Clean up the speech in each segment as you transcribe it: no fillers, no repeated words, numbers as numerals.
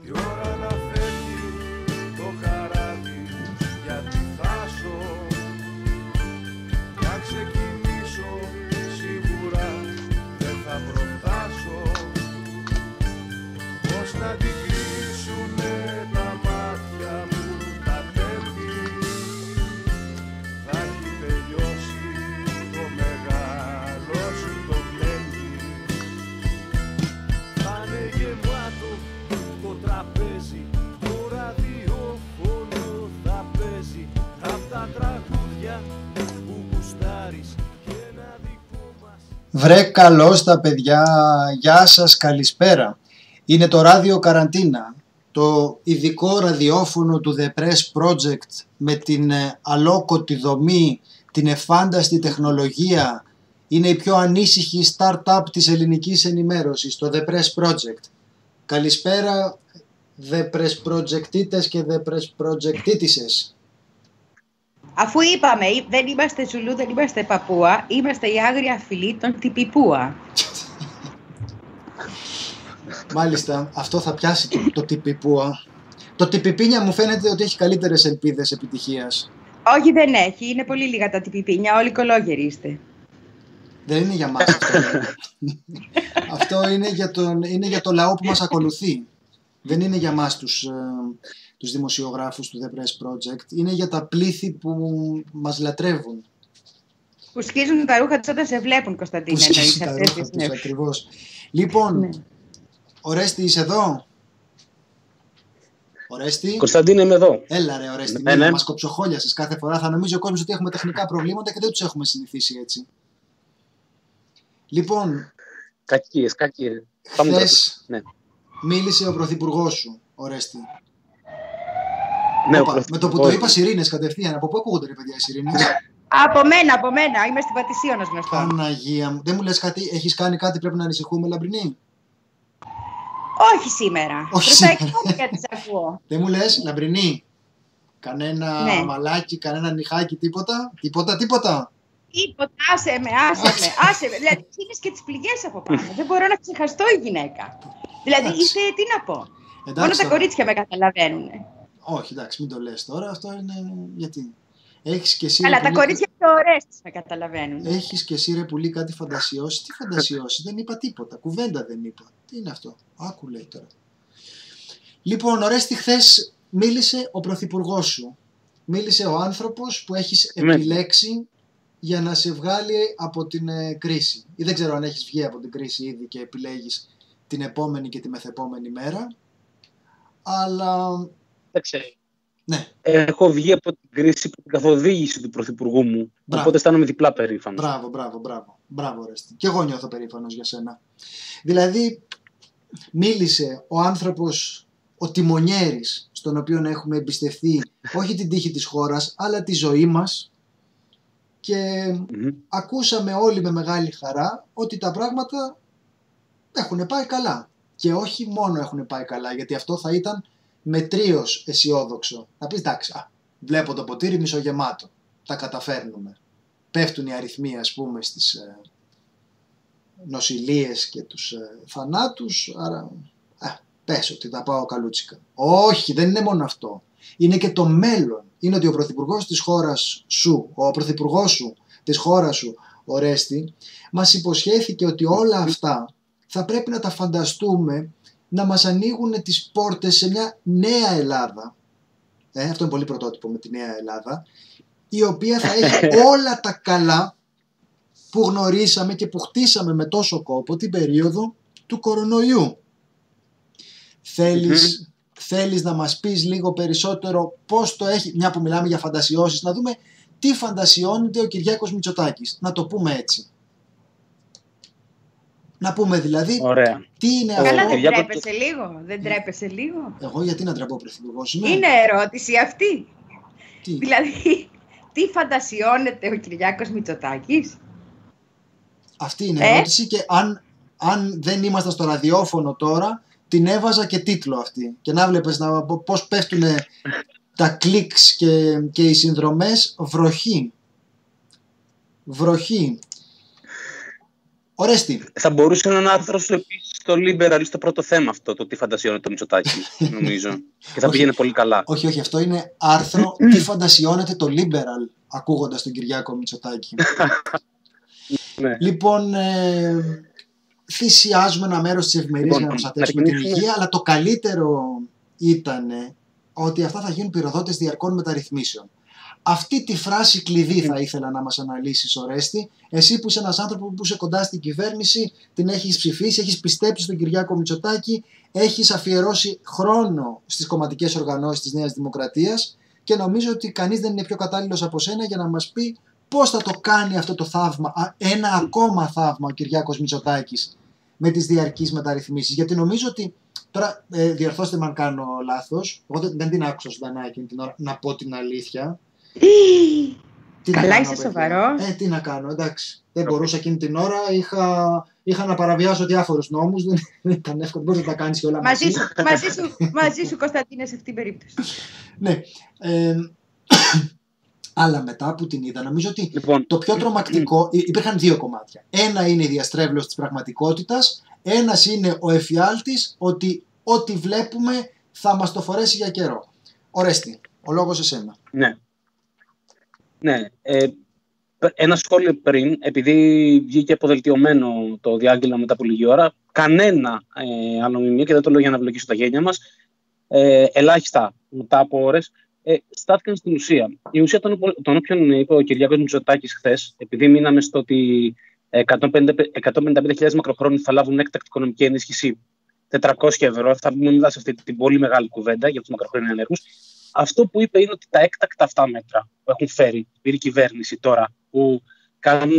Η ώρα να φεύγει το καράβι, γιατί θα ζω. Να ξεκινήσω σίγουρα δεν θα προφτάσω. Πώς να την κλείσουνε τα μάτια μου τα τέμπη. Θα έχει τελειώσει το μεγάλο σου το μπλέντι. Θα είναι γεμάτο το τραπέζι, το ραδιόφωνο θα παίζει απ' τα τραγούδια που γουστάρεις και ένα δικό μας. Βρε καλώς τα παιδιά, γεια σας, καλησπέρα. Είναι το ράδιο Καραντίνα, το ειδικό ραδιόφωνο του The Press Project με την αλόκοτη δομή, την εφάνταστη τεχνολογία. Είναι η πιο ανήσυχη startup της ελληνικής ενημέρωσης, το The Press Project. Καλησπέρα The Press Projectitες και The Press Projectitισες. Αφού είπαμε, δεν είμαστε Ζουλού, δεν είμαστε Παπούα, είμαστε η άγρια φυλή των Τιπιπούα. Μάλιστα, αυτό θα πιάσει το Τιπιπούα. Το Τιπιπίνια μου φαίνεται ότι έχει καλύτερες ελπίδες επιτυχίας. Όχι, δεν έχει. Είναι πολύ λίγα τα Τιπιπίνια. Όλοι κολόγεροι είστε. Δεν είναι για μας αυτό. Αυτό είναι για το λαό που μας ακολουθεί. Δεν είναι για μας τους δημοσιογράφους του The Press Project. Είναι για τα πλήθη που μας λατρεύουν. Που σκίζουν τα ρούχα τους όταν σε βλέπουν, Κωνσταντίνε. Που σκίζουν τα ρούχα τους, ακριβώς. Λοιπόν, ναι. Ορέστη, είσαι εδώ? Ορέστη. Κωνσταντίνε, είμαι εδώ. Έλα ρε Ορέστη, ναι. Μας κοψοχόλιασες κάθε φορά. Θα νομίζει ο κόσμος ότι έχουμε τεχνικά προβλήματα και δεν τους έχουμε συνηθίσει έτσι. Λοιπόν, κακίες. Χθες μίλησε ο πρωθυπουργός σου, Ορέστη. Ναι, με το που το είπα σιρήνες κατευθείαν. Από πού ακούγονται ρε παιδιά οι σιρήνες? Από μένα. Είμαι στην Πατησίωνας γνωστό. Παναγία μου. Δεν μου λες κάτι, έχεις κάνει κάτι πρέπει να ανησυχούμε, Λαμπρινή? Όχι σήμερα. Προς τα εξώδικα τις ακούω. Δεν μου λες, Λαμπρινή, κανένα μαλάκι, κανένα νυχάκι, τίποτα? Τίποτα, άσε με. Δηλαδή, είναι και τις πληγές από πάνω. Δεν μπορώ να ξεχαστώ η γυναίκα. Δηλαδή, είσαι, τι να πω. Μόνο τα κορίτσια με καταλαβαίνουν. Όχι, εντάξει, μην το λες τώρα. Αυτό είναι γιατί. Έχεις και εσύ. Αλλά τα κορίτσια πιο ωραίες με καταλαβαίνουν. Έχεις και εσύ ρε πουλί κάτι φαντασιώσεις? Τι φαντασιώσεις? Δεν είπα τίποτα. Κουβέντα δεν είπα. Τι είναι αυτό? Άκου λέει τώρα. Λοιπόν, Ορέστη, χθες μίλησε ο πρωθυπουργός σου. Μίλησε ο άνθρωπος που έχεις επιλέξει για να σε βγάλει από την κρίση. Ή δεν ξέρω αν έχεις βγει από την κρίση ήδη και επιλέγεις την επόμενη και τη μεθεπόμενη μέρα. Αλλά... Δεν ξέρω. Ναι. Έχω βγει από την κρίση από την καθοδήγηση του πρωθυπουργού μου. Μπράβο. Οπότε αισθάνομαι διπλά περήφανος. Μπράβο, Ορέστη. Και εγώ νιώθω περήφανος για σένα. Δηλαδή, μίλησε ο άνθρωπος, ο τιμονιέρης, στον οποίο έχουμε εμπιστευτεί όχι την τύχη της χώρας, αλλά τη ζωή μας. Και ακούσαμε όλοι με μεγάλη χαρά ότι τα πράγματα έχουν πάει καλά. Και όχι μόνο έχουν πάει καλά, γιατί αυτό θα ήταν μετρίως αισιόδοξο. Να πεις εντάξει, βλέπω το ποτήρι μισογεμάτο, τα καταφέρνουμε. Πέφτουν οι αριθμοί ας πούμε στις νοσηλίες και τους θανάτους, άρα πες ότι θα πάω καλούτσικα. Όχι, δεν είναι μόνο αυτό. Είναι και το μέλλον. Είναι ότι ο πρωθυπουργός της χώρας σου, ο πρωθυπουργός σου της χώρας σου, Ορέστη, μας υποσχέθηκε ότι όλα αυτά θα πρέπει να τα φανταστούμε να μας ανοίγουν τις πόρτες σε μια νέα Ελλάδα. Αυτό είναι πολύ πρωτότυπο με τη νέα Ελλάδα, η οποία θα έχει όλα τα καλά που γνωρίσαμε και που χτίσαμε με τόσο κόπο την περίοδο του κορονοϊού. Θέλεις να μας πεις λίγο περισσότερο πώς το έχει, μια που μιλάμε για φαντασιώσεις, να δούμε τι φαντασιώνεται ο Κυριάκος Μητσοτάκης, να το πούμε έτσι. Να πούμε δηλαδή, ωραία. Τι είναι αυτό. Καλά, δεν τρέπεσαι λίγο. Εγώ γιατί να τραπώ πρωθυπουργός είμαι? Είναι ερώτηση αυτή. Τι? Δηλαδή, τι φαντασιώνεται ο Κυριάκος Μητσοτάκης? Αυτή είναι η ερώτηση και αν δεν ήμασταν στο ραδιόφωνο τώρα, την έβαζα και τίτλο αυτή. Και να βλέπεις πώς πέφτουν τα κλικς και οι συνδρομές. Βροχή. Ορέστη. Θα μπορούσε έναν άνθρωπο επίσης στο Liberal στο πρώτο θέμα αυτό, το τι φαντασιώνεται το Μητσοτάκη, νομίζω. Και θα πήγαινε πολύ καλά. Όχι, αυτό είναι άρθρο τι φαντασιώνεται το Liberal, ακούγοντας τον Κυριάκο Μητσοτάκη. Ναι. Λοιπόν, θυσιάζουμε ένα μέρος της ευημερίας για να προστατεύσουμε την υγεία, αλλά το καλύτερο ήταν ότι αυτά θα γίνουν πυροδότες διαρκών μεταρρυθμίσεων. Αυτή τη φράση κλειδί θα ήθελα να μας αναλύσεις, Ορέστη. Εσύ που είσαι ένας άνθρωπος που είσαι κοντά στην κυβέρνηση, την έχεις ψηφίσει, έχεις πιστέψει στον Κυριάκο Μητσοτάκη, έχεις αφιερώσει χρόνο στις κομματικές οργανώσεις της Νέας Δημοκρατίας και νομίζω ότι κανείς δεν είναι πιο κατάλληλος από σένα για να μας πει πώς θα το κάνει αυτό το θαύμα, ένα ακόμα θαύμα ο Κυριάκος Μητσοτάκης με τις διαρκείς μεταρρυθμίσεις. Γιατί νομίζω ότι, τώρα διορθώστε με αν κάνω λάθος, εγώ δεν την άκουσα στον Δανάκη την ώρα, να πω την αλήθεια. Καλά, είσαι σοβαρό. Τι να κάνω, εντάξει. Δεν μπορούσα εκείνη την ώρα. Είχα να παραβιάσω διάφορους νόμους. Δεν ήταν εύκολο. Μπορείς να τα κάνεις και όλα μαζί σου, Κωνσταντίνε, σε αυτήν την περίπτωση. Ναι. Αλλά μετά που την είδα, νομίζω ότι το πιο τρομακτικό. Υπήρχαν δύο κομμάτια. Ένα είναι η διαστρέβλωση της πραγματικότητας. Ένας είναι ο εφιάλτης ότι ό,τι βλέπουμε θα μας το φορέσει για καιρό. Ορέστη, ο λόγος εσένα. Ναι, ένα σχόλιο πριν, επειδή βγήκε αποδελτιωμένο το διάγγελμα μετά από λίγη ώρα, κανένα άλλο μνημείο, και δεν το λέω για να βλογίσω τα γένια μας, ελάχιστα μετά από ώρες, στάθηκαν στην ουσία. Η ουσία των όποιων είπε ο Κυριάκος Μητσοτάκης χθες, επειδή μείναμε στο ότι 155.000 μακροχρόνιοι θα λάβουν έκτακτη οικονομική ενίσχυση 400 ευρώ, θα μπούμε σε αυτή την πολύ μεγάλη κουβέντα για τους μακροχρόνιους ανέργους. Αυτό που είπε είναι ότι τα έκτακτα αυτά μέτρα που έχουν φέρει η κυβέρνηση τώρα, που κάνουν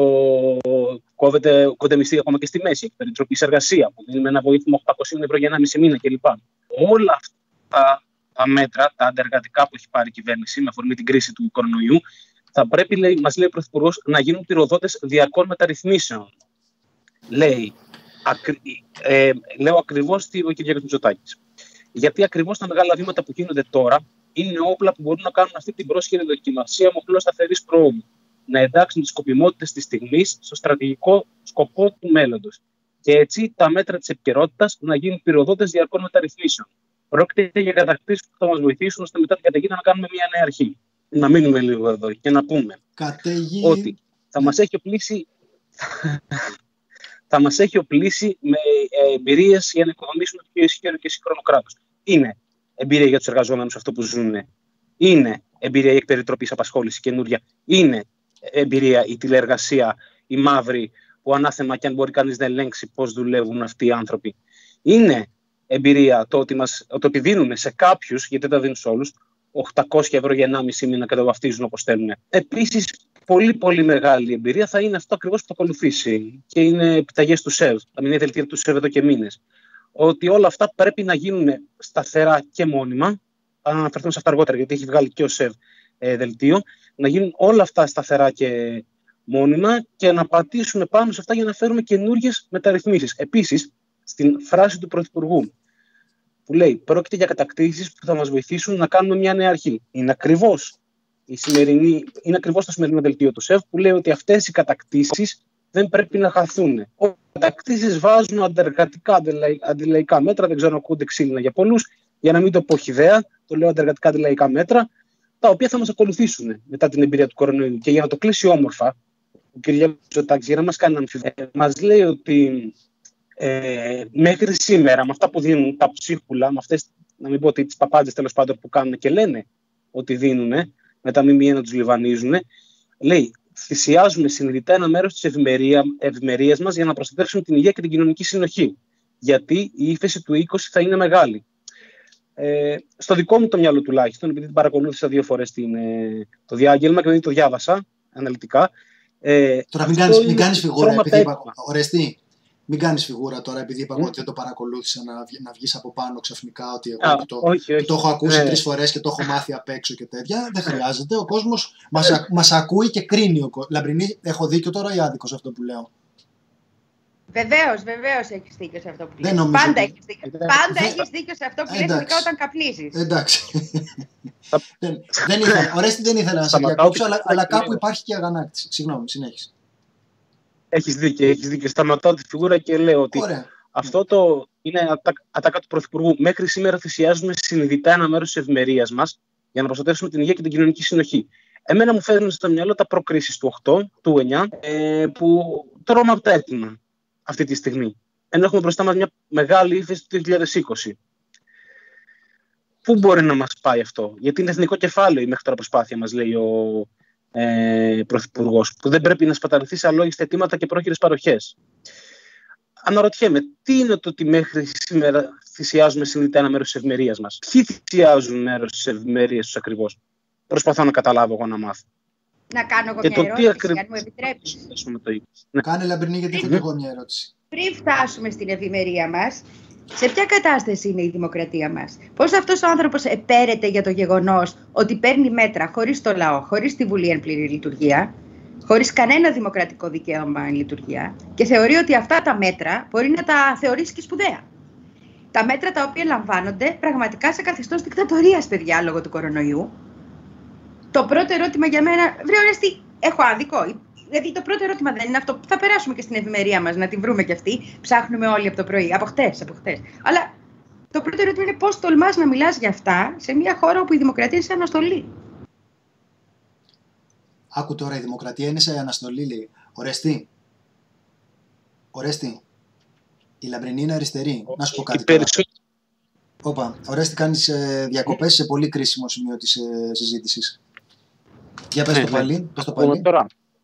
κόβεται μισθή ακόμα και στη μέση, περιτροπή σε εργασία, που δίνουμε ένα βοήθημα 800 ευρώ για ένα μισή μήνα κλπ. Όλα αυτά τα μέτρα, τα αντεργατικά που έχει πάρει η κυβέρνηση με αφορμή την κρίση του κορονοϊού, θα πρέπει, μας λέει ο Πρωθυπουργός, να γίνουν πυροδότες διαρκών μεταρρυθμίσεων. Λέω ακριβώς τι είπε ο κ. Μητσοτάκης. Γιατί ακριβώς τα μεγάλα βήματα που γίνονται τώρα είναι όπλα που μπορούν να κάνουν αυτή την πρόσχερη δοκιμασία μοχλός σταθερής προόδου. Να εντάξουν τις σκοπιμότητες της στιγμής στο στρατηγικό σκοπό του μέλλοντος. Και έτσι τα μέτρα της επικαιρότητας να γίνουν πυροδότες διαρκών μεταρρυθμίσεων. Πρόκειται για κατακτήσεις που θα μας βοηθήσουν ώστε μετά την καταιγίδα να κάνουμε μια νέα αρχή. Να μείνουμε λίγο εδώ και να πούμε ότι θα μας έχει οπλίσει. Θα μας έχει οπλίσει με εμπειρίες για να οικοδομήσουμε το πιο ισχυρό και σύγχρονο κράτος. Είναι εμπειρία για τους εργαζόμενους αυτό που ζουν. Είναι εμπειρία η εκπεριτροπής απασχόληση καινούρια. Είναι εμπειρία η τηλεεργασία, η μαύρη, που ανάθεμα και αν μπορεί κανείς να ελέγξει πώς δουλεύουν αυτοί οι άνθρωποι. Είναι εμπειρία το ότι επιδίνουν σε κάποιους, γιατί δεν τα δίνουν σε όλους, 800 ευρώ για 1,5 μήνα και το βαφτίζουν όπως θέλουν. Επίσης, πολύ πολύ μεγάλη εμπειρία θα είναι αυτό ακριβώς που θα ακολουθήσει και είναι επιταγές του ΣΕΒ, τα μηνύα δελτία του ΣΕΒ εδώ και μήνες. Ότι όλα αυτά πρέπει να γίνουν σταθερά και μόνιμα. Θα αναφερθούμε σε αυτά αργότερα, γιατί έχει βγάλει και ο ΣΕΒ δελτίο. Να γίνουν όλα αυτά σταθερά και μόνιμα και να πατήσουν πάνω σε αυτά για να φέρουμε καινούργιες μεταρρυθμίσεις. Επίσης, στην φράση του Πρωθυπουργού, που λέει πρόκειται για κατακτήσεις που θα μας βοηθήσουν να κάνουμε μια νέα αρχή. Είναι ακριβώς το σημερινό δελτίο του ΣΕΒ που λέει ότι αυτές οι κατακτήσεις δεν πρέπει να χαθούν. Οι κατακτήσεις βάζουν αντεργατικά αντιλαϊκά μέτρα, δεν ξέρω αν ακούγονται ξύλινα για πολλούς, για να μην το πω χυδαία, το λέω αντεργατικά αντιλαϊκά μέτρα, τα οποία θα μας ακολουθήσουν μετά την εμπειρία του κορονοϊού. Και για να το κλείσει όμορφα, ο κ. Μητσοτάκης, για να μας κάνει αμφιβολία, μας λέει ότι μέχρι σήμερα, με αυτά που δίνουν τα ψίχουλα, με αυτές, να μην πω ότι τις παπάντζες τέλος πάντων που κάνουν και λένε ότι δίνουν, με τα ΜΜΕ να τους λιβανίζουν, λέει, θυσιάζουμε συνειδητά ένα μέρος της ευημερίας μας για να προστατεύσουμε την υγεία και την κοινωνική συνοχή. Γιατί η ύφεση του 20 θα είναι μεγάλη. Στο δικό μου το μυαλό τουλάχιστον, επειδή την παρακολούθησα 2 φορές το διάγγελμα και επειδή το διάβασα αναλυτικά. Τώρα μην κάνεις φιγούρα, επειδή Ορέστη, μην κάνεις φιγούρα τώρα, επειδή είπαμε ότι δεν το παρακολούθησα να βγεις από πάνω ξαφνικά ότι εγώ το έχω ακούσει 3 φορές και το έχω μάθει απ' έξω και τέτοια. Δεν χρειάζεται. Ο κόσμος μας ακούει και κρίνει. Λαμπρινή, έχω δίκιο τώρα ή άδικο σε αυτό που λέω? Βεβαίως έχεις δίκιο σε αυτό που λες. Πάντα έχεις δίκιο. Πάντα έχεις δίκιο σε αυτό που λες, ειδικά όταν καπνίζεις. Εντάξει. Ορέστη, δεν ήθελα να σε διακόψω, αλλά κάπου υπάρχει και αγανάκτηση. Συγγνώμη, συνέχισε. Έχεις δίκιο. Σταματάω τη φιγούρα και λέω ότι Αυτό είναι ατάκα του Πρωθυπουργού. Μέχρι σήμερα θυσιάζουμε συνειδητά ένα μέρος της ευημερίας μας για να προστατεύσουμε την υγεία και την κοινωνική συνοχή. Εμένα μου φέρνουν στο μυαλό τα προκρίσεις του 8, του 9, που τρώμε από τα έτοιμα αυτή τη στιγμή. Ενώ έχουμε μπροστά μας μια μεγάλη ύφεση του 2020. Πού μπορεί να μας πάει αυτό? Γιατί είναι εθνικό κεφάλαιο η μέχρι τώρα προσπάθεια μας, λέει ο Πρωθυπουργός, που δεν πρέπει να σπαταληθεί σε αλόγιστα αιτήματα και πρόχειρες παροχές. Αναρωτιέμαι, τι είναι το ότι μέχρι σήμερα θυσιάζουμε συνειδητά ένα μέρος της ευημερίας μας? Ποιοι θυσιάζουν μέρος της ευημερίας τους ακριβώς? Προσπαθώ να καταλάβω εγώ, να μάθω. Να κάνω εγώ μια ερώτηση, αν μου επιτρέπεις. Κάνε, Λαμπρινή, γιατί έχω εγώ μια ερώτηση. Πριν φτάσουμε στην ευημερία μας, σε ποια κατάσταση είναι η δημοκρατία μας? Πώς αυτός ο άνθρωπος επέρεται για το γεγονός ότι παίρνει μέτρα χωρίς το λαό, χωρίς τη Βουλή εν πλήρη λειτουργία, χωρίς κανένα δημοκρατικό δικαίωμα εν λειτουργία, και θεωρεί ότι αυτά τα μέτρα μπορεί να τα θεωρήσει και σπουδαία? Τα μέτρα τα οποία λαμβάνονται πραγματικά σε καθεστώς δικτατορίας, παιδιά, λόγω του κορονοϊού. Το πρώτο ερώτημα για μένα, βρε Ορέστη, έχω άδικο? Δηλαδή το πρώτο ερώτημα δεν είναι αυτό? Θα περάσουμε και στην ευημερία μας, να την βρούμε κι αυτή. Ψάχνουμε όλοι από το πρωί, από χτες. Αλλά το πρώτο ερώτημα είναι πώς τολμάς να μιλάς για αυτά σε μια χώρα όπου η δημοκρατία είναι σε αναστολή? Άκου τώρα, η δημοκρατία είναι σε αναστολή, λέει. Ορέστη, η Λαμπρινή είναι αριστερή. Να σου πω κάτι τώρα. Όπα, Ορέστη, κάνεις διακοπές σε πολύ κρίσιμο σημείο της συζήτησης. Για πες το πάλι. Τώρα.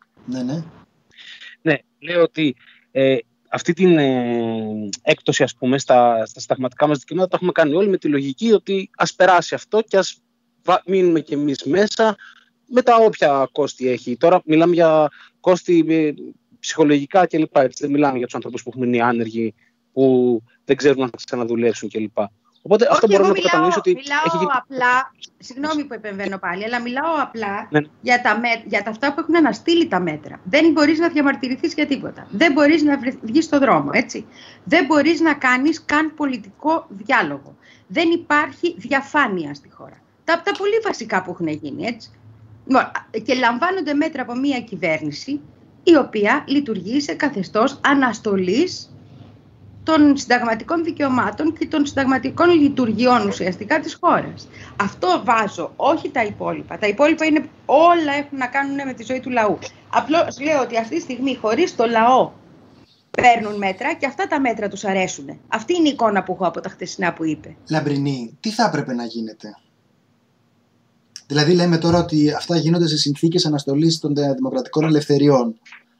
Ναι, λέω ότι αυτή την έκπτωση, ας πούμε, στα συνταγματικά μας δικαιώματα τα έχουμε κάνει όλοι με τη λογική ότι ας περάσει αυτό και ας μείνουμε κι εμείς μέσα με τα όποια κόστη έχει. Τώρα μιλάμε για κόστη ψυχολογικά κλπ. Δεν μιλάμε για τους ανθρώπους που έχουν μείνει άνεργοι, που δεν ξέρουν να ξαναδουλεύσουν κλπ. Οπότε αυτό μπορώ να το κατανοήσω ότι. Μιλάω απλά. Συγγνώμη που επεμβαίνω πάλι, αλλά μιλάω απλά για τα αυτά που έχουν αναστείλει τα μέτρα. Δεν μπορείς να διαμαρτυρηθείς για τίποτα. Δεν μπορείς να βγεις στον δρόμο, έτσι. Δεν μπορείς να κάνεις καν πολιτικό διάλογο. Δεν υπάρχει διαφάνεια στη χώρα. Τα πολύ βασικά που έχουν γίνει, έτσι. Και λαμβάνονται μέτρα από μια κυβέρνηση η οποία λειτουργεί σε καθεστώς αναστολής των συνταγματικών δικαιωμάτων και των συνταγματικών λειτουργιών ουσιαστικά της χώρας. Αυτό βάζω, όχι τα υπόλοιπα. Τα υπόλοιπα είναι, όλα έχουν να κάνουν με τη ζωή του λαού. Απλώς λέω ότι αυτή τη στιγμή χωρίς το λαό παίρνουν μέτρα και αυτά τα μέτρα τους αρέσουν. Αυτή είναι η εικόνα που έχω από τα χτεσινά που είπε. Λαμπρινή, τι θα έπρεπε να γίνεται? Δηλαδή λέμε τώρα ότι αυτά γίνονται σε συνθήκες αναστολής των δημοκρατικών ελευθεριών.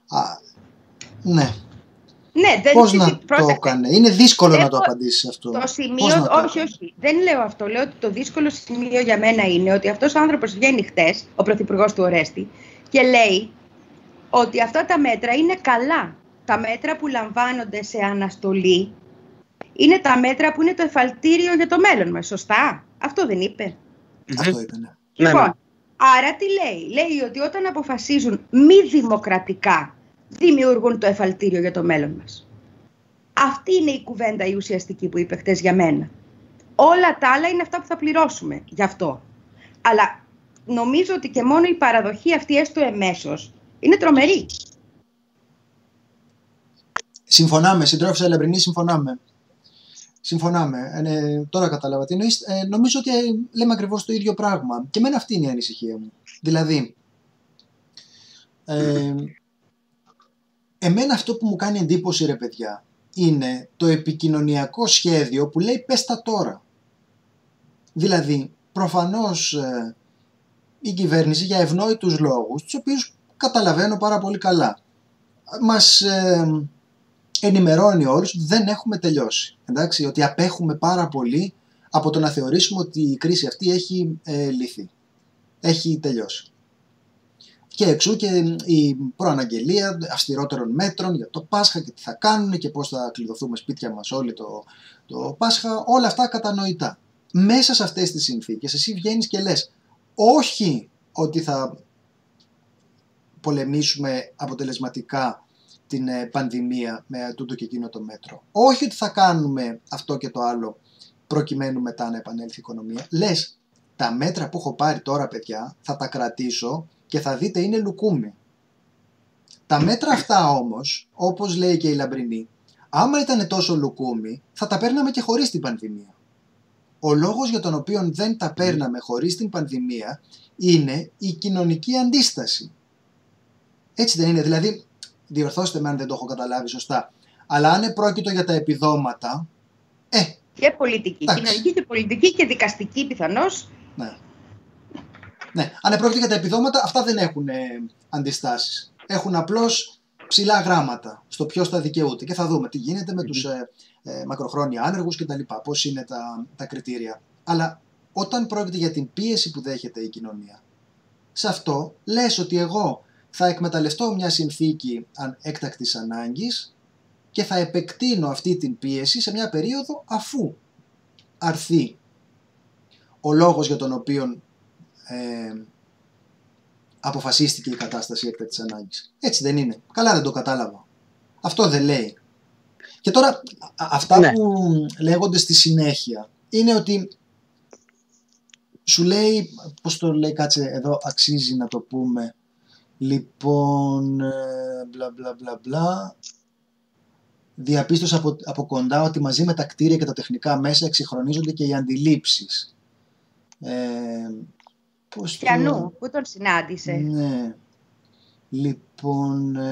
Ναι. Ναι, πώς να το έκανε? Είναι δύσκολο να το απαντήσει αυτό. Το σημείο, όχι. Δεν λέω αυτό. Λέω ότι το δύσκολο σημείο για μένα είναι ότι αυτός ο άνθρωπος βγαίνει χτες, ο πρωθυπουργός του Ορέστη, και λέει ότι αυτά τα μέτρα είναι καλά. Τα μέτρα που λαμβάνονται σε αναστολή είναι τα μέτρα που είναι το εφαλτήριο για το μέλλον μας. Σωστά? Αυτό δεν είπε? Αυτό είπε, ναι. Λοιπόν, άρα τι λέει? Λέει ότι όταν αποφασίζουν μη δημοκρατικά, δημιουργούν το εφαλτήριο για το μέλλον μας. Αυτή είναι η κουβέντα η ουσιαστική που είπε χτες για μένα. Όλα τα άλλα είναι αυτά που θα πληρώσουμε γι' αυτό. Αλλά νομίζω ότι και μόνο η παραδοχή αυτή, έστω εμέσως, είναι τρομερή. Συμφωνάμε, συντρόφισσα Λαμπρινή, συμφωνάμε. Τώρα κατάλαβα τι εννοείς. Νομίζω ότι λέμε ακριβώς το ίδιο πράγμα. Και εμένα αυτή είναι η ανησυχία μου. Δηλαδή, εμένα αυτό που μου κάνει εντύπωση, ρε παιδιά, είναι το επικοινωνιακό σχέδιο που λέει πες τα τώρα. Δηλαδή, προφανώς η κυβέρνηση, για ευνόητους λόγους, τους οποίους καταλαβαίνω πάρα πολύ καλά, μας ενημερώνει όλους ότι δεν έχουμε τελειώσει. Εντάξει, ότι απέχουμε πάρα πολύ από το να θεωρήσουμε ότι η κρίση αυτή έχει λυθεί. Έχει τελειώσει. Και εξού και η προαναγγελία αυστηρότερων μέτρων για το Πάσχα και τι θα κάνουν και πώς θα κλειδωθούμε σπίτια μας όλοι το Πάσχα. Όλα αυτά κατανοητά. Μέσα σε αυτές τις συνθήκες εσύ βγαίνεις και λες όχι ότι θα πολεμήσουμε αποτελεσματικά την πανδημία με τούτο και εκείνο το μέτρο. Όχι ότι θα κάνουμε αυτό και το άλλο προκειμένου μετά να επανέλθει η οικονομία. Λες, τα μέτρα που έχω πάρει τώρα, παιδιά, θα τα κρατήσω και θα δείτε είναι λουκούμι. Τα μέτρα αυτά όμως, όπως λέει και η Λαμπρινή, άμα ήταν τόσο λουκούμι, θα τα παίρναμε και χωρίς την πανδημία. Ο λόγος για τον οποίο δεν τα παίρναμε χωρίς την πανδημία είναι η κοινωνική αντίσταση. Έτσι δεν είναι? Δηλαδή, διορθώστε με αν δεν το έχω καταλάβει σωστά, αλλά αν πρόκειτο για τα επιδόματα... Και πολιτική, κοινωνική και πολιτική και δικαστική πιθανώς. Ναι, αν πρόκειται για τα επιδόματα, αυτά δεν έχουν αντιστάσεις. Έχουν απλώς ψηλά γράμματα στο ποιος τα δικαιούται. Και θα δούμε τι γίνεται με τους μακροχρόνια άνεργους κτλ. Πώς είναι τα κριτήρια. Αλλά όταν πρόκειται για την πίεση που δέχεται η κοινωνία, σε αυτό λες ότι εγώ θα εκμεταλλευτώ μια συνθήκη έκτακτης ανάγκης και θα επεκτείνω αυτή την πίεση σε μια περίοδο αφού αρθεί ο λόγος για τον οποίο αποφασίστηκε η κατάσταση έκτακτης ανάγκης. Έτσι δεν είναι? Καλά δεν το κατάλαβα. Αυτό δεν λέει. Και τώρα αυτά που λέγονται στη συνέχεια είναι ότι σου λέει, πώς το λέει, κάτσε εδώ αξίζει να το πούμε, λοιπόν μπλα μπλα μπλα μπλα, διαπίστωσα από κοντά ότι μαζί με τα κτίρια και τα τεχνικά μέσα εξυγχρονίζονται και οι αντιλήψεις. Πιανού, πού τον συνάντησε? Ναι. Λοιπόν,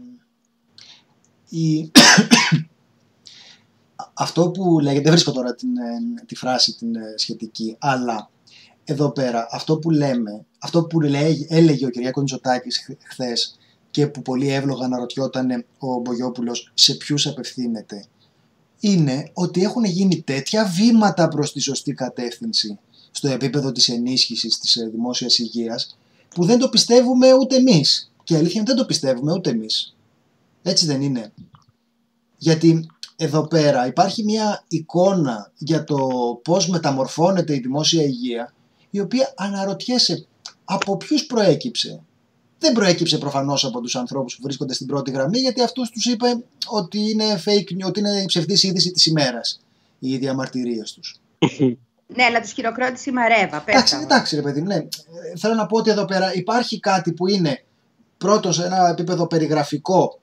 αυτό που λέγεται, δεν βρίσκω τώρα τη φράση την σχετική, αλλά εδώ πέρα αυτό που λέμε, αυτό που έλεγε ο Κυριάκος Μητσοτάκης χθες και που πολύ εύλογα αναρωτιόταν ο Μπογιόπουλος σε ποιους απευθύνεται, είναι ότι έχουν γίνει τέτοια βήματα προς τη σωστή κατεύθυνση στο επίπεδο της ενίσχυσης της δημόσιας υγείας, που δεν το πιστεύουμε ούτε εμείς. Και η αλήθεια είναι δεν το πιστεύουμε ούτε εμείς. Έτσι δεν είναι? Γιατί εδώ πέρα υπάρχει μια εικόνα για το πώς μεταμορφώνεται η δημόσια υγεία, η οποία αναρωτιέσαι από ποιους προέκυψε. Δεν προέκυψε προφανώς από τους ανθρώπους που βρίσκονται στην πρώτη γραμμή, γιατί αυτούς τους είπε ότι είναι fake, ότι είναι η ψευδής είδηση της ημέρας οι διαμαρτυρίες τους. Ναι, αλλά τους χειροκρότησε η Μαρέβα. Εντάξει ρε παιδί μου, ναι. Θέλω να πω ότι εδώ πέρα υπάρχει κάτι που είναι πρώτον σε ένα επίπεδο περιγραφικό,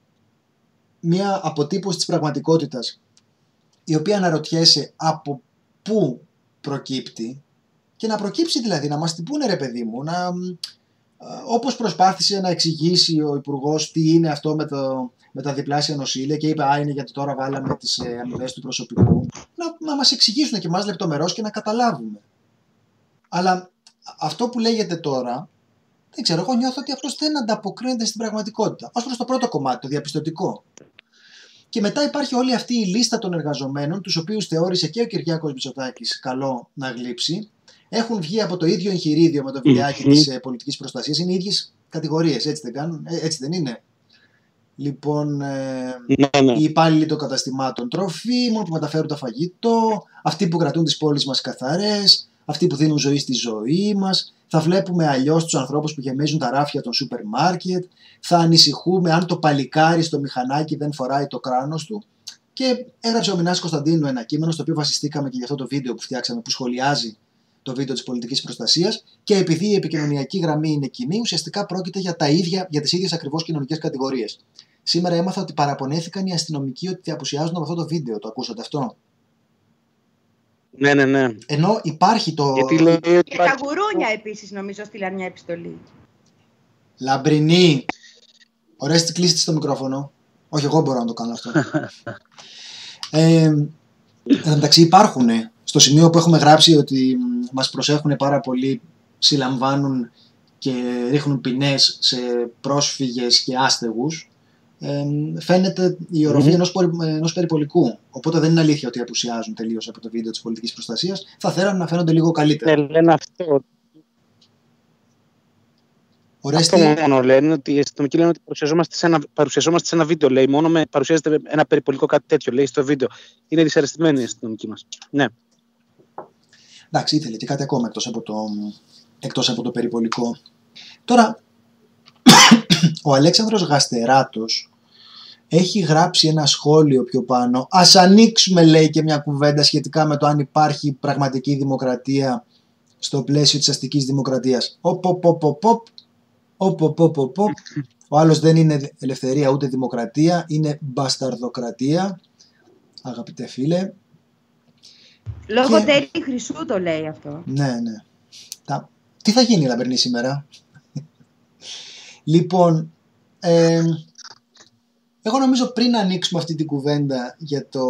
μια αποτύπωση της πραγματικότητας, η οποία αναρωτιέσαι από πού προκύπτει, και να προκύψει δηλαδή, να μας την πούνε ρε παιδί μου, όπως προσπάθησε να εξηγήσει ο Υπουργός τι είναι αυτό με τα διπλάσια νοσήλια και είπε είναι γιατί τώρα βάλαμε τις αμοιβές του προσωπικού, να μας εξηγήσουν και εμάς λεπτομερώς και να καταλάβουμε. Αλλά αυτό που λέγεται τώρα, δεν ξέρω, εγώ νιώθω ότι αυτός δεν ανταποκρίνεται στην πραγματικότητα. Ως προς το πρώτο κομμάτι, το διαπιστωτικό. Και μετά υπάρχει όλη αυτή η λίστα των εργαζομένων, τους οποίους θεώρησε και ο Κυριάκος Μητσοτάκης καλό να γλύψει. Έχουν βγει από το ίδιο εγχειρίδιο με το βιντεάκι της πολιτικής προστασίας. Είναι οι ίδιες κατηγορίες, έτσι δεν είναι? Λοιπόν, οι υπάλληλοι των καταστημάτων τροφίμων που μεταφέρουν τα φαγητό, αυτοί που κρατούν τις πόλεις μας καθαρές, αυτοί που δίνουν ζωή στη ζωή μας. Θα βλέπουμε αλλιώς τους ανθρώπους που γεμίζουν τα ράφια των σούπερ μάρκετ. Θα ανησυχούμε αν το παλικάρι στο μηχανάκι δεν φοράει το κράνος του. Και έγραψε ο Μινάς Κωνσταντίνου ένα κείμενο στο οποίο βασιστήκαμε και για αυτό το βίντεο που φτιάξαμε, που σχολιάζει το βίντεο της πολιτικής προστασίας. Και επειδή η επικοινωνιακή γραμμή είναι κοινή, ουσιαστικά πρόκειται για τις ίδιες ακριβώς κοινωνικές κατηγορίες. Σήμερα έμαθα ότι παραπονέθηκαν οι αστυνομικοί ότι απουσιάζουν από αυτό το βίντεο. Το ακούσατε αυτό? Ναι. Ενώ υπάρχει το... Και τα γουρούνια επίσης νομίζω στείλαν μια επιστολή. Λαμπρινή. Ωραία, κλείστε στο μικρόφωνο. Όχι, εγώ μπορώ να το κάνω αυτό. Εν τω μεταξύ υπάρχουν στο σημείο που έχουμε γράψει ότι μας προσέχουν πάρα πολύ, συλλαμβάνουν και ρίχνουν ποινές σε πρόσφυγες και άστεγους. Φαίνεται η οροφή ενός περιπολικού. Οπότε δεν είναι αλήθεια ότι απουσιάζουν τελείως από το βίντεο της πολιτικής προστασίας. Θα θέλανε να φαίνονται λίγο καλύτερα. Λένε αυτό. Αυτό μόνο λένε, ότι οι αστυνομικοί λένε ότι παρουσιαζόμαστε σε ένα βίντεο. Λέει, μόνο παρουσιάζεται ένα περιπολικό, κάτι τέτοιο, λέει στο βίντεο. Είναι δυσαρεστημένοι οι αστυνομικοί μας. Ναι. Εντάξει, ήθελε και κάτι ακόμα εκτός από το περιπολικό. Τώρα, ο Αλέξανδρος Γαστεράτος έχει γράψει ένα σχόλιο πιο πάνω. Ας ανοίξουμε, λέει, και μια κουβέντα σχετικά με το αν υπάρχει πραγματική δημοκρατία στο πλαίσιο της αστικής δημοκρατίας. Ο άλλος δεν είναι ελευθερία ούτε δημοκρατία, είναι μπασταρδοκρατία, αγαπητέ φίλε. Λόγω Τέρι Χρυσού το λέει αυτό. Ναι. Τι θα γίνει, Λαμπερνή, σήμερα? Λοιπόν, εγώ νομίζω πριν ανοίξουμε αυτή την κουβέντα για το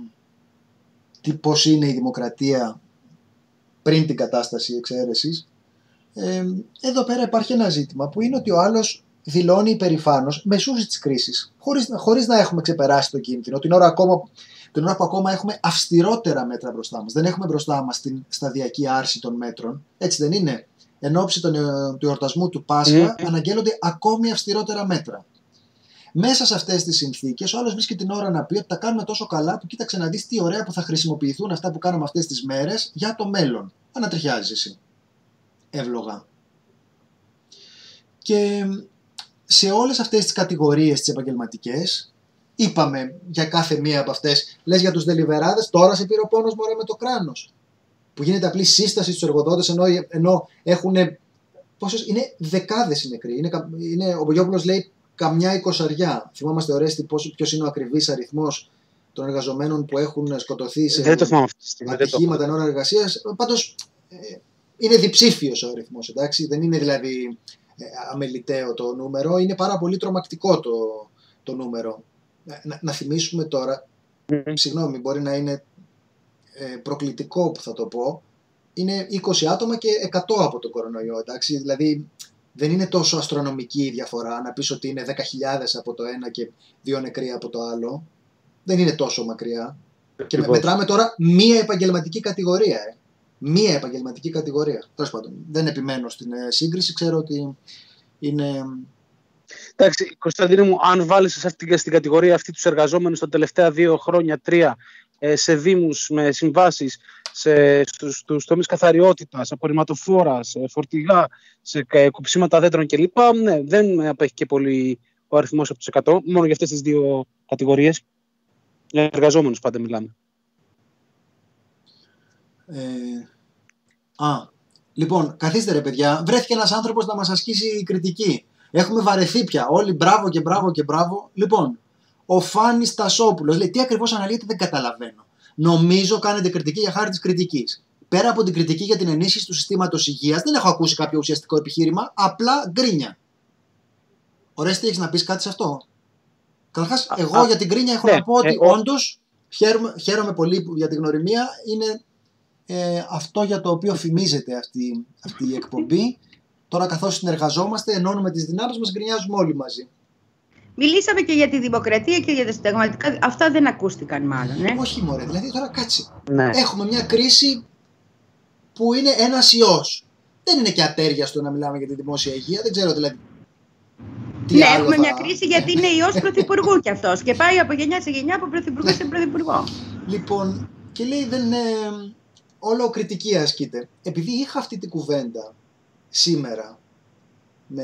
πώς είναι η δημοκρατία πριν την κατάσταση εξαίρεσης, εδώ πέρα υπάρχει ένα ζήτημα που είναι ότι ο άλλος δηλώνει υπερηφάνος μεσούσεις της κρίσης, χωρίς να έχουμε ξεπεράσει το κίνδυνο, την ώρα που ακόμα έχουμε αυστηρότερα μέτρα μπροστά μας. Δεν έχουμε μπροστά μας την σταδιακή άρση των μέτρων, έτσι δεν είναι? Εν ώψη του εορτασμού του Πάσχα αναγγέλλονται ακόμη αυστηρότερα μέτρα. Μέσα σε αυτές τις συνθήκες, ο άλλος βρίσκει την ώρα να πει ότι τα κάνουμε τόσο καλά που κοίταξε να δεις τι ωραία που θα χρησιμοποιηθούν αυτά που κάναμε αυτές τις μέρες για το μέλλον. Ανατριχιάζεις εσύ. Εύλογα. Και σε όλες αυτές τις κατηγορίες τις επαγγελματικές, είπαμε για κάθε μία από αυτές, λες για τους δελιβεράδες, τώρα σε πήρε ο πόνος μωρέ με το κράνος. Που γίνεται απλή σύσταση στους εργοδότες, ενώ έχουν. Πόσες, είναι δεκάδες οι νεκροί. Ο Μπογιόπουλος λέει καμιά 20. Θυμόμαστε, Ορέστη, ποιος είναι ο ακριβής αριθμός των εργαζομένων που έχουν σκοτωθεί σε ατυχήματα εν ώρα εργασίας. Πάντως είναι διψήφιος ο αριθμός, εντάξει. Δεν είναι δηλαδή αμεληταίο το νούμερο. Είναι πάρα πολύ τρομακτικό το νούμερο. Να θυμίσουμε τώρα, συγγνώμη, μπορεί να είναι προκλητικό που θα το πω, είναι 20 άτομα και 100 από τον κορονοϊό, εντάξει, δηλαδή δεν είναι τόσο αστρονομική η διαφορά να πεις ότι είναι 10.000 από το ένα και 2 νεκροί από το άλλο, δεν είναι τόσο μακριά. Και μετράμε τώρα μία επαγγελματική κατηγορία, μία επαγγελματική κατηγορία. Τέλος πάντων, δεν επιμένω στην σύγκριση, ξέρω ότι είναι... Εντάξει, Κωνσταντίνε μου, αν βάλεις στην κατηγορία αυτή τους εργαζόμενους τα τελευταία 2 χρόνια, 3, σε δήμους με συμβάσεις, στους τομείς καθαριότητας, απορριμματοφόρας, φορτηγά, σε κοψίματα δέντρων κλπ. Ναι, δεν απέχει και πολύ ο αριθμός από τους 100, μόνο για αυτές τις 2 κατηγορίες. Για εργαζόμενους πάντα μιλάμε. Λοιπόν, καθίστε ρε παιδιά, βρέθηκε ένας άνθρωπος να μας ασκήσει κριτική. Έχουμε βαρεθεί πια. Όλοι μπράβο και μπράβο και μπράβο. Λοιπόν, ο Φάνης Τασόπουλος λέει: τι ακριβώς αναλύετε, δεν καταλαβαίνω. Νομίζω κάνετε κριτική για χάρη της κριτικής. Πέρα από την κριτική για την ενίσχυση του συστήματος υγείας, δεν έχω ακούσει κάποιο ουσιαστικό επιχείρημα, απλά γκρίνια. Ωραία, τι έχεις να πεις κάτι σε αυτό? Καταρχάς, εγώ για την γκρίνια έχω να πω ότι όντως χαίρομαι πολύ για την γνωριμία. Είναι αυτό για το οποίο φημίζεται αυτή η εκπομπή. Τώρα, καθώς συνεργαζόμαστε, ενώνουμε τις δυνάμεις μας, γκρινιάζουμε όλοι μαζί. Μιλήσαμε και για τη δημοκρατία και για τα συνταγματικά. Αυτά δεν ακούστηκαν μάλλον. Όχι, μωρέ. Δηλαδή, τώρα κάτσε. Ναι. Έχουμε μια κρίση που είναι ένας ιός. Δεν είναι και ατέριαστο να μιλάμε για τη δημόσια υγεία. Δεν ξέρω δηλαδή. Ναι, έχουμε μια κρίση γιατί είναι ιός πρωθυπουργού κι αυτός. Και πάει από γενιά σε γενιά, από πρωθυπουργό σε πρωθυπουργό. Λοιπόν, και λέει δεν είναι. Όλο κριτική ασκείται. Επειδή είχα αυτή την κουβέντα σήμερα με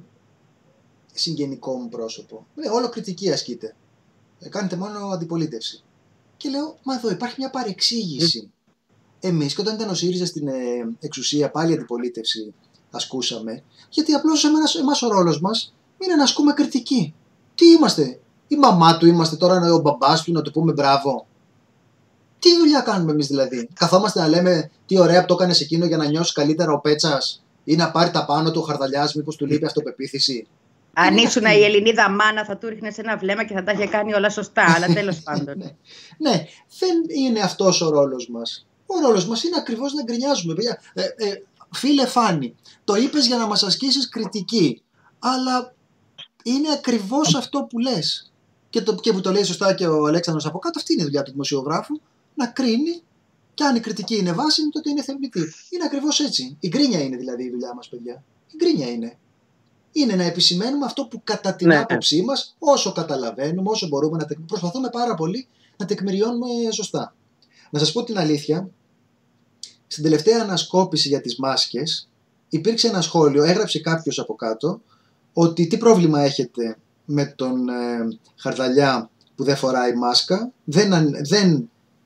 συγγενικό μου πρόσωπο, όλο κριτική ασκείται. Κάνετε μόνο αντιπολίτευση. Και λέω, μα εδώ υπάρχει μια παρεξήγηση. Εμείς και όταν ήταν ο ΣΥΡΙΖΑ στην εξουσία, πάλι αντιπολίτευση ασκούσαμε, γιατί απλώς εμάς ο ρόλος μας είναι να ασκούμε κριτική. Τι είμαστε, η μαμά του είμαστε τώρα, ο μπαμπάς του, να του πούμε μπράβο? Τι δουλειά κάνουμε εμείς δηλαδή? Καθόμαστε να λέμε τι ωραία που το έκανες εκείνο για να νιώσει καλύτερα ο Πέτσας ή να πάρει τα πάνω του ο Χαρδαλιάς, μήπως του λείπει αυτοπεποίθηση? Αν ήσουν η Ελληνίδα μάνα, θα του ρίχνες ένα βλέμμα και θα τα είχε κάνει όλα σωστά, αλλά τέλος πάντων. Ναι, δεν είναι αυτός ο ρόλος μας. Ο ρόλος μας είναι ακριβώς να γκρινιάζουμε. Φίλε Φάνη, το είπες για να μας ασκήσεις κριτική, αλλά είναι ακριβώς αυτό που λες. Και που το λέει σωστά και ο Αλέξανδρος από κάτω, αυτή είναι η δουλειά του δημοσιογράφου, να κρίνει, και αν η κριτική είναι βάσιμη, τότε είναι θεμητή. Είναι ακριβώς έτσι. Η γκρίνια είναι δηλαδή η δουλειά μας, παιδιά. Η γκρίνια είναι. Είναι να επισημαίνουμε αυτό που κατά την άποψή μας, όσο καταλαβαίνουμε, όσο μπορούμε, προσπαθούμε πάρα πολύ να τεκμηριώνουμε σωστά. Να σας πω την αλήθεια, στην τελευταία ανασκόπηση για τις μάσκες υπήρξε ένα σχόλιο, έγραψε κάποιος από κάτω, ότι τι πρόβλημα έχετε με τον Χαρδαλιά που δεν φοράει μάσκα,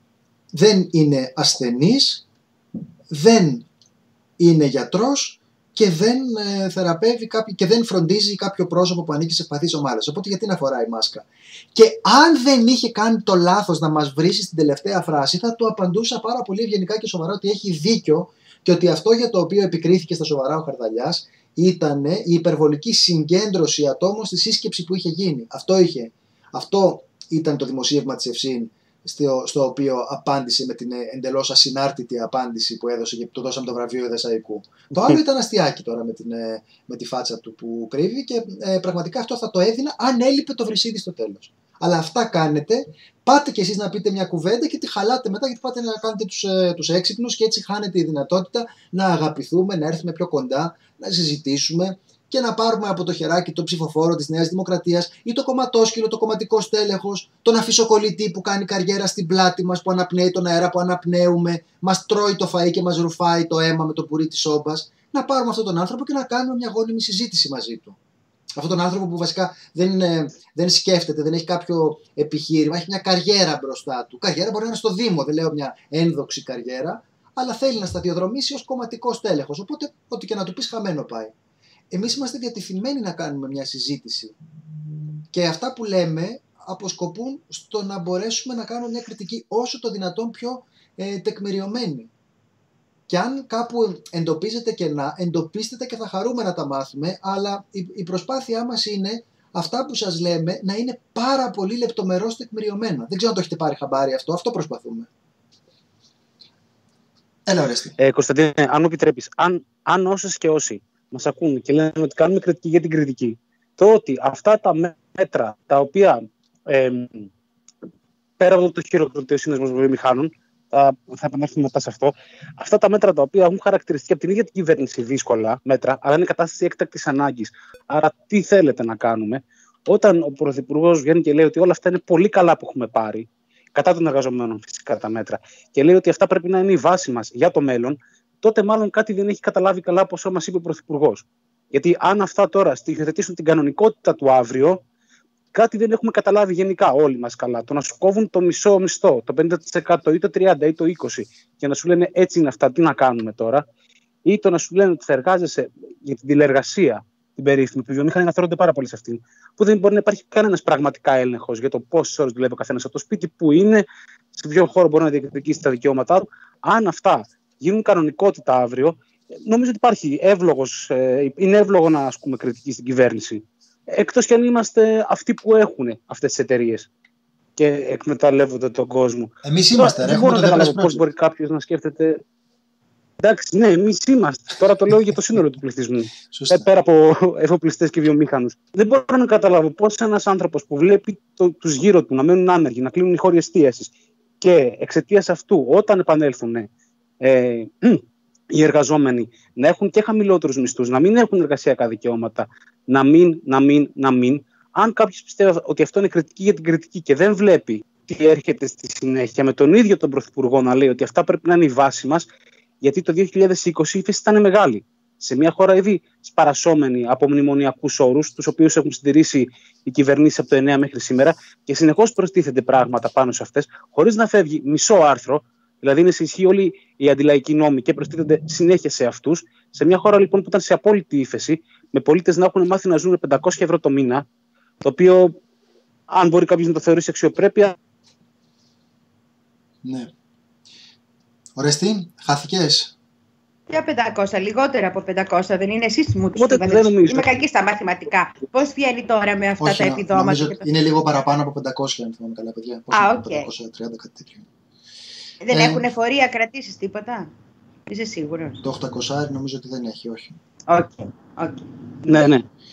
δεν είναι ασθενής, δεν είναι γιατρός και δεν θεραπεύει και δεν φροντίζει κάποιο πρόσωπο που ανήκει σε ευπαθείς ομάδες. Οπότε γιατί να φοράει μάσκα? Και αν δεν είχε κάνει το λάθος να μας βρίσει στην τελευταία φράση, θα του απαντούσα πάρα πολύ ευγενικά και σοβαρά ότι έχει δίκιο και ότι αυτό για το οποίο επικρίθηκε στα σοβαρά ο Χαρδαλιάς ήταν η υπερβολική συγκέντρωση ατόμων στη σύσκεψη που είχε γίνει. Αυτό ήταν το δημοσίευμα της Ευσύν, στο οποίο απάντησε με την εντελώς ασυνάρτητη απάντηση που έδωσε και του δώσαμε το βραβείο Εδεσαϊκού. Το άλλο ήταν αστιάκι τώρα με τη φάτσα του που κρύβει και πραγματικά αυτό θα το έδινα αν έλειπε το Βρυσίδι στο τέλος. Αλλά αυτά κάνετε, πάτε κι εσείς να πείτε μια κουβέντα και τη χαλάτε μετά, γιατί πάτε να κάνετε τους έξυπνους και έτσι χάνετε η δυνατότητα να αγαπηθούμε, να έρθουμε πιο κοντά, να συζητήσουμε και να πάρουμε από το χεράκι το ψηφοφόρο της Νέας Δημοκρατίας ή το κομματόσκυλο, το κομματικό στέλεχος, τον αφισοκολλητή που κάνει καριέρα στην πλάτη μας, που αναπνέει τον αέρα που αναπνέουμε, μας τρώει το φαΐ και μας ρουφάει το αίμα με το πουρί της σόμπας. Να πάρουμε αυτόν τον άνθρωπο και να κάνουμε μια γόνιμη συζήτηση μαζί του. Αυτόν τον άνθρωπο που βασικά δεν σκέφτεται, δεν έχει κάποιο επιχείρημα, έχει μια καριέρα μπροστά του. Καριέρα μπορεί να είναι στο Δήμο, δεν λέω μια ένδοξη καριέρα, αλλά θέλει να σταδιοδρομήσει ως κομματικό στέλεχος. Οπότε, ό,τι και να του πεις, χαμένο πάει. Εμείς είμαστε διατεθειμένοι να κάνουμε μια συζήτηση και αυτά που λέμε αποσκοπούν στο να μπορέσουμε να κάνουμε μια κριτική όσο το δυνατόν πιο τεκμηριωμένη. Και αν κάπου εντοπίζετε κενά, εντοπίστε και θα χαρούμε να τα μάθουμε, αλλά η προσπάθειά μας είναι αυτά που σας λέμε να είναι πάρα πολύ λεπτομερώς τεκμηριωμένα. Δεν ξέρω αν το έχετε πάρει χαμπάρι αυτό προσπαθούμε. Έλα, Ορέστη. Κωνσταντίνε, αν μου επιτρέπεις, αν όσες και όσοι μας ακούν και λένε ότι κάνουμε κριτική για την κριτική, το ότι αυτά τα μέτρα τα οποία πέρα από το χειροκροτείο σύνδεσμος βιομηχάνων, θα επανέλθουμε μετά σε αυτό, αυτά τα μέτρα τα οποία έχουν χαρακτηριστεί από την ίδια την κυβέρνηση δύσκολα μέτρα, αλλά είναι κατάσταση έκτακτης ανάγκης. Άρα, τι θέλετε να κάνουμε, όταν ο Πρωθυπουργός βγαίνει και λέει ότι όλα αυτά είναι πολύ καλά που έχουμε πάρει, κατά των εργαζομένων φυσικά τα μέτρα, και λέει ότι αυτά πρέπει να είναι η βάση μας για το μέλλον, τότε μάλλον κάτι δεν έχει καταλάβει καλά από όσο μας είπε ο Πρωθυπουργός. Γιατί αν αυτά τώρα στοιχειοθετήσουν την κανονικότητα του αύριο, κάτι δεν έχουμε καταλάβει γενικά όλοι μας καλά. Το να σου κόβουν το μισό μισθό, το 50% ή το 30% ή το 20% και να σου λένε έτσι είναι αυτά, τι να κάνουμε τώρα, ή το να σου λένε ότι θα εργάζεσαι για την τηλεεργασία, την περίφημη, που οι βιομηχανοί αναφέρονται πάρα πολύ σε αυτήν, που δεν μπορεί να υπάρχει κανένας πραγματικά έλεγχος για το πόσες ώρες δουλεύει ο καθένας από το σπίτι, που είναι, σε ποιο χώρο μπορεί να διεκδικήσει τα δικαιώματά του. Αν αυτά γίνουν κανονικότητα αύριο, νομίζω ότι είναι εύλογο να ασκούμε κριτική στην κυβέρνηση. Εκτός κι αν είμαστε αυτοί που έχουν αυτές τις εταιρείες και εκμεταλλεύονται τον κόσμο. Εμείς είμαστε, δεν μπορώ να καταλάβω πώς μπορεί κάποιος να σκέφτεται. Εντάξει, ναι, εμείς είμαστε. Τώρα το λέω για το σύνολο του πληθυσμού. Πέρα από εφοπλιστές και βιομήχανους. Δεν μπορώ να καταλάβω πώς ένας άνθρωπος που βλέπει τους γύρω του να μένουν άνεργοι, να κλείνουν οι χώροι εστίασης και εξαιτίας αυτού, όταν επανέλθουν οι εργαζόμενοι να έχουν και χαμηλότερους μισθούς, να μην έχουν εργασιακά δικαιώματα, να μην. Αν κάποιος πιστεύει ότι αυτό είναι κριτική για την κριτική και δεν βλέπει τι έρχεται στη συνέχεια με τον ίδιο τον Πρωθυπουργό να λέει ότι αυτά πρέπει να είναι η βάση μας, γιατί το 2020 η ύφεση ήταν μεγάλη. Σε μια χώρα ήδη σπαρασσόμενη από μνημονιακούς όρους, τους οποίους έχουν συντηρήσει οι κυβερνήσεις από το 9 μέχρι σήμερα, και συνεχώς προστίθενται πράγματα πάνω σε αυτές, χωρίς να φεύγει μισό άρθρο. Δηλαδή είναι σε ισχύ όλοι οι αντιλαϊκοί νόμοι και προστίθενται συνέχεια σε αυτούς. Σε μια χώρα λοιπόν που ήταν σε απόλυτη ύφεση, με πολίτες να έχουν μάθει να ζουν 500 ευρώ το μήνα, το οποίο, αν μπορεί κάποιος να το θεωρήσει αξιοπρέπεια. Ναι. Ορέστη, χάθηκες. Για 500, λιγότερα από 500 δεν είναι? Εσείς μου τους είπατε. Είμαι κακή στα μαθηματικά. Πώς βγαίνει τώρα με αυτά τα επιδόματα? Είναι λίγο παραπάνω από 500, αν θυμάμαι καλά, παιδιά. Okay. 530, κάτι τέτοιο. Δεν έχουν εφορία κρατήσεις τίποτα? Είσαι σίγουρος? Το 800 νομίζω ότι δεν έχει, όχι. Okay. Ναι.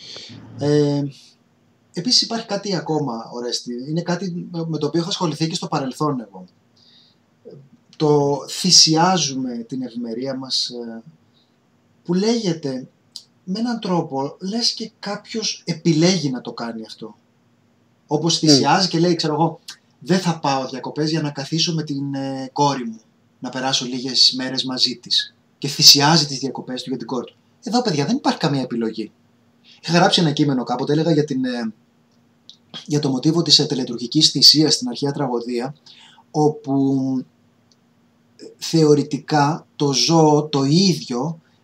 Επίσης υπάρχει κάτι ακόμα, Ορέστη. Είναι κάτι με το οποίο έχω ασχοληθεί και στο παρελθόν εγώ. Το θυσιάζουμε την ευημερία μας, που λέγεται με έναν τρόπο, λες και κάποιος επιλέγει να το κάνει αυτό. Όπως θυσιάζει και λέει, ξέρω εγώ, δεν θα πάω διακοπές για να καθίσω με την κόρη μου, να περάσω λίγες μέρες μαζί της. Και θυσιάζει τις διακοπές του για την κόρη του. Εδώ, παιδιά, δεν υπάρχει καμία επιλογή. Είχα γράψει ένα κείμενο κάποτε, έλεγα για το μοτίβο της τελετουργικής θυσίας στην αρχαία τραγωδία, όπου θεωρητικά το ζώο το ίδιο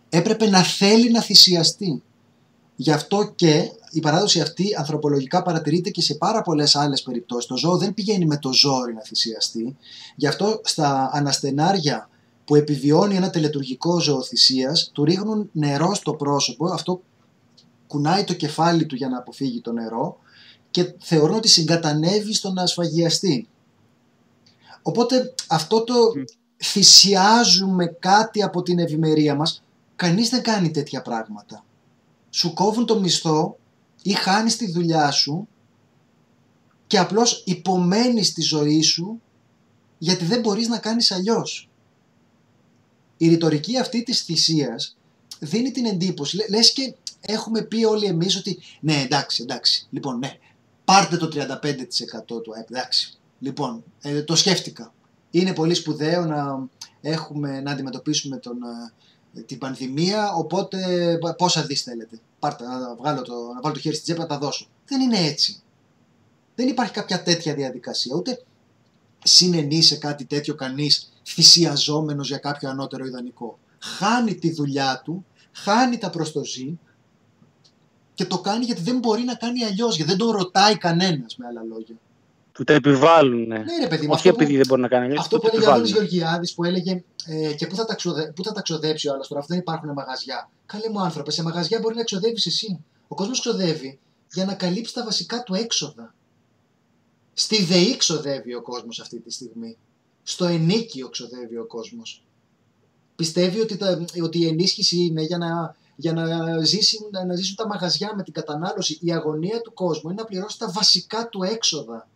έπρεπε να θέλει να θυσιαστεί. Γι' αυτό και η παράδοση αυτή ανθρωπολογικά παρατηρείται και σε πάρα πολλές άλλες περιπτώσεις. Το ζώο δεν πηγαίνει με το ζόρι να θυσιαστεί. Γι' αυτό στα αναστενάρια που επιβιώνει ένα τελετουργικό ζωοθυσίας, του ρίχνουν νερό στο πρόσωπο, αυτό κουνάει το κεφάλι του για να αποφύγει το νερό και θεωρούν ότι συγκατανεύει στο να σφαγιαστεί. Οπότε αυτό το θυσιάζουμε κάτι από την ευημερία μας, κανείς δεν κάνει τέτοια πράγματα. Σου κόβουν το μισθό ή χάνεις τη δουλειά σου και απλώς υπομένεις τη ζωή σου γιατί δεν μπορείς να κάνεις αλλιώς. Η ρητορική αυτή της θυσίας δίνει την εντύπωση, λες και έχουμε πει όλοι εμείς ότι ναι, εντάξει, λοιπόν, ναι, πάρτε το 35% του ΑΕΠ, εντάξει, λοιπόν, το σκέφτηκα. Είναι πολύ σπουδαίο να αντιμετωπίσουμε την πανδημία, οπότε πόσα δις θέλετε. Πάρτε, να βάλω το χέρι στην τσέπη να τα δώσω. Δεν είναι έτσι. Δεν υπάρχει κάποια τέτοια διαδικασία, ούτε συνενεί σε κάτι τέτοιο κανείς θυσιαζόμενος για κάποιο ανώτερο ιδανικό. Χάνει τη δουλειά του, χάνει τα προστοζή και το κάνει γιατί δεν μπορεί να κάνει αλλιώς, γιατί δεν τον ρωτάει κανένας, με άλλα λόγια. Του τα επιβάλλουν. Ναι, ρε παιδί μου. Όχι επειδή δεν μπορεί να κάνει αλλιώς. Αυτό που έλεγε ο Άδωνης Γεωργιάδης, που έλεγε και πού θα τα ξοδέψει ο άλλος τώρα, αφού δεν υπάρχουν μαγαζιά. Καλέ μου άνθρωπε, σε μαγαζιά μπορεί να εξοδεύεις εσύ. Ο κόσμος ξοδεύει για να καλύψει τα βασικά του έξοδα. Στη ΔΕΗ ξοδεύει ο κόσμος αυτή τη στιγμή. Στο ενίκιο ξοδεύει ο κόσμος. Πιστεύει ότι η ενίσχυση είναι για να ζήσουν τα μαγαζιά με την κατανάλωση. Η αγωνία του κόσμου είναι να πληρώσει τα βασικά του έξοδα.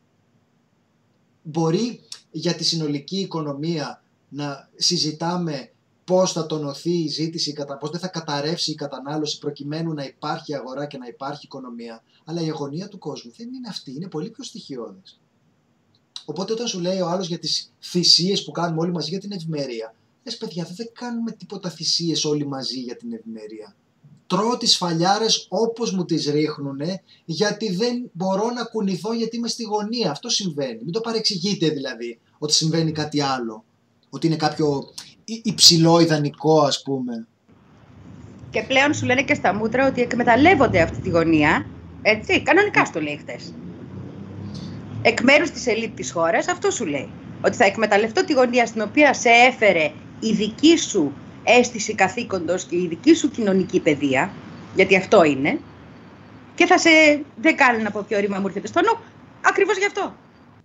Μπορεί για τη συνολική οικονομία να συζητάμε πώς θα τονωθεί η ζήτηση, πώς δεν θα καταρρεύσει η κατανάλωση προκειμένου να υπάρχει αγορά και να υπάρχει οικονομία. Αλλά η αγωνία του κόσμου δεν είναι αυτή, είναι πολύ πιο στοιχειώδες. Οπότε όταν σου λέει ο άλλος για τις θυσίες που κάνουμε όλοι μαζί για την ευημερία, λες παιδιά, δεν κάνουμε τίποτα θυσίες όλοι μαζί για την ευημερία. Τρώω τις φαλιάρες όπως μου τις ρίχνουνε, γιατί δεν μπορώ να κουνηθώ γιατί είμαι στη γωνία. Αυτό συμβαίνει. Μην το παρεξηγείτε δηλαδή ότι συμβαίνει κάτι άλλο. Ότι είναι κάποιο υψηλό ιδανικό, ας πούμε. Και πλέον σου λένε και στα μούτρα ότι εκμεταλλεύονται αυτή τη γωνία. Έτσι, κανονικά στο λέει χτες. Εκ μέρους της ελίτ της χώρας, αυτό σου λέει. Ότι θα εκμεταλλευτώ τη γωνία στην οποία σε έφερε η δική σου αίσθηση καθήκοντος και η δική σου κοινωνική παιδεία, γιατί αυτό είναι, και θα σε δεν κάνει να πω ποιο ρήμα μου έρχεται στο νου, ακριβώς γι' αυτό.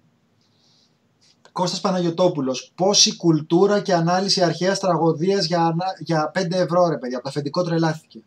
Κώστας Παναγιωτόπουλος, πόση κουλτούρα και ανάλυση αρχαίας τραγωδίας για 5 ευρώ, ρε παιδιά, από το αφεντικό τρελάθηκε.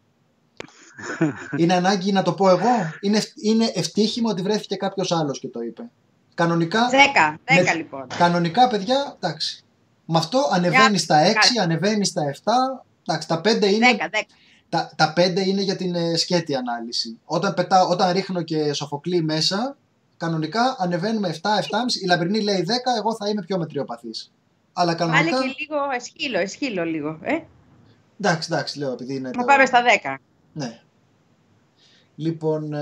Είναι ανάγκη να το πω εγώ, είναι ευτύχημα ότι βρέθηκε κάποιος άλλος και το είπε. Κανονικά, 10 λοιπόν. Κανονικά, παιδιά, εντάξει. Με αυτό ανεβαίνει στα 6, ανεβαίνει στα 7, εντάξει, τα 5 είναι... 10. Τα 5 είναι για την σκέτη ανάλυση. Όταν ρίχνω και Σοφοκλή μέσα, κανονικά ανεβαίνουμε 7, 7,5. Η Λαμπρινή λέει 10, εγώ θα είμαι πιο μετριοπαθής. Αλλά κανονικά... Βάλε και λίγο, εσχύλο λίγο. Εντάξει, λέω, επειδή είναι... Θα πάμε στα 10. Ναι. Λοιπόν,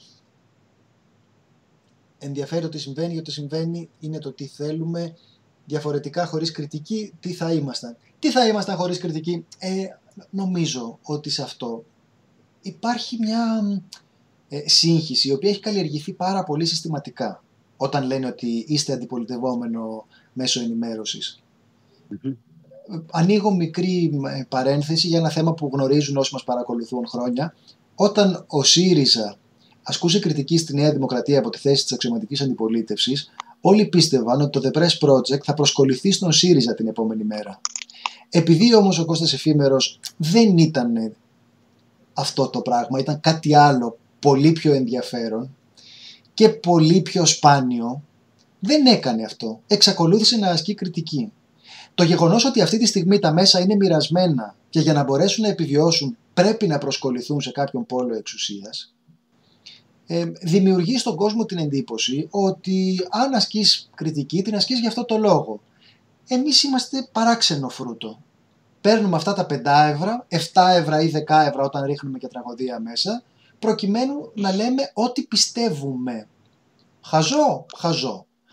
ενδιαφέρει ότι συμβαίνει, γιατί συμβαίνει είναι το τι θέλουμε. Διαφορετικά, χωρίς κριτική, τι θα ήμασταν. Τι θα ήμασταν χωρίς κριτική? Νομίζω ότι σε αυτό υπάρχει μια σύγχυση η οποία έχει καλλιεργηθεί πάρα πολύ συστηματικά όταν λένε ότι είστε αντιπολιτευόμενο μέσο ενημέρωσης. Ανοίγω μικρή παρένθεση για ένα θέμα που γνωρίζουν όσοι μας παρακολουθούν χρόνια. Όταν ο ΣΥΡΙΖΑ ασκούσε κριτική στη Νέα Δημοκρατία από τη θέση της αξιωματικής αντιπολίτευσης, όλοι πίστευαν ότι το The Press Project θα προσκοληθεί στον ΣΥΡΙΖΑ την επόμενη μέρα. Επειδή όμως ο Κώστας Εφήμερος δεν ήταν αυτό το πράγμα, ήταν κάτι άλλο πολύ πιο ενδιαφέρον και πολύ πιο σπάνιο, δεν έκανε αυτό. Εξακολούθησε να ασκεί κριτική. Το γεγονός ότι αυτή τη στιγμή τα μέσα είναι μοιρασμένα και για να μπορέσουν να επιβιώσουν πρέπει να προσκοληθούν σε κάποιον πόλο εξουσίας, δημιουργεί στον κόσμο την εντύπωση ότι αν ασκείς κριτική, την ασκείς για αυτό το λόγο. Εμείς είμαστε παράξενο φρούτο. Παίρνουμε αυτά τα 5 ευρώ, 7 ευρώ ή 10 ευρώ όταν ρίχνουμε και τραγωδία μέσα, προκειμένου να λέμε ό,τι πιστεύουμε. Χαζό.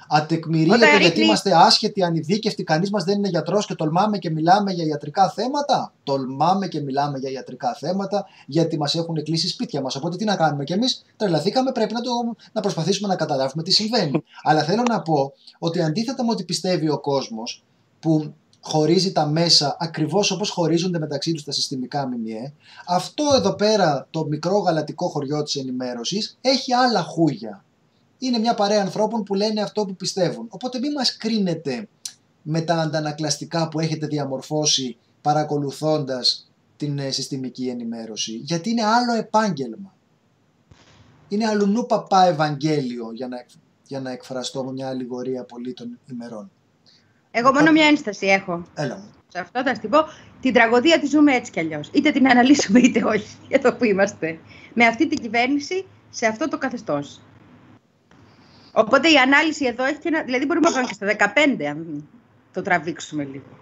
Ατεκμηρίεται γιατί είμαστε άσχετοι, ανειδίκευτοι, κανείς μας δεν είναι γιατρός και τολμάμε και μιλάμε για ιατρικά θέματα. Τολμάμε και μιλάμε για ιατρικά θέματα γιατί μας έχουν κλείσει σπίτια μας. Οπότε τι να κάνουμε κι εμείς, τρελαθήκαμε, πρέπει να προσπαθήσουμε να καταλάβουμε τι συμβαίνει. Αλλά θέλω να πω ότι αντίθετα με ό,τι πιστεύει ο κόσμος, που χωρίζει τα μέσα ακριβώς όπως χωρίζονται μεταξύ τους τα συστημικά ΜΜΕ, αυτό εδώ πέρα το μικρό γαλατικό χωριό της ενημέρωσης έχει άλλα χούγια. Είναι μια παρέα ανθρώπων που λένε αυτό που πιστεύουν. Οπότε μην μας κρίνετε με τα αντανακλαστικά που έχετε διαμορφώσει παρακολουθώντας την συστημική ενημέρωση. Γιατί είναι άλλο επάγγελμα. Είναι αλλουνού παπά Ευαγγέλιο, για να εκφραστώ με μια αλληγορία πολύτων ημερών. Εγώ μόνο μια ένσταση έχω. Έλα μου. Σε αυτό θα την πω. Την τραγωδία τη ζούμε έτσι κι αλλιώς. Είτε την αναλύσουμε είτε όχι. Για το που είμαστε. Με αυτή την κυβέρνηση, σε αυτό το καθεστώς. Οπότε η ανάλυση εδώ έχει και δηλαδή μπορούμε να πάμε και στα 15, αν το τραβήξουμε λίγο.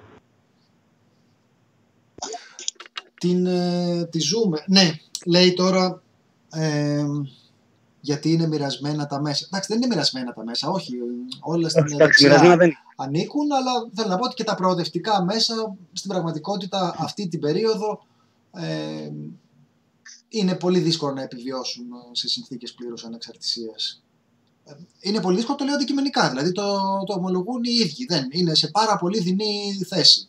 Τη ζούμε. Ναι, λέει τώρα γιατί είναι μοιρασμένα τα μέσα. Εντάξει, δεν είναι μοιρασμένα τα μέσα, όχι. Όλα στην δεξιά ανήκουν, αλλά θέλω να πω ότι και τα προοδευτικά μέσα στην πραγματικότητα αυτή την περίοδο είναι πολύ δύσκολο να επιβιώσουν σε συνθήκες πλήρους ανεξαρτησίας. Είναι πολύ δύσκολο, το λέω αντικειμενικά, δηλαδή το ομολογούν οι ίδιοι. Δεν, είναι σε πάρα πολύ δεινή θέση.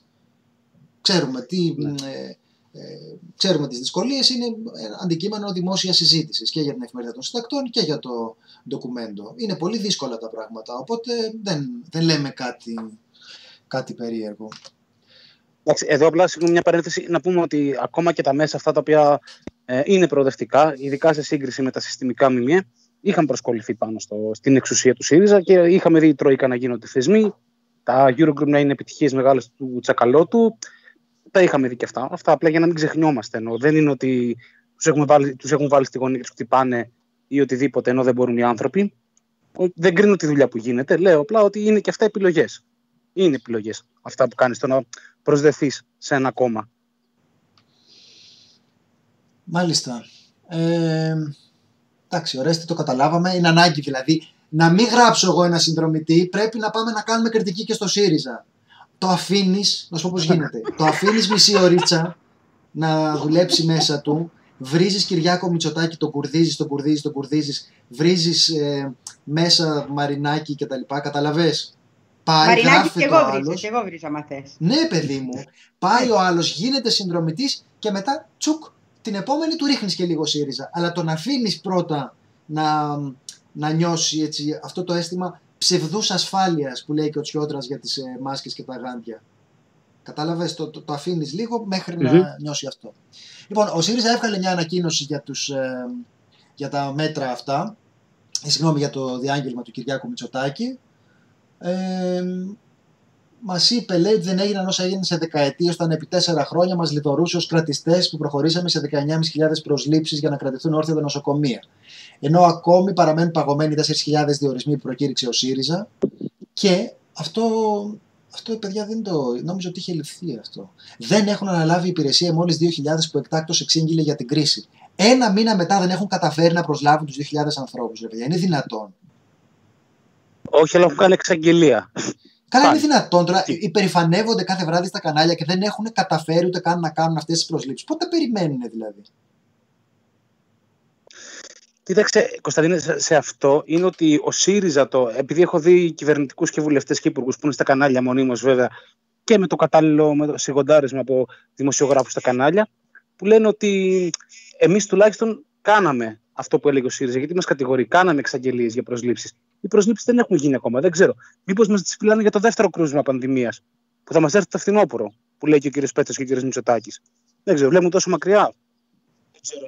Ξέρουμε τις δυσκολίες, είναι αντικείμενο δημόσιας συζήτησης και για την εφημερίδα των συντακτών και για το ντοκουμέντο. Είναι πολύ δύσκολα τα πράγματα, οπότε δεν λέμε κάτι περίεργο. Εδώ απλά μια παρένθεση να πούμε ότι ακόμα και τα μέσα αυτά τα οποία είναι προοδευτικά, ειδικά σε σύγκριση με τα συστημικά ΜΜΕ, είχαν προσκοληθεί πάνω στην εξουσία του ΣΥΡΙΖΑ και είχαμε δει η Τρόικα να γίνονται θεσμοί, τα Eurogroup να είναι επιτυχίες μεγάλες του Τσακαλώτου. Τα είχαμε δει και αυτά. Αυτά απλά για να μην ξεχνιόμαστε. Ενώ δεν είναι ότι τους έχουν βάλει στη γωνία και τους χτυπάνε ή οτιδήποτε, ενώ δεν μπορούν οι άνθρωποι. Δεν κρίνω τη δουλειά που γίνεται. Λέω απλά ότι είναι και αυτά επιλογές. Είναι επιλογές αυτά που κάνεις, το να προσδεθείς σε ένα κόμμα. Μάλιστα. Εντάξει, ωραία, το καταλάβαμε. Είναι ανάγκη δηλαδή. Να μην γράψω εγώ ένα συνδρομητή, πρέπει να πάμε να κάνουμε κριτική και στο ΣΥΡΙΖΑ. Το αφήνεις, να σου πω πώς γίνεται. Το αφήνεις μισή ωρίτσα να δουλέψει μέσα του. Βρίζεις Κυριάκο Μητσοτάκη, τον κουρδίζεις. Βρίζεις μέσα Μαρινάκη κτλ. Καταλαβες. Μαρινάκη και εγώ βρίζω, άμα θες. Ναι, παιδί μου. Πάει ο άλλος, γίνεται συνδρομητής και μετά τσουκ. Την επόμενη του ρίχνεις και λίγο ΣΥΡΙΖΑ. Αλλά τον αφήνεις πρώτα να νιώσει έτσι, αυτό το αίσθημα ψευδούς ασφάλειας που λέει και ο Τσιόδρας για τις μάσκες και τα γάντια. Κατάλαβες, το αφήνεις λίγο μέχρι να νιώσει αυτό. Λοιπόν, ο ΣΥΡΙΖΑ έβγαλε μια ανακοίνωση για τα μέτρα αυτά, για το διάγγελμα του Κυριάκου Μητσοτάκη. Μας είπε, λέει, ότι δεν έγιναν όσα έγιναν σε δεκαετίες, όταν επί 4 χρόνια μας λιδωρούσε ως κρατιστές που προχωρήσαμε σε 19.500 προσλήψεις για να κρατηθούν όρθια τα νοσοκομεία. Ενώ ακόμη παραμένουν παγωμένοι 4.000 διορισμοί που προκήρυξε ο ΣΥΡΙΖΑ. Και αυτό παιδιά δεν νόμιζα ότι είχε ληφθεί αυτό. Δεν έχουν αναλάβει η υπηρεσία μόλις 2.000 που εκτάκτως εξήγηλε για την κρίση. Ένα μήνα μετά δεν έχουν καταφέρει να προσλάβουν τους 2.000 ανθρώπους. Παιδιά. Είναι δυνατόν? Όχι, αλλά έχουν κάνει εξαγγελία. Καλά, είναι δυνατόν τώρα? Υπερηφανεύονται κάθε βράδυ στα κανάλια και δεν έχουν καταφέρει ούτε καν να κάνουν αυτές τις προσλήψεις. Πότε περιμένουν δηλαδή? Κοίταξε, Κωνσταντίνε, σε αυτό είναι ότι ο ΣΥΡΙΖΑ, επειδή έχω δει κυβερνητικούς και βουλευτές και υπουργούς που είναι στα κανάλια μονίμως βέβαια και με το κατάλληλο σιγοντάρισμα από δημοσιογράφους στα κανάλια, που λένε ότι εμείς τουλάχιστον κάναμε αυτό που έλεγε ο ΣΥΡΙΖΑ, γιατί μας κατηγορεί, κάναμε εξαγγελίες για προσλήψεις. Οι προσλήψεις δεν έχουν γίνει ακόμα, δεν ξέρω. Μήπως μας τις φυλάνε για το δεύτερο κρούσμα πανδημίας, που θα μας έρθει το φθινόπωρο, που λέει και ο κ. Πέτρος και ο κ. Μητσοτάκης. Δεν ξέρω, βλέπουμε τόσο μακριά. Δεν ξέρω.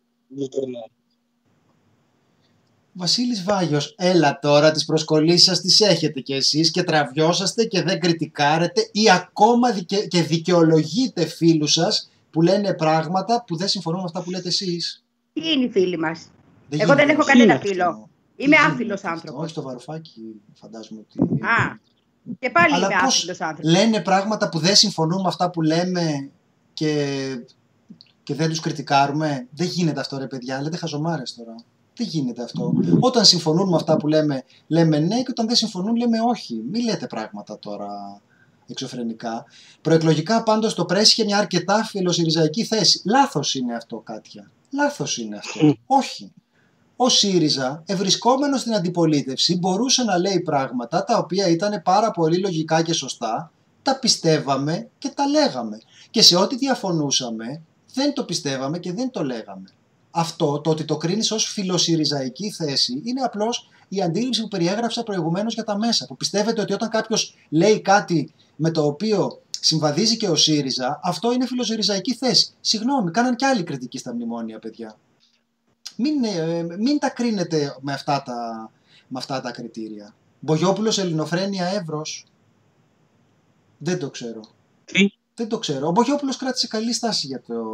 Βασίλης Βάγιος, έλα τώρα, τις προσκολήσεις σας τις έχετε κι εσείς και τραβιώσαστε και δεν κριτικάρετε ή ακόμα και δικαιολογείτε φίλους σας που λένε πράγματα που δεν συμφωνούν με αυτά που λέτε εσείς. Τι είναι οι φίλοι μας? Εγώ δεν έχω κανένα φίλο. Είμαι άφιλος άνθρωπος. Όχι, στο Βαρουφάκι φαντάζομαι ότι... Και πάλι αλλά είμαι άφιλος άνθρωπος. Λένε πράγματα που δεν συμφωνούν με αυτά που λέμε και δεν τους κριτικάρουμε. Δεν γίνεται αυτό, ρε παιδιά, λέτε χαζομάρες τώρα. Δεν γίνεται αυτό. Όταν συμφωνούν με αυτά που λέμε, λέμε ναι, και όταν δεν συμφωνούν, λέμε όχι. Μην λέτε πράγματα τώρα εξωφρενικά. Προεκλογικά πάντως το ΠΡΕΣ είχε μια αρκετά φιλοσυριζαϊκή θέση. Λάθος είναι αυτό, Κάτια. Λάθος είναι αυτό. Όχι. Ο ΣΥΡΙΖΑ, ευρισκόμενος στην αντιπολίτευση, μπορούσε να λέει πράγματα τα οποία ήταν πάρα πολύ λογικά και σωστά, τα πιστεύαμε και τα λέγαμε. Και σε ό,τι διαφωνούσαμε, δεν το πιστεύαμε και δεν το λέγαμε. Αυτό, το ότι το κρίνεις ως φιλοσυριζαϊκή θέση, είναι απλώς η αντίληψη που περιέγραψα προηγουμένως για τα μέσα. Που πιστεύετε ότι όταν κάποιος λέει κάτι με το οποίο συμβαδίζει και ο ΣΥΡΙΖΑ, αυτό είναι φιλοσυριζαϊκή θέση. Συγγνώμη, κάναν και άλλη κριτική στα μνημόνια, παιδιά. Μην τα κρίνετε με αυτά τα κριτήρια. Μπογιόπουλος, ελληνοφρένεια, Εύρος. Δεν το ξέρω. Δεν το ξέρω. Ο Μπογιόπουλος κράτησε καλή στάση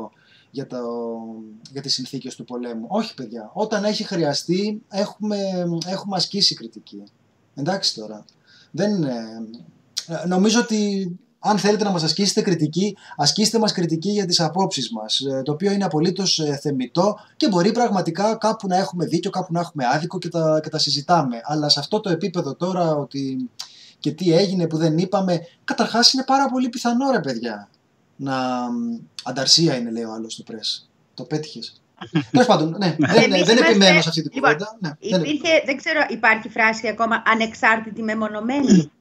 για τις συνθήκες του πολέμου. Όχι, παιδιά. Όταν έχει χρειαστεί έχουμε ασκήσει κριτική. Εντάξει τώρα. Νομίζω ότι αν θέλετε να μας ασκήσετε κριτική, ασκήστε μας κριτική για τις απόψεις μας, το οποίο είναι απολύτως θεμιτό και μπορεί πραγματικά κάπου να έχουμε δίκιο, κάπου να έχουμε άδικο και τα συζητάμε. Αλλά σε αυτό το επίπεδο τώρα ότι και τι έγινε που δεν είπαμε, καταρχάς είναι πάρα πολύ πιθανό, ρε παιδιά, ανταρσία είναι, λέει ο άλλος στο πρες. Το πέτυχες. Τέλος πάντων, ναι, δεν επιμένω σε αυτή την κουβέντα. Δεν ξέρω, υπάρχει φράση ακόμα ανεξάρτητη μεμονωμένη.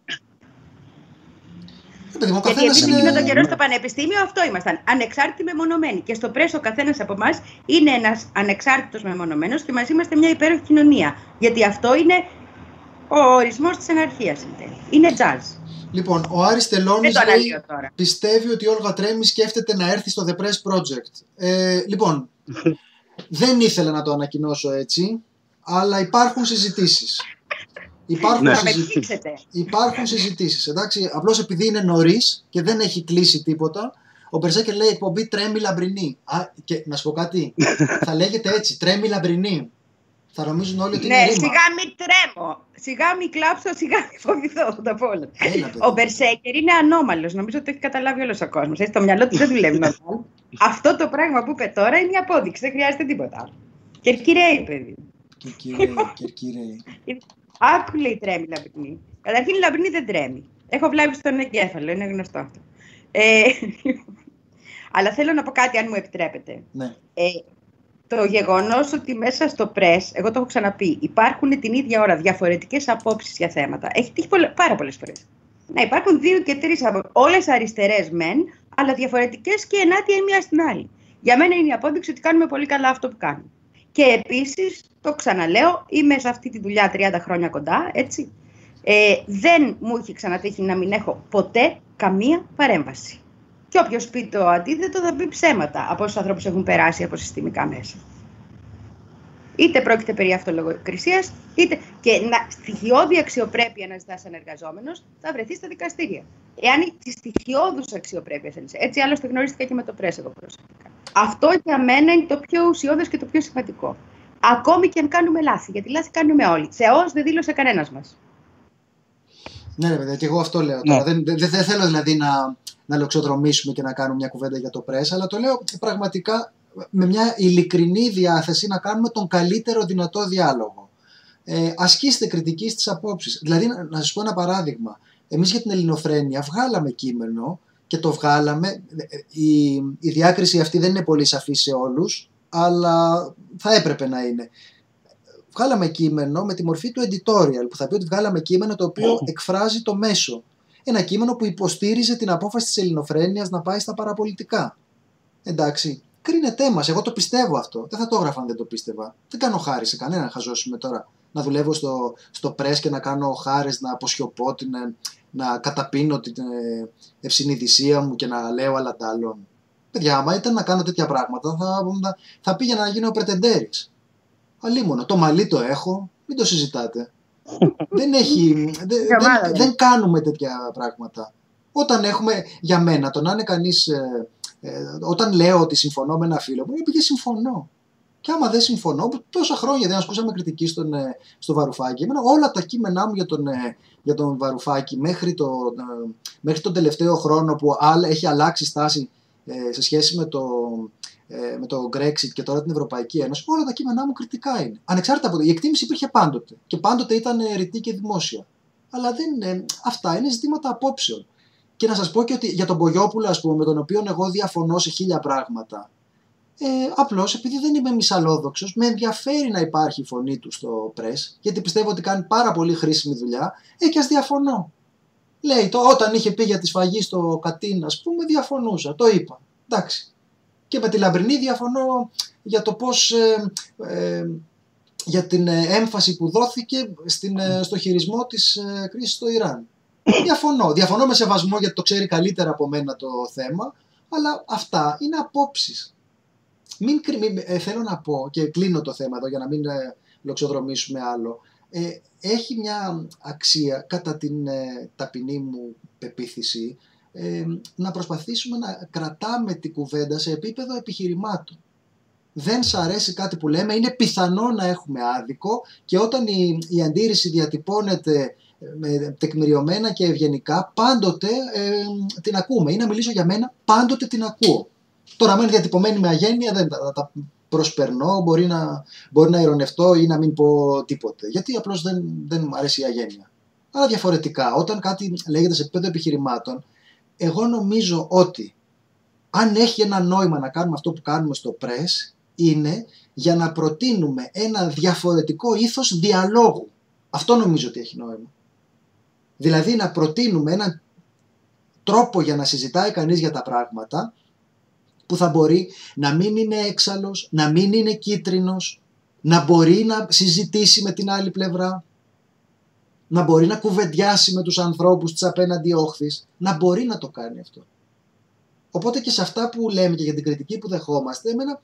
Γιατί επειδή εκείνο τον καιρό στο πανεπιστήμιο αυτό ήμασταν. Ανεξάρτητοι μεμονωμένοι. Και στο πρέσο ο καθένας από εμάς είναι ένας ανεξάρτητος μεμονωμένος και μαζί είμαστε μια υπέροχη κοινωνία. Γιατί αυτό είναι ο ορισμός της αναρχίας. Είναι jazz. Λοιπόν, ο Άρης Τελώνης πιστεύει ότι η Όλγα Τρέμι σκέφτεται να έρθει στο The Press Project. Λοιπόν, δεν ήθελα να το ανακοινώσω έτσι, αλλά υπάρχουν συζητήσεις. Υπάρχουν συζητήσεις, εντάξει, απλώς επειδή είναι νωρίς και δεν έχει κλείσει τίποτα, ο Μπερσέκερ λέει εκπομπή Τρέμι Λαμπρινή. Και να σου πω κάτι, θα λέγεται έτσι, Τρέμι Λαμπρινή. Θα νομίζουν όλοι ότι είναι ρήμα. Σιγά μη τρέμω, σιγά μη κλάψω, σιγά μη φοβηθώ, θα τα πω όλα. Ο Μπερσέκερ είναι ανώμαλος, νομίζω ότι το έχει καταλάβει όλος ο κόσμος. Στο μυαλό του δεν δουλεύει να βγάλει. Αυτό το πράγμα που είπε τώρα είναι η απόδειξη, δεν χρειάζεται τίποτα άλλο. Κερκυρέι, παιδί. Κερκυρέι. Άκου λέει τρέμει λαμπρινή. Καταρχήν η λαμπρινή δεν τρέμει. Έχω βλάβει στον εγκέφαλο, είναι γνωστό αυτό. Αλλά θέλω να πω κάτι, αν μου επιτρέπετε. Ναι. Το γεγονός ότι μέσα στο πρες, εγώ το έχω ξαναπεί, υπάρχουν την ίδια ώρα διαφορετικές απόψεις για θέματα. Έχει τύχει πάρα πολλές φορές. Να υπάρχουν 2 και 3 απόψεις. Όλες αριστερές μεν, αλλά διαφορετικές και ενάντια η μία στην άλλη. Για μένα είναι η απόδειξη ότι κάνουμε πολύ καλά αυτό που κάνουμε. Και επίσης, το ξαναλέω, είμαι σε αυτή τη δουλειά 30 χρόνια κοντά, έτσι. Δεν μου είχε ξανατύχει να μην έχω ποτέ καμία παρέμβαση. Και όποιος πει το αντίθετο θα πει ψέματα από όσους ανθρώπους έχουν περάσει από συστημικά μέσα. Είτε πρόκειται περί αυτολογοκρισίας, είτε και στοιχειώδη αξιοπρέπεια να ζητάς σαν εργαζόμενος, θα βρεθεί στα δικαστήρια. Εάν τη στοιχειώδους αξιοπρέπεια θέλεις. Έτσι, άλλωστε γνωρίστηκα και με το πρες εγώ προσωπικά. Αυτό για μένα είναι το πιο ουσιώδες και το πιο σημαντικό. Ακόμη και αν κάνουμε λάθη, γιατί λάθη κάνουμε όλοι. Θεός δεν δήλωσε κανένας μας. Ναι, ρε παιδιά, και εγώ αυτό λέω τώρα. Δεν θέλω δηλαδή να λοξοδρομήσουμε και να κάνουμε μια κουβέντα για το πρες, αλλά το λέω πραγματικά με μια ειλικρινή διάθεση να κάνουμε τον καλύτερο δυνατό διάλογο. Ασκήστε κριτική στις απόψεις. Δηλαδή, να σας πω ένα παράδειγμα. Εμείς για την ελληνοφρένεια βγάλαμε κείμενο και το βγάλαμε. Η διάκριση αυτή δεν είναι πολύ σαφή σε όλους, αλλά θα έπρεπε να είναι. Βγάλαμε κείμενο με τη μορφή του editorial, που θα πει ότι βγάλαμε κείμενο το οποίο εκφράζει το μέσο. Ένα κείμενο που υποστήριζε την απόφαση της ελληνοφρένειας να πάει στα παραπολιτικά. Εντάξει, κρίνετέ μας, εγώ το πιστεύω αυτό. Δεν θα το έγραφα αν δεν το πίστευα. Δεν κάνω χάρη σε κανέναν, χαζώσουμε τώρα. Να δουλεύω στο πρες και να κάνω χάρες, να αποσιωπώ, να καταπίνω την ευσυνειδησία μου και να λέω άλλα τ' άλλων. Παιδιά, άμα ήταν να κάνω τέτοια πράγματα, θα πήγαινα να γίνω πρετεντέρης. Αλίμονο, το μαλλί το έχω, μην το συζητάτε. Δεν κάνουμε τέτοια πράγματα. Όταν έχουμε, για μένα, το να είναι κανείς, όταν λέω ότι συμφωνώ με ένα φίλο μου, επειδή συμφωνώ. Και άμα δεν συμφωνώ, τόσα χρόνια δεν ασκούσαμε κριτική στο Βαρουφάκη. Εμένα όλα τα κείμενά μου για τον Βαρουφάκη μέχρι τον τελευταίο χρόνο που έχει αλλάξει στάση σε σχέση με το Brexit και τώρα την Ευρωπαϊκή Ένωση, όλα τα κείμενά μου κριτικά είναι. Ανεξάρτητα από το. Η εκτίμηση υπήρχε πάντοτε. Και πάντοτε ήταν ρητή και δημόσια. Αλλά αυτά είναι ζητήματα απόψεων. Και να σας πω και ότι για τον Μπογιόπουλο, ας πούμε, με τον οποίο εγώ διαφωνώ σε 1000 πράγματα, απλώς επειδή δεν είμαι μυσαλόδοξος, με ενδιαφέρει να υπάρχει η φωνή του στο press, γιατί πιστεύω ότι κάνει πάρα πολύ χρήσιμη δουλειά, και ας διαφωνώ. Λέει, όταν είχε πει για τη σφαγή στο Κατίν, ας πούμε, διαφωνούσα, το είπα. Εντάξει. Και με τη Λαμπρινή διαφωνώ για το πώς, για την έμφαση που δόθηκε στο χειρισμό της κρίσης στο Ιράν. Διαφωνώ με σεβασμό γιατί το ξέρει καλύτερα από μένα το θέμα, αλλά αυτά είναι απόψεις. Θέλω να πω, και κλείνω το θέμα εδώ για να μην λοξοδρομήσουμε άλλο, έχει μια αξία κατά την ταπεινή μου πεποίθηση να προσπαθήσουμε να κρατάμε την κουβέντα σε επίπεδο επιχειρημάτων. Δεν σ' αρέσει κάτι που λέμε, είναι πιθανό να έχουμε άδικο, και όταν η αντίρρηση διατυπώνεται τεκμηριωμένα και ευγενικά, πάντοτε την ακούμε. Ή να μιλήσω για μένα, πάντοτε την ακούω. Τώρα, αν είναι διατυπωμένη με αγένεια, δεν τα προσπερνώ, μπορεί να ειρωνευτώ ή να μην πω τίποτε. Γιατί απλώς δεν μου αρέσει η αγένεια. Αλλά διαφορετικά, όταν κάτι λέγεται σε επίπεδο επιχειρημάτων, εγώ νομίζω ότι αν έχει ένα νόημα να κάνουμε αυτό που κάνουμε στο press, είναι για να προτείνουμε ένα διαφορετικό ήθος διαλόγου. Αυτό νομίζω ότι έχει νόημα. Δηλαδή να προτείνουμε έναν τρόπο για να συζητάει κανείς για τα πράγματα, που θα μπορεί να μην είναι έξαλλος, να μην είναι κίτρινος, να μπορεί να συζητήσει με την άλλη πλευρά, να μπορεί να κουβεντιάσει με τους ανθρώπους της απέναντι όχθης, να μπορεί να το κάνει αυτό. Οπότε και σε αυτά που λέμε και για την κριτική που δεχόμαστε, εμένα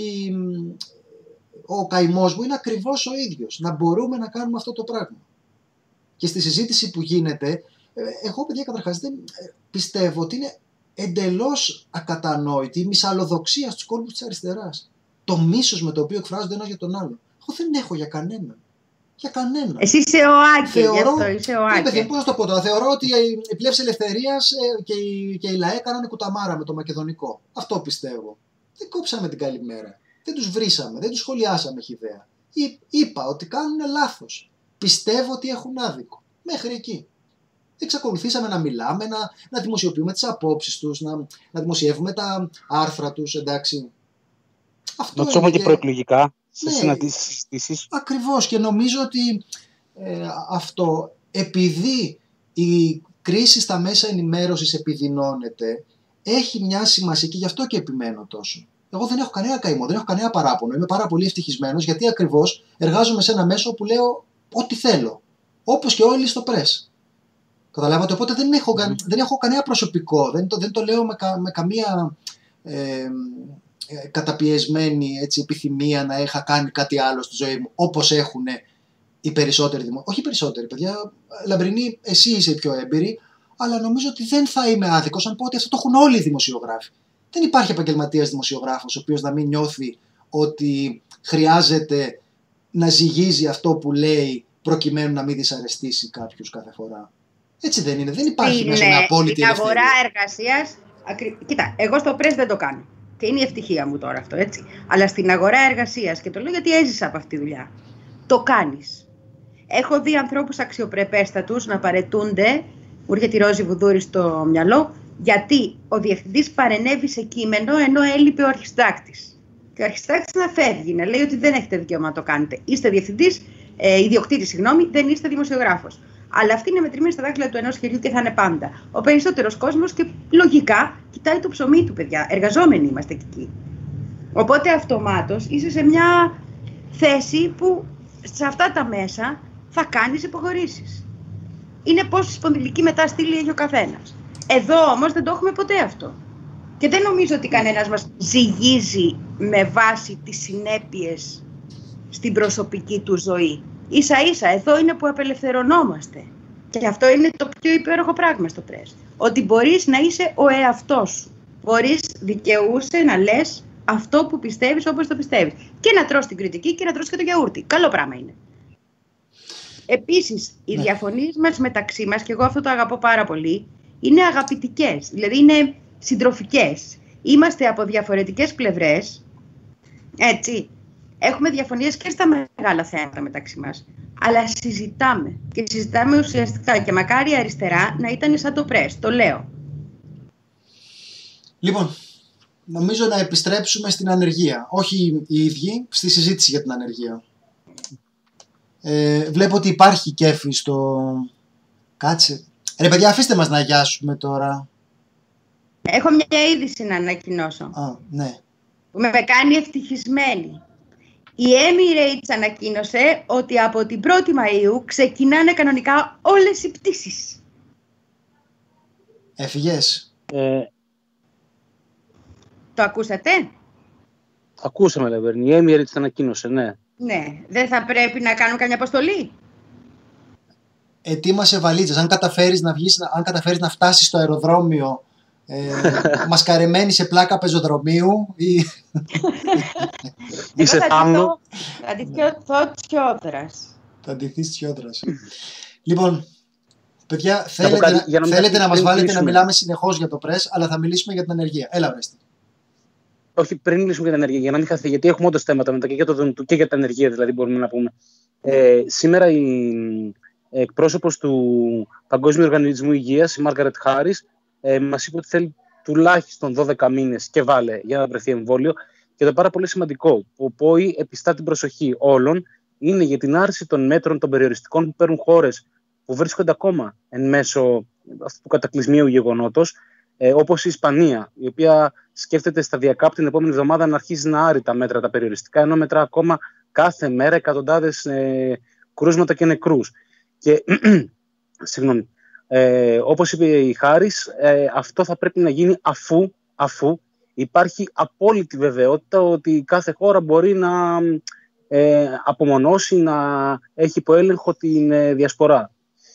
ο καημός μου είναι ακριβώς ο ίδιος. Να μπορούμε να κάνουμε αυτό το πράγμα. Και στη συζήτηση που γίνεται, εγώ, παιδιά, καταρχάς δεν πιστεύω ότι είναι εντελώς ακατανόητη η μυσαλλοδοξία στους κόλπους της αριστεράς. Το μίσος με το οποίο εκφράζονται ένας για τον άλλο. Εγώ δεν έχω για κανέναν. Για κανέναν. Εσύ είσαι ο Άκη, γι' αυτό είσαι ο Άκη. Πώς να το πω τώρα. Θεωρώ ότι οι πλεύσεις ελευθερίας και οι ΛΑΕ κάνανε κουταμάρα με το μακεδονικό. Αυτό πιστεύω. Δεν κόψαμε την καλημέρα. Δεν τους βρίσαμε. Δεν τους σχολιάσαμε χυδαία. Είπα ότι κάνουν λάθος. Πιστεύω ότι έχουν άδικο. Μέχρι εκεί. Εξακολουθήσαμε να μιλάμε, να δημοσιοποιούμε τις απόψεις τους, να δημοσιεύουμε τα άρθρα τους, εντάξει. Αυτό να τους έχουμε και προεκλογικά σε συναντήσεις, συζητήσεις. Ακριβώς, και νομίζω ότι αυτό, επειδή η κρίση στα μέσα ενημέρωσης επιδεινώνεται, έχει μια σημασία, και γι' αυτό και επιμένω τόσο. Εγώ δεν έχω κανένα καημό, δεν έχω κανένα παράπονο. Είμαι πάρα πολύ ευτυχισμένος, γιατί ακριβώς εργάζομαι σε ένα μέσο που λέω ό,τι θέλω. Όπως και όλοι στο press. Καταλάβατε, οπότε δεν έχω κανένα προσωπικό, δεν το λέω με καμία καταπιεσμένη επιθυμία να είχα κάνει κάτι άλλο στη ζωή μου, όπως έχουν οι περισσότεροι δημοσιογράφοι. Όχι οι περισσότεροι, παιδιά, Λαμπρινή, εσύ είσαι πιο έμπειρη, αλλά νομίζω ότι δεν θα είμαι άδικος αν πω ότι αυτό το έχουν όλοι οι δημοσιογράφοι. Δεν υπάρχει επαγγελματίας δημοσιογράφος ο οποίος να μην νιώθει ότι χρειάζεται να ζυγίζει αυτό που λέει προκειμένου να μην δυσαρεστήσει κάποιους κάθε φορά. Έτσι δεν είναι, δεν υπάρχει μέσα μια απόλυτη ελευθερία. Στην αγορά εργασίας, κοίτα, εγώ στο press δεν το κάνω. Και είναι η ευτυχία μου τώρα αυτό, έτσι. Αλλά στην αγορά εργασίας, και το λέω γιατί έζησα από αυτή τη δουλειά, το κάνεις. Έχω δει ανθρώπους αξιοπρεπέστατους να παραιτούνται, μου έρχεται η Ρόζη Βουδούρη στο μυαλό, γιατί ο διευθυντής παρενέβη σε κείμενο ενώ έλειπε ο αρχιστράκτης. Και ο αρχιστράκτης να φεύγει, να λέει ότι δεν έχετε δικαίωμα να το κάνετε. Είστε διευθυντής, ιδιοκτήτης, δεν είστε δημοσιογράφος. Αλλά αυτή είναι μετρημένη στα δάχτυλα του ενός χεριού και θα είναι πάντα. Ο περισσότερος κόσμος και λογικά κοιτάει το ψωμί του, παιδιά. Εργαζόμενοι είμαστε εκεί. Οπότε αυτομάτως είσαι σε μια θέση που σε αυτά τα μέσα θα κάνεις υποχωρήσεις. Είναι πόση σπονδυλική μετά στήλη έχει ο καθένας. Εδώ όμως δεν το έχουμε ποτέ αυτό. Και δεν νομίζω ότι κανένας μας ζυγίζει με βάση τις συνέπειες στην προσωπική του ζωή. Ίσα ίσα, εδώ είναι που απελευθερωνόμαστε. Και αυτό είναι το πιο υπέροχο πράγμα στο press. Ότι μπορείς να είσαι ο εαυτός σου. Μπορείς, δικαιούσε να λες αυτό που πιστεύεις όπως το πιστεύεις. Και να τρως την κριτική και να τρως και το γιαούρτι. Καλό πράγμα είναι. Επίσης, οι διαφωνίες μας μεταξύ μας, και εγώ αυτό το αγαπώ πάρα πολύ, είναι αγαπητικές. Δηλαδή είναι συντροφικές. Είμαστε από διαφορετικές πλευρές, έτσι. Έχουμε διαφωνίες και στα μεγάλα θέματα μεταξύ μας. Αλλά συζητάμε. Και συζητάμε ουσιαστικά. Και μακάρι η αριστερά να ήταν σαν το πρες. Το λέω. Λοιπόν, νομίζω να επιστρέψουμε στην ανεργία. Όχι οι ίδιοι, στη συζήτηση για την ανεργία. Βλέπω ότι υπάρχει κέφι στο... Κάτσε. Ρε παιδιά, αφήστε μας να αγιάσουμε τώρα. Έχω μια είδηση να ανακοινώσω. Ναι. Που με κάνει ευτυχισμένη. Η Emirates ανακοίνωσε ότι από την 1η Μαΐου ξεκινάνε κανονικά όλες οι πτήσεις. Έφυγες. Το ακούσατε? Ακούσαμε, Λεβέρνη. Η Emirates ανακοίνωσε, ναι. Ναι. Δεν θα πρέπει να κάνουν καμιά αποστολή? Ετοίμασε βαλίτσες. Αν καταφέρεις να φτάσεις στο αεροδρόμιο μασκαρεμένη σε πλάκα πεζοδρομίου ή... Είσαι θάμνο. Θα ντυθώ Τσιόδρας. Θα ντυθείς Τσιόδρας. Λοιπόν, παιδιά, να θέλετε να μας βάλετε να μιλάμε συνεχώς για το πρες, αλλά θα μιλήσουμε για την ανεργία. Έλα, βρέστη. Όχι, πριν μιλήσουμε για την ανεργία, για να μην χαθεί, γιατί έχουμε όντως θέματα μετά και για το ΔΝΤ και για την ανεργία, δηλαδή μπορούμε να πούμε. Σήμερα η εκπρόσωπος του Παγκόσμιου Οργανισμού Υγείας, η Μάργαρετ Χάρις, μας είπε ότι θέλει τουλάχιστον 12 μήνες και βάλε για να βρεθεί εμβόλιο. Και το πάρα πολύ σημαντικό, που ο ΠΟΗ επιστά την προσοχή όλων, είναι για την άρση των μέτρων των περιοριστικών που παίρνουν χώρες που βρίσκονται ακόμα εν μέσω αυτού του κατακλυσμίου γεγονότος, όπως η Ισπανία, η οποία σκέφτεται σταδιακά από την επόμενη εβδομάδα να αρχίσει να άρει τα μέτρα τα περιοριστικά, ενώ μετρά ακόμα κάθε μέρα εκατοντάδες κρούσματα και νεκρούς. Και, συγγνώμη, όπως είπε η Χάρις, αυτό θα πρέπει να γίνει αφού υπάρχει απόλυτη βεβαιότητα ότι κάθε χώρα μπορεί να απομονώσει, να έχει υπό έλεγχο την διασπορά.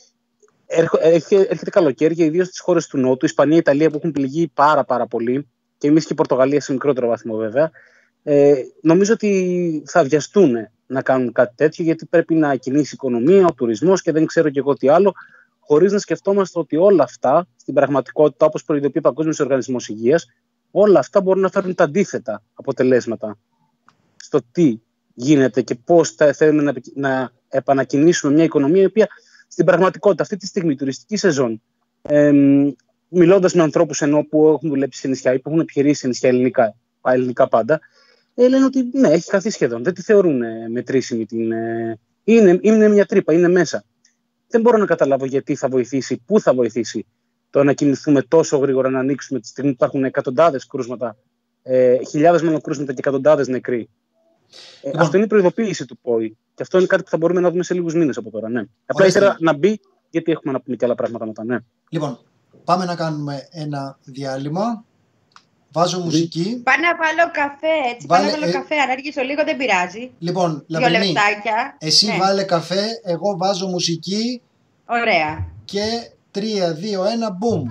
Έρχεται καλοκαίρι και ιδίως στις χώρες του Νότου, Ισπανία, Ιταλία, που έχουν πληγεί πάρα πολύ, και εμείς και η Πορτογαλία σε μικρότερο βαθμό βέβαια, νομίζω ότι θα βιαστούν να κάνουν κάτι τέτοιο, γιατί πρέπει να κινήσει η οικονομία, ο τουρισμός και δεν ξέρω και εγώ τι άλλο, χωρίς να σκεφτόμαστε ότι όλα αυτά στην πραγματικότητα, όπως προειδοποιεί ο Παγκόσμιος Οργανισμός Υγείας, όλα αυτά μπορούν να φέρουν τα αντίθετα αποτελέσματα στο τι γίνεται και πώς θα θέλουμε να επανακινήσουμε μια οικονομία η οποία στην πραγματικότητα αυτή τη στιγμή, τουριστική σεζόν, μιλώντας με ανθρώπους που έχουν δουλέψει σε νησιά ή που έχουν επιχειρήσει σε νησιά ελληνικά πάντα, λένε ότι ναι, έχει χαθεί σχεδόν. Δεν τη θεωρούν μετρήσιμη. Είναι μια τρύπα, είναι μέσα. Δεν μπορώ να καταλάβω γιατί θα βοηθήσει, πού θα βοηθήσει το να κινηθούμε τόσο γρήγορα, να ανοίξουμε τη στιγμή που υπάρχουν εκατοντάδες κρούσματα, χιλιάδες μόνο κρούσματα και εκατοντάδες νεκροί. Αυτό είναι η προειδοποίηση του ΠΟΗ. Και αυτό είναι κάτι που θα μπορούμε να δούμε σε λίγους μήνες από τώρα. Ναι. Απλά ήθελα να μπει, γιατί έχουμε να πούμε και άλλα πράγματα μετά. Ναι. Λοιπόν, πάμε να κάνουμε ένα διάλειμμα. Βάζω μουσική. Πάω να βάλω καφέ, έτσι. Πάω να βάλω καφέ. Αν αργήσω λίγο δεν πειράζει. Λοιπόν, Λαβρινή, εσύ βάλε καφέ, εγώ βάζω μουσική. Ωραία. Και 3, 2, 1, boom.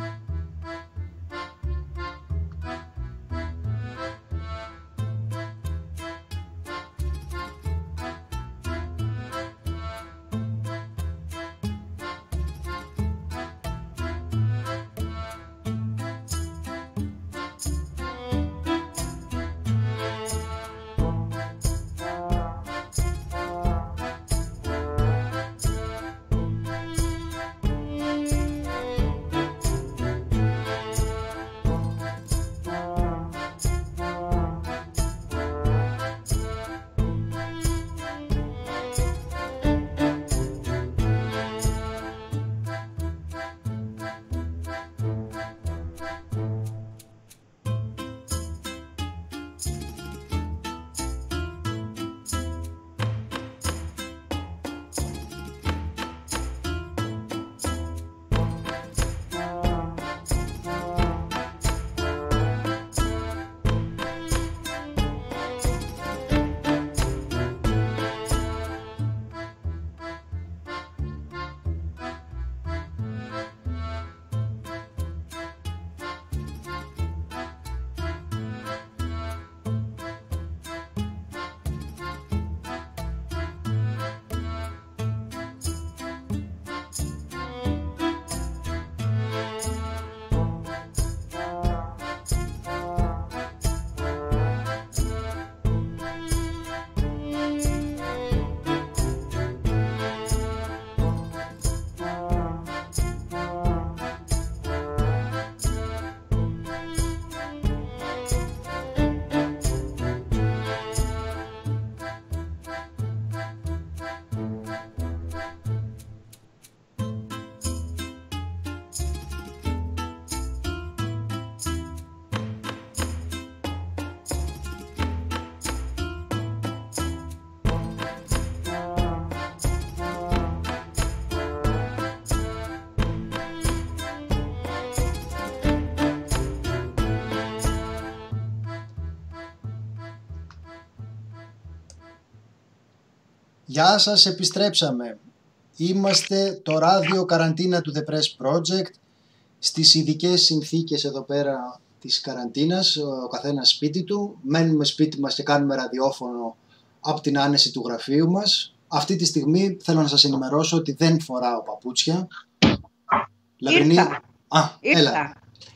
Γεια σας, επιστρέψαμε. Είμαστε το ράδιο καραντίνα του The Press Project, στις ειδικές συνθήκες εδώ πέρα της καραντίνας, ο καθένας σπίτι του. Μένουμε σπίτι μας και κάνουμε ραδιόφωνο από την άνεση του γραφείου μας. Αυτή τη στιγμή θέλω να σας ενημερώσω ότι δεν φοράω παπούτσια. Λαμπρινή... Έλα.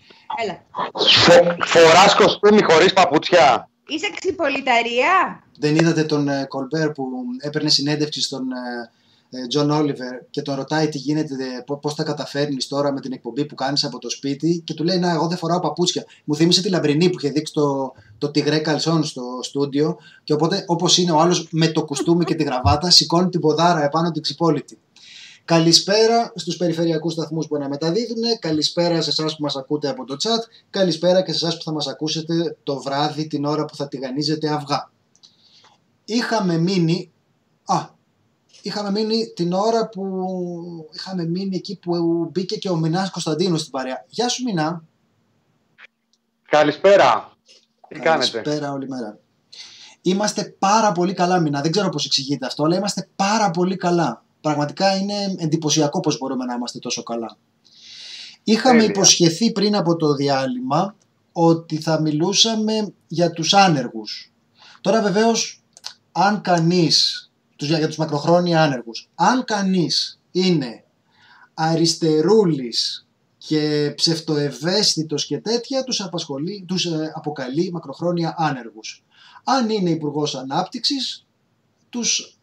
Φοράς κοστούμι χωρίς παπούτσια. Είσαι ξυπολιταρία. Δεν είδατε τον Κολμπέρ που έπαιρνε συνέντευξη στον Τζον Όλιβερ και τον ρωτάει τι γίνεται, πώς τα καταφέρνεις τώρα με την εκπομπή που κάνεις από το σπίτι, και του λέει να, εγώ δεν φοράω παπούτσια. Μου θύμισε τη Λαμπρινή που είχε δείξει το τιγρέ καλσόν στο στούντιο, και οπότε όπως είναι ο άλλος με το κουστούμι και τη γραβάτα, σηκώνει την ποδάρα επάνω την ξυπόλυτη. Καλησπέρα στους περιφερειακούς σταθμούς που αναμεταδίδουν, καλησπέρα σε εσάς που μας ακούτε από το chat, καλησπέρα και σε εσάς που θα μας ακούσετε το βράδυ την ώρα που θα τηγανίζετε αυγά. Είχαμε μείνει την ώρα που είχαμε μείνει εκεί που μπήκε και ο Μινάς Κωνσταντίνος στην παρέα. Γεια σου Μινά. Καλησπέρα. Τι κάνετε? Καλησπέρα όλη μέρα. Είμαστε πάρα πολύ καλά Μινά, δεν ξέρω πώς εξηγείται αυτό, αλλά είμαστε πάρα πολύ καλά. Πραγματικά είναι εντυπωσιακό πώς μπορούμε να είμαστε τόσο καλά. Είχαμε υποσχεθεί πριν από το διάλειμμα ότι θα μιλούσαμε για τους άνεργους. Τώρα βεβαίως, αν κανείς, για τους μακροχρόνια άνεργους, αν κανείς είναι αριστερούλης και ψευτοευαίσθητος και τέτοια, τους αποκαλεί μακροχρόνια άνεργους. Αν είναι υπουργός ανάπτυξης, τους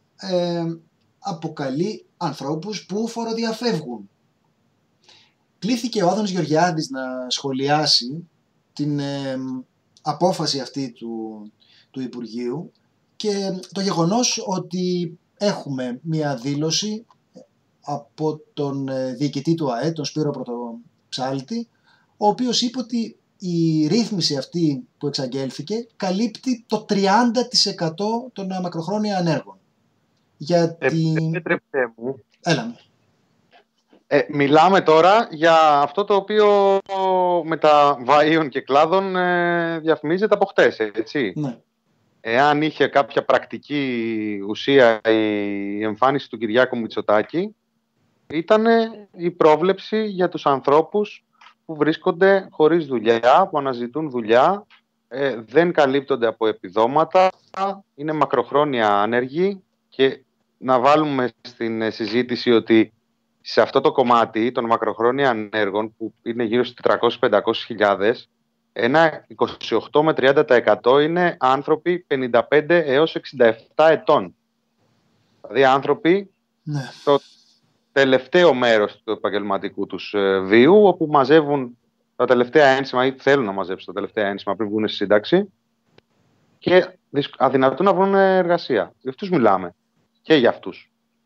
αποκαλεί ανθρώπους που φοροδιαφεύγουν. Κλήθηκε ο Άδωνης Γεωργιάδης να σχολιάσει την απόφαση αυτή του Υπουργείου και το γεγονός ότι έχουμε μία δήλωση από τον διοικητή του ΑΕ, τον Σπύρο Πρωτοψάλτη, ο οποίος είπε ότι η ρύθμιση αυτή που εξαγγέλθηκε καλύπτει το 30% των μακροχρόνια ανέργων. Επιτρέψτε μου. Έλα. Μιλάμε τώρα για αυτό το οποίο με τα βαΐων και κλάδων διαφημίζεται από χτες, έτσι. Ναι. Εάν είχε κάποια πρακτική ουσία η εμφάνιση του Κυριάκου Μητσοτάκη, ήταν η πρόβλεψη για τους ανθρώπους που βρίσκονται χωρίς δουλειά, που αναζητούν δουλειά, δεν καλύπτονται από επιδόματα, είναι μακροχρόνια άνεργοι. Και να βάλουμε στην συζήτηση ότι σε αυτό το κομμάτι των μακροχρόνια ανέργων, που είναι γύρω στις 400-500 χιλιάδες, ένα 28 με 30% είναι άνθρωποι 55 έως 67 ετών. Δηλαδή άνθρωποι στο τελευταίο μέρος του επαγγελματικού τους βίου, όπου μαζεύουν τα τελευταία ένσημα ή θέλουν να μαζέψουν τα τελευταία ένσημα πριν βγουν στη σύνταξη και αδυνατούν να βρουν εργασία. Γι' αυτούς μιλάμε. Και για αυτούς.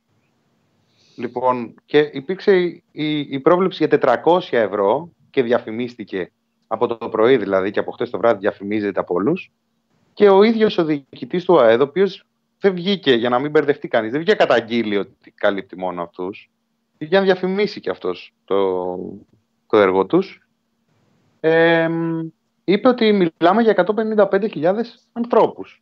Λοιπόν, και υπήρξε η πρόβλεψη για 400 ευρώ και διαφημίστηκε από το πρωί δηλαδή και από χτες το βράδυ διαφημίζεται από όλους, και ο ίδιος ο διοικητής του ΑΕΔ, ο οποίος δεν βγήκε, για να μην μπερδευτεί κανείς, δεν βγήκε καταγγείλει ότι καλύπτει μόνο αυτούς, για να διαφημίσει και αυτός το έργο τους, είπε ότι μιλάμε για 155.000 ανθρώπους.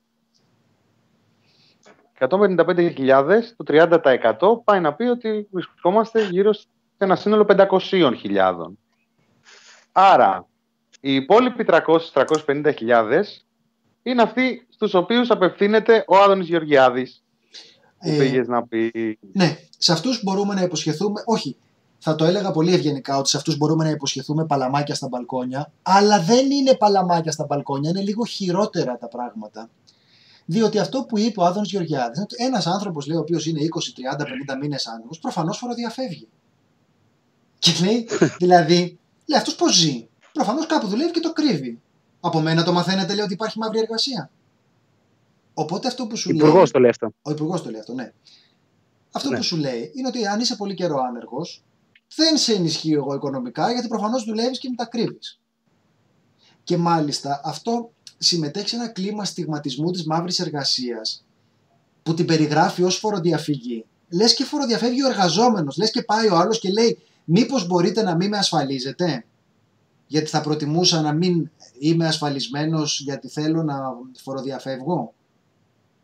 155.000, το 30% πάει να πει ότι βρισκόμαστε γύρω σε ένα σύνολο 500.000. Άρα, οι υπόλοιποι 350.000 είναι αυτοί στους οποίους απευθύνεται ο Άδωνης Γεωργιάδης, που πήγες να πει. Ναι, σε αυτούς μπορούμε να υποσχεθούμε, όχι, θα το έλεγα πολύ ευγενικά ότι σε αυτούς μπορούμε να υποσχεθούμε παλαμάκια στα μπαλκόνια, αλλά δεν είναι παλαμάκια στα μπαλκόνια, είναι λίγο χειρότερα τα πράγματα. Διότι αυτό που είπε ο Άδωνης Γεωργιάδης, είναι ότι ένας άνθρωπος, λέει, ο οποίος είναι 20, 30, 50 μήνες άνεργος, προφανώς φοροδιαφεύγει. Και λέει, δηλαδή, λέει, αυτός πώς ζει? Προφανώς κάπου δουλεύει και το κρύβει. Από μένα το μαθαίνετε, λέει, ότι υπάρχει μαύρη εργασία. Οπότε αυτό που σου λέει. Υπουργός το λέει αυτό. Ο υπουργός το λέει αυτό, ναι. Αυτό που σου λέει είναι ότι αν είσαι πολύ καιρό άνεργος, δεν σε ενισχύω εγώ οικονομικά, γιατί προφανώς δουλεύεις και με τα κρύβεις. Και μάλιστα αυτό συμμετέχει σε ένα κλίμα στιγματισμού της μαύρης εργασίας που την περιγράφει ως φοροδιαφυγή. Λες και φοροδιαφεύγει ο εργαζόμενος, λες και πάει ο άλλος και λέει μήπως μπορείτε να μην με ασφαλίζετε, γιατί θα προτιμούσα να μην είμαι ασφαλισμένος γιατί θέλω να φοροδιαφεύγω.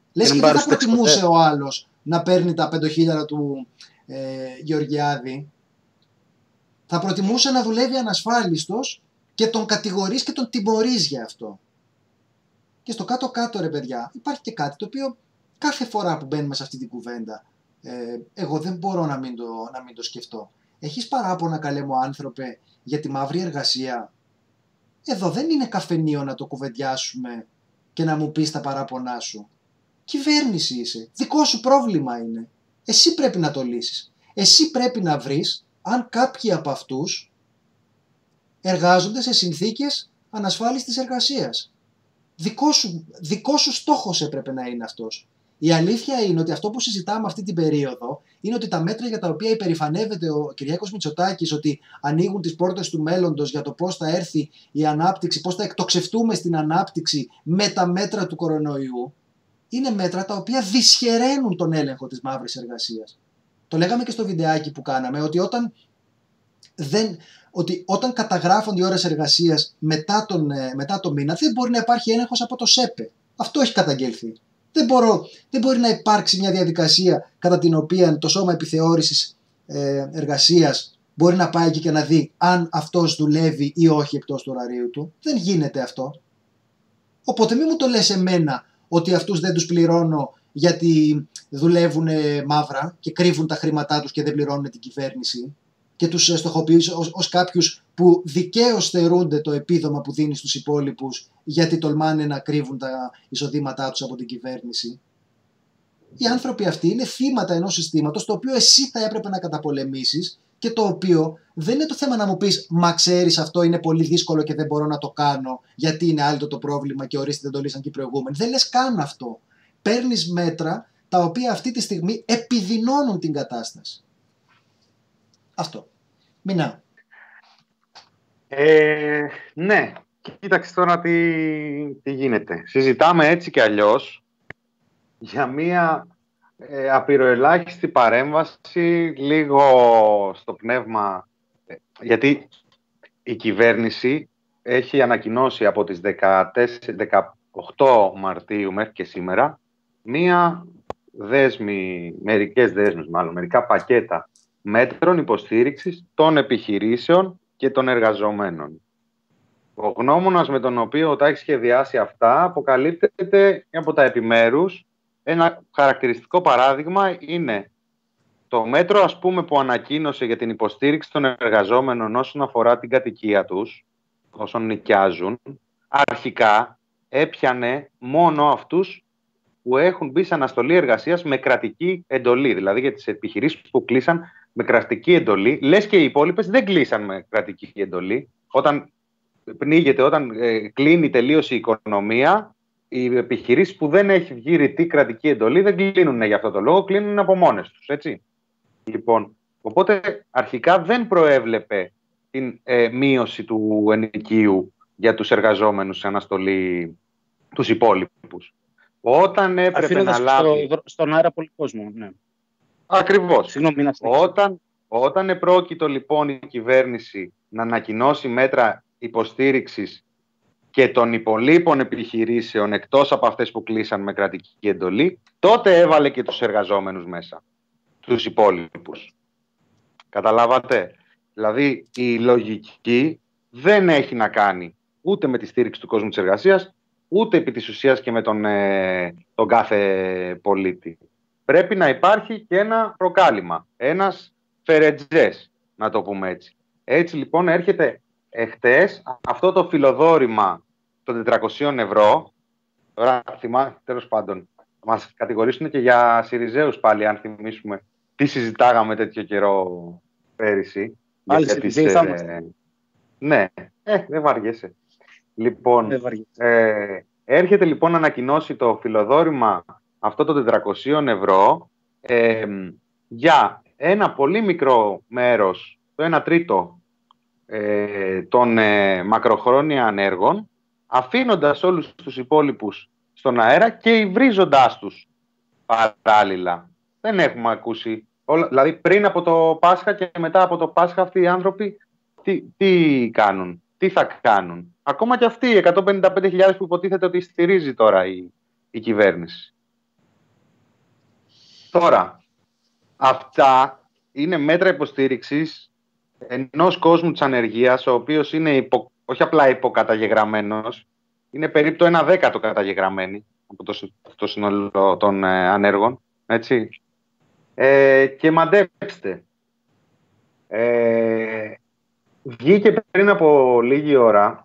Λες και δεν θα προτιμούσε ο άλλος να παίρνει τα 5.000 του Γεωργιάδη. Θα προτιμούσε να δουλεύει ανασφάλιστος και τον κατηγορείς και τον τιμωρείς για αυτό. Και στο κάτω-κάτω, ρε παιδιά, υπάρχει και κάτι το οποίο κάθε φορά που μπαίνουμε σε αυτή την κουβέντα, εγώ δεν μπορώ να μην το σκεφτώ. Έχεις παράπονα, καλέ μου άνθρωπε, για τη μαύρη εργασία? Εδώ δεν είναι καφενείο να το κουβεντιάσουμε και να μου πεις τα παράπονά σου. Κυβέρνηση είσαι. Δικό σου πρόβλημα είναι. Εσύ πρέπει να το λύσεις. Εσύ πρέπει να βρεις αν κάποιοι από αυτούς εργάζονται σε συνθήκες ανασφάλιστης εργασίας. Δικό σου στόχος έπρεπε να είναι αυτός. Η αλήθεια είναι ότι αυτό που συζητάμε αυτή την περίοδο είναι ότι τα μέτρα για τα οποία υπερηφανεύεται ο Κυριάκος Μητσοτάκης, ότι ανοίγουν τις πόρτες του μέλλοντος για το πώς θα έρθει η ανάπτυξη, πώς θα εκτοξευτούμε στην ανάπτυξη με τα μέτρα του κορονοϊού, είναι μέτρα τα οποία δυσχεραίνουν τον έλεγχο της μαύρης εργασίας. Το λέγαμε και στο βιντεάκι που κάναμε, ότι όταν καταγράφονται οι ώρες εργασίας μετά το μήνα, δεν μπορεί να υπάρχει έλεγχος από το ΣΕΠΕ. Αυτό έχει καταγγελθεί. Δεν μπορεί να υπάρξει μια διαδικασία κατά την οποία το Σώμα Επιθεώρησης Εργασίας μπορεί να πάει εκεί και να δει αν αυτός δουλεύει ή όχι εκτός του ωραρίου του. Δεν γίνεται αυτό. Οπότε μην μου το λες εμένα ότι αυτούς δεν τους πληρώνω γιατί δουλεύουν μαύρα και κρύβουν τα χρήματά τους και δεν πληρώνουν την κυβέρνηση, και τους στοχοποιείς ως κάποιους που δικαίως στερούνται το επίδομα που δίνει στους υπόλοιπους γιατί τολμάνε να κρύβουν τα εισοδήματά τους από την κυβέρνηση. Οι άνθρωποι αυτοί είναι θύματα ενός συστήματος το οποίο εσύ θα έπρεπε να καταπολεμήσεις και το οποίο δεν είναι το θέμα να μου πεις «Μα ξέρεις, αυτό είναι πολύ δύσκολο και δεν μπορώ να το κάνω γιατί είναι άλλο το πρόβλημα και ορίστε δεν το λύσαν και οι προηγούμενοι». Δεν λες καν αυτό. Παίρνεις μέτρα τα οποία αυτή τη στιγμή επιδεινώνουν την κατάσταση. Αυτό. Μινά. Ναι. Κοίταξε τώρα τι γίνεται. Συζητάμε έτσι κι αλλιώς για μία απειροελάχιστη παρέμβαση λίγο στο πνεύμα, γιατί η κυβέρνηση έχει ανακοινώσει από τις 18 Μαρτίου μέχρι και σήμερα μερικά πακέτα μέτρων υποστήριξης των επιχειρήσεων και των εργαζομένων. Ο γνώμονας με τον οποίο τα έχει σχεδιάσει αυτά αποκαλύπτεται από τα επιμέρους. Ένα χαρακτηριστικό παράδειγμα είναι το μέτρο, ας πούμε, που ανακοίνωσε για την υποστήριξη των εργαζόμενων όσον αφορά την κατοικία τους, όσων νοικιάζουν. Αρχικά έπιανε μόνο αυτούς που έχουν μπει σε αναστολή εργασίας με κρατική εντολή. Δηλαδή για τις επιχειρήσεις που κλείσαν με κρατική εντολή, λες και οι υπόλοιπες δεν κλείσαν με κρατική εντολή. Όταν κλείνει τελείως η οικονομία, οι επιχειρήσεις που δεν έχει βγει ρητή κρατική εντολή δεν κλείνουν για αυτό το λόγο, κλείνουν από μόνες τους, έτσι. Λοιπόν, οπότε αρχικά δεν προέβλεπε την μείωση του ενοικίου για τους εργαζόμενους σε αναστολή, τους υπόλοιπους. Όταν έπρεπε να λάβει... στον αέρα πολύ κόσμο, ναι. Ακριβώς. Όταν επρόκειτο λοιπόν η κυβέρνηση να ανακοινώσει μέτρα υποστήριξης και των υπολείπων επιχειρήσεων εκτός από αυτές που κλείσαν με κρατική εντολή, τότε έβαλε και τους εργαζόμενους μέσα, τους υπόλοιπους. Καταλάβατε? Δηλαδή η λογική δεν έχει να κάνει ούτε με τη στήριξη του κόσμου της εργασίας, ούτε επί της ουσίας και με τον κάθε πολίτη. Πρέπει να υπάρχει και ένα προκάλημα, ένας φερετζές, να το πούμε έτσι. Έτσι λοιπόν έρχεται εχθές αυτό το φιλοδόρημα των 400 ευρώ. Τώρα τέλος πάντων, μας κατηγορήσουν και για Συριζέους πάλι, αν θυμίσουμε τι συζητάγαμε τέτοιο καιρό πέρυσι. Ναι, δεν βαριέσαι. Λοιπόν, έρχεται λοιπόν να ανακοινώσει το φιλοδόρημα αυτό των 400 ευρώ για ένα πολύ μικρό μέρος, το 1/3 των μακροχρόνια ανέργων, αφήνοντας όλους τους υπόλοιπους στον αέρα και υβρίζοντάς τους παράλληλα. Δεν έχουμε ακούσει. Δηλαδή πριν από το Πάσχα και μετά από το Πάσχα αυτοί οι άνθρωποι τι κάνουν, τι θα κάνουν. Ακόμα και αυτοί οι 155.000 που υποτίθεται ότι στηρίζει τώρα η κυβέρνηση. Τώρα, αυτά είναι μέτρα υποστήριξης ενός κόσμου της ανεργίας, ο οποίος είναι όχι απλά υποκαταγεγραμμένος, είναι περίπου το 1/10 καταγεγραμμένοι από το σύνολο των ανέργων. Έτσι. Και μαντέψτε, βγήκε πριν από λίγη ώρα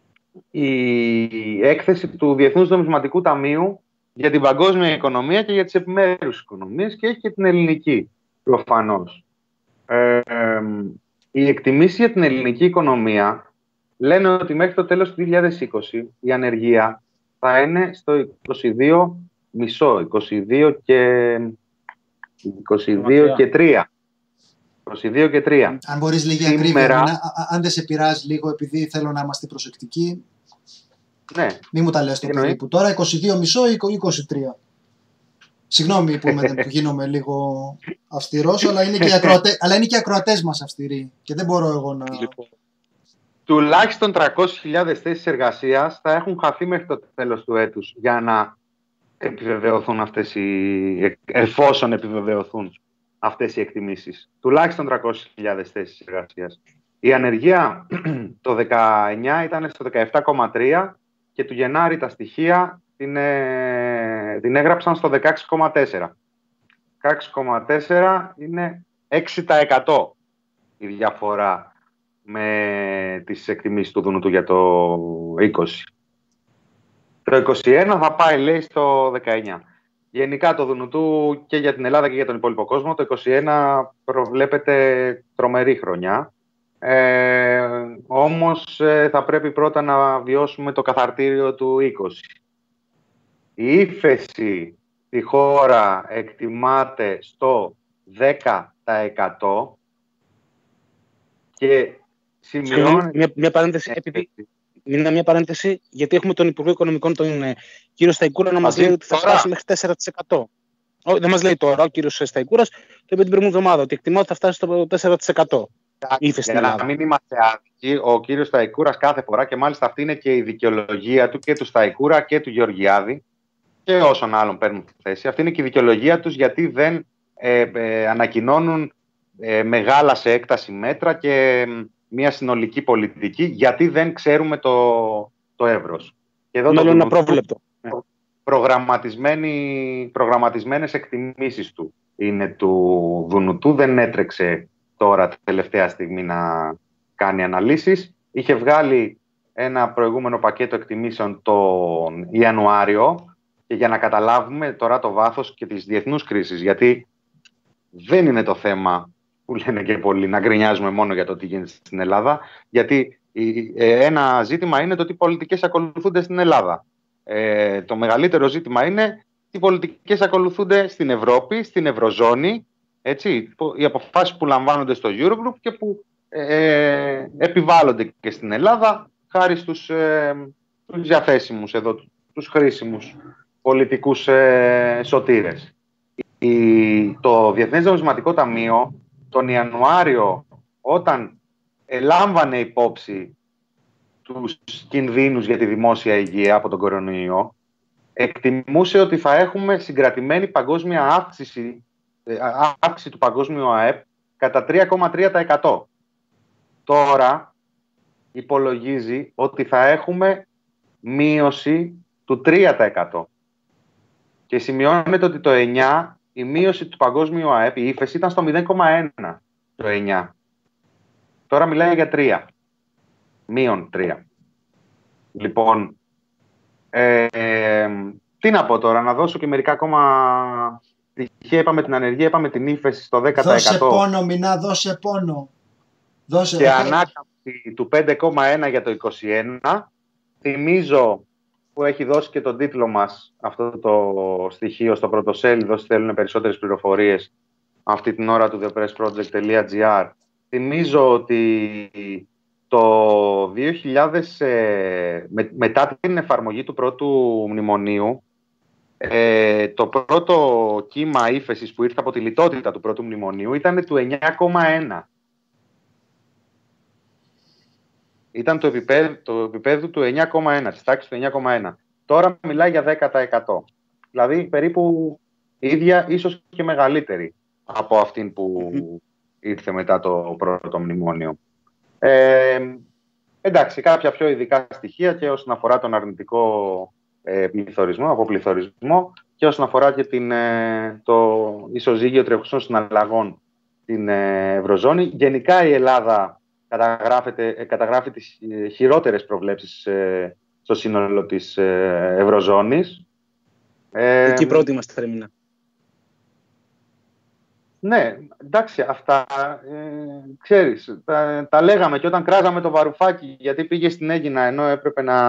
η έκθεση του Διεθνούς Νομισματικού Ταμείου για την παγκόσμια οικονομία και για τις επιμέρους οικονομίες και έχει και την ελληνική, προφανώς. Οι εκτιμήσεις για την ελληνική οικονομία λένε ότι μέχρι το τέλος του 2020 η ανεργία θα είναι στο 22,5, 22 και 3. 22 και 3. Αν μπορείς λίγη ακρίβεια, αν δεν σε πειράζει λίγο, επειδή θέλω να είμαστε προσεκτικοί. Ναι. Μη μου τα λες το περίπου. Τώρα 22,5 ή 23. Συγγνώμη που γίνομαι λίγο αυστηρός, αλλά είναι και οι ακροατές μας αυστηροί και δεν μπορώ εγώ να... Λοιπόν, τουλάχιστον 300.000 θέσεις εργασίας θα έχουν χαθεί μέχρι το τέλος του έτους για να επιβεβαιωθούν εφόσον επιβεβαιωθούν αυτές οι εκτιμήσεις. Τουλάχιστον 300.000 θέσεις εργασίας. Η ανεργία το 19 ήταν στο 17,3 και του Γενάρη τα στοιχεία την έγραψαν στο 16,4. 16,4 είναι 6% η διαφορά με τις εκτιμήσεις του Δουνουτού για το 20. Το 21 θα πάει, λέει, στο 19. Γενικά το Δουνουτού και για την Ελλάδα και για τον υπόλοιπο κόσμο, το 21 προβλέπεται τρομερή χρονιά. Όμως θα πρέπει πρώτα να βιώσουμε το καθαρτήριο του 20. Η ύφεση στη χώρα εκτιμάται στο 10% και σημειώνει... Μια παρένθεση, γιατί έχουμε τον Υπουργό Οικονομικών, τον κύριο Σταϊκούρα, να μας λέει ότι θα φτάσει μέχρι 4%. Δεν μας λέει τώρα ο κύριος Σταϊκούρας, το είπε την προηγούμενη εβδομάδα, ότι εκτιμά ότι θα φτάσει στο 4%. Για να μην είμαστε άδικοι, ο κύριος Σταϊκούρας κάθε φορά, και μάλιστα αυτή είναι και η δικαιολογία του και του Σταϊκούρα και του Γεωργιάδη και όσων άλλων παίρνουν θέση. Αυτή είναι και η δικαιολογία τους γιατί δεν ανακοινώνουν μεγάλα σε έκταση μέτρα και μια συνολική πολιτική, γιατί δεν ξέρουμε το εύρος. Και εδώ είναι απρόβλεπτο. Προγραμματισμένες εκτιμήσεις του είναι του Δουνουτού. Δεν έτρεξε τώρα τελευταία στιγμή να κάνει αναλύσεις. Είχε βγάλει ένα προηγούμενο πακέτο εκτιμήσεων τον Ιανουάριο, και για να καταλάβουμε τώρα το βάθος και της διεθνούς κρίσης, γιατί δεν είναι το θέμα που λένε και πολλοί να γκρινιάζουμε μόνο για το τι γίνεται στην Ελλάδα, γιατί ένα ζήτημα είναι το τι πολιτικές ακολουθούνται στην Ελλάδα. Το μεγαλύτερο ζήτημα είναι τι πολιτικές ακολουθούνται στην Ευρώπη, στην Ευρωζώνη, έτσι, οι αποφάσεις που λαμβάνονται στο Eurogroup και που επιβάλλονται και στην Ελλάδα χάρη στους διαθέσιμους εδώ, τους χρήσιμους πολιτικούς σωτήρες. Το Διεθνές Νομισματικό Ταμείο τον Ιανουάριο, όταν λάμβανε υπόψη τους κινδύνους για τη δημόσια υγεία από τον κορονοϊό, εκτιμούσε ότι θα έχουμε συγκρατημένη παγκόσμια αύξηση του παγκόσμιου ΑΕΠ κατά 3,3%. Τώρα υπολογίζει ότι θα έχουμε μείωση του 3%. Και σημειώνεται ότι το 9 η μείωση του παγκόσμιου ΑΕΠ, η ύφεση ήταν στο 0,1 το 9. Τώρα μιλάει για 3. Μείον 3. Λοιπόν, τι να πω τώρα, να δώσω και μερικά ακόμα στοιχεία. Είπαμε την ανεργία, είπαμε την ύφεση στο 10%. Δώσε πόνο, Μινά, δώσε πόνο. Και ανάκαμψη του 5,1 για το 21. Θυμίζω, που έχει δώσει και τον τίτλο μας αυτό το στοιχείο στο πρωτοσέλιδο, όσοι θέλουν περισσότερες πληροφορίες αυτή την ώρα του thepressproject.gr. Θυμίζω ότι το 2000, μετά την εφαρμογή του πρώτου μνημονίου, το πρώτο κύμα ύφεσης που ήρθε από τη λιτότητα του πρώτου μνημονίου ήταν του 9,1. Ήταν το επίπεδο του 9,1, της τάξης του 9,1. Τώρα μιλάει για 10%. Δηλαδή περίπου ίδια, ίσως και μεγαλύτερη από αυτήν που ήρθε μετά το πρώτο μνημόνιο. Εντάξει, κάποια πιο ειδικά στοιχεία και όσον αφορά τον αρνητικό πληθωρισμό, αποπληθωρισμό, και όσον αφορά και το ισοζύγιο τρέχουσων συναλλαγών στην Ευρωζώνη. Γενικά η Ελλάδα καταγράφει τις χειρότερες προβλέψεις στο σύνολο της Ευρωζώνης. Εκεί πρώτη είμαστε τρέμινα. Ναι, εντάξει, αυτά ξέρεις, τα λέγαμε και όταν κράζαμε το Βαρουφάκι γιατί πήγε στην Αίγινα ενώ έπρεπε να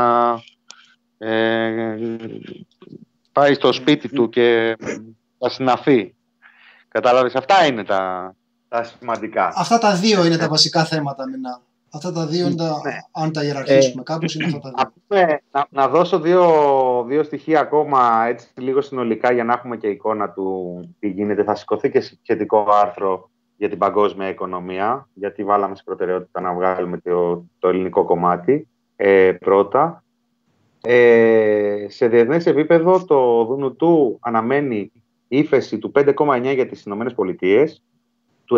πάει στο σπίτι του και να συναφεί. Κατάλαβες, αυτά είναι τα σημαντικά. Αυτά τα δύο είναι τα βασικά θέματα, Μινά. Αυτά τα δύο είναι αν τα ιεραρχήσουμε κάπως, είναι αυτά τα δύο. Να δώσω δύο στοιχεία ακόμα, έτσι λίγο συνολικά, για να έχουμε και εικόνα του τι γίνεται. Θα σηκωθεί και σχετικό άρθρο για την παγκόσμια οικονομία, γιατί βάλαμε σε προτεραιότητα να βγάλουμε το ελληνικό κομμάτι πρώτα. Σε διεθνές επίπεδο, το ΔΝΤ αναμένει ύφεση του 5,9 για τις ΗΠΑ, του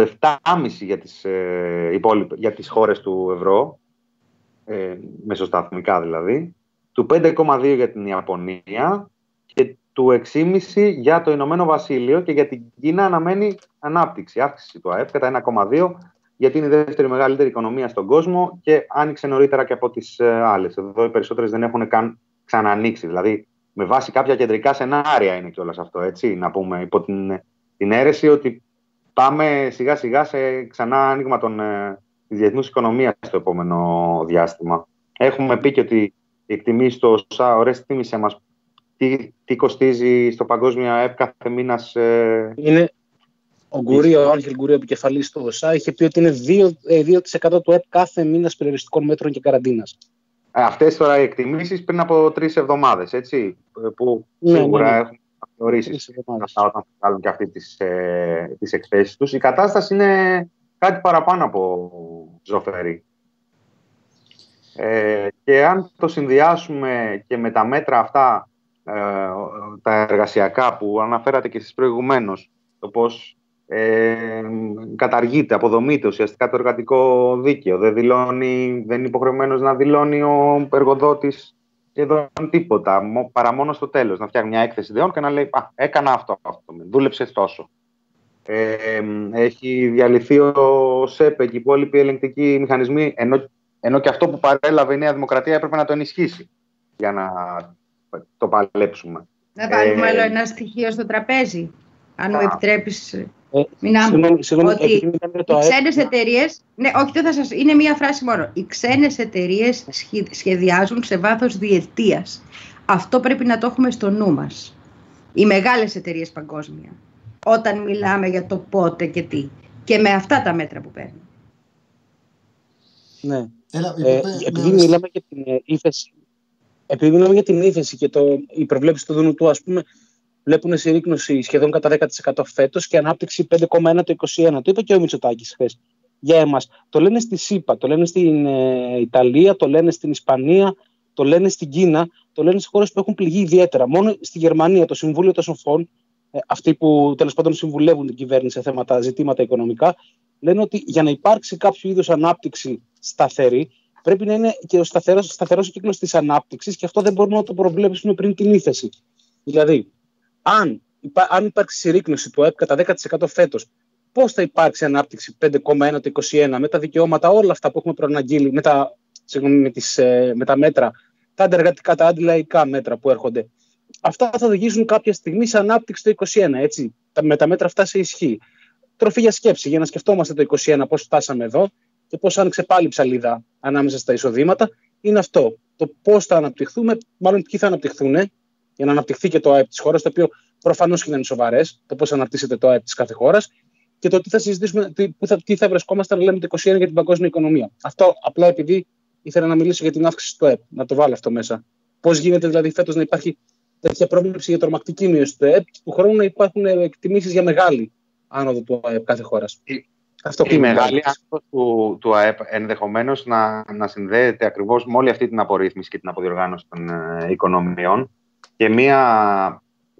7,5 για τις χώρες του ευρώ, μεσοσταθμικά δηλαδή, του 5,2 για την Ιαπωνία και του 6,5 για το Ηνωμένο Βασίλειο, και για την Κίνα αναμένει ανάπτυξη, αύξηση του ΑΕΠ κατά 1,2, γιατί είναι η δεύτερη μεγαλύτερη οικονομία στον κόσμο και άνοιξε νωρίτερα και από τις άλλες. Εδώ οι περισσότερες δεν έχουν καν ξανανοίξει, δηλαδή με βάση κάποια κεντρικά σενάρια είναι κιόλας αυτό, έτσι, να πούμε, υπό την αίρεση ότι πάμε σιγά σιγά σε ξανά άνοιγμα της διεθνούς οικονομίας στο επόμενο διάστημα. Έχουμε πει και ότι οι εκτιμήσεις στο ΩΣΑ, ωραίες τίμησε μας τι κοστίζει στο παγκόσμιο ΑΕΠ κάθε μήνας. Είναι ο Γκουρίο, ο Άγγελ Γκουρίο, επικεφαλής του ΩΣΑ, είχε πει ότι είναι 2% του ΑΕΠ κάθε μήνας περιοριστικών μέτρων και καραντίνας. Αυτές τώρα οι εκτιμήσεις πριν από 3 εβδομάδες, έτσι, που σίγουρα έχουν θεωρήσεις όταν θα βγάλουν και αυτοί τις εκθέσεις τους. Η κατάσταση είναι κάτι παραπάνω από ζωφερή. Και αν το συνδυάσουμε και με τα μέτρα αυτά, τα εργασιακά που αναφέρατε και εσείς προηγουμένως, το πώς καταργείται, αποδομείται ουσιαστικά το εργατικό δίκαιο, δεν είναι υποχρεωμένος να δηλώνει ο εργοδότης σχεδόν τίποτα, παρά μόνο στο τέλος να φτιάχνει μια έκθεση ιδεών και να λέει έκανα αυτό, δούλεψε τόσο. Έχει διαλυθεί ο ΣΕΠ και οι υπόλοιποι ελεγκτικοί μηχανισμοί, ενώ και αυτό που παρέλαβε η Νέα Δημοκρατία έπρεπε να το ενισχύσει για να το παλέψουμε. Να βάλουμε άλλο ένα στοιχείο στο τραπέζι, αν μου επιτρέπεις. Ότι οι ξένες εταιρείες, όχι, δεν θα σας, είναι μία φράση μόνο. Οι ξένες εταιρείες σχεδιάζουν σε βάθος διετίας. Αυτό πρέπει να το έχουμε στο νου μας. Οι μεγάλες εταιρείες παγκόσμια. Όταν μιλάμε για το πότε και τι. Και με αυτά τα μέτρα που παίρνουν. Ναι. Επειδή μιλάμε για την ύφεση. Επειδή μιλάμε για την ύφεση και η προβλέψη του ΔΝΤ, ας πούμε, βλέπουν συρρίκνωση σχεδόν κατά 10% φέτος και ανάπτυξη 5,1 το 2021. Το είπε και ο Μητσοτάκης χθες. Για εμάς. Το λένε στη ΣΥΠΑ, το λένε στην Ιταλία, το λένε στην Ισπανία, το λένε στην Κίνα, το λένε σε χώρες που έχουν πληγεί ιδιαίτερα. Μόνο στη Γερμανία, το Συμβούλιο των Σοφών, αυτοί που τέλος πάντων συμβουλεύουν την κυβέρνηση σε ζητήματα οικονομικά, λένε ότι για να υπάρξει κάποιο είδους ανάπτυξη σταθερή, πρέπει να είναι και ο σταθερός ο κύκλος της ανάπτυξης, και αυτό δεν μπορούμε να το προβλέψουμε πριν την ύφεση. Δηλαδή, αν υπάρξει συρρίκνωση του ΑΕΠ κατά 10% φέτος, πώς θα υπάρξει ανάπτυξη 5,1 το 2021 με τα δικαιώματα, όλα αυτά που έχουμε προαναγγείλει, με τα μέτρα, τα αντεργατικά, τα αντιλαϊκά μέτρα που έρχονται. Αυτά θα οδηγήσουν κάποια στιγμή σε ανάπτυξη το 2021, έτσι, με τα μέτρα αυτά σε ισχύ. Τροφή για σκέψη, για να σκεφτόμαστε το 2021 πώς φτάσαμε εδώ και πώς άνοιξε πάλι η ψαλίδα ανάμεσα στα εισοδήματα, είναι αυτό. Το πώς θα αναπτυχθούμε, μάλλον ποιοι θα αναπτυχθούν, για να αναπτυχθεί και το ΑΕΠ της χώρας, το οποίο προφανώς και είναι σοβαρές, το πώς αναπτύσσεται το ΑΕΠ της κάθε χώρας, και το τι θα συζητήσουμε, τι θα βρισκόμαστε να λέμε το 2021 για την παγκόσμια οικονομία. Αυτό απλά επειδή ήθελα να μιλήσω για την αύξηση του ΑΕΠ, να το βάλω αυτό μέσα. Πώς γίνεται δηλαδή φέτος να υπάρχει τέτοια πρόβλεψη για τρομακτική μείωση του ΑΕΠ, του χρόνου να υπάρχουν εκτιμήσεις για μεγάλη άνοδο του ΑΕΠ κάθε χώρας. Η μεγάλη άνοδο του ΑΕΠ ενδεχομένως να συνδέεται ακριβώς με όλη αυτή την απορρίθμιση και την αποδιοργάνωση των οικονομιών και μια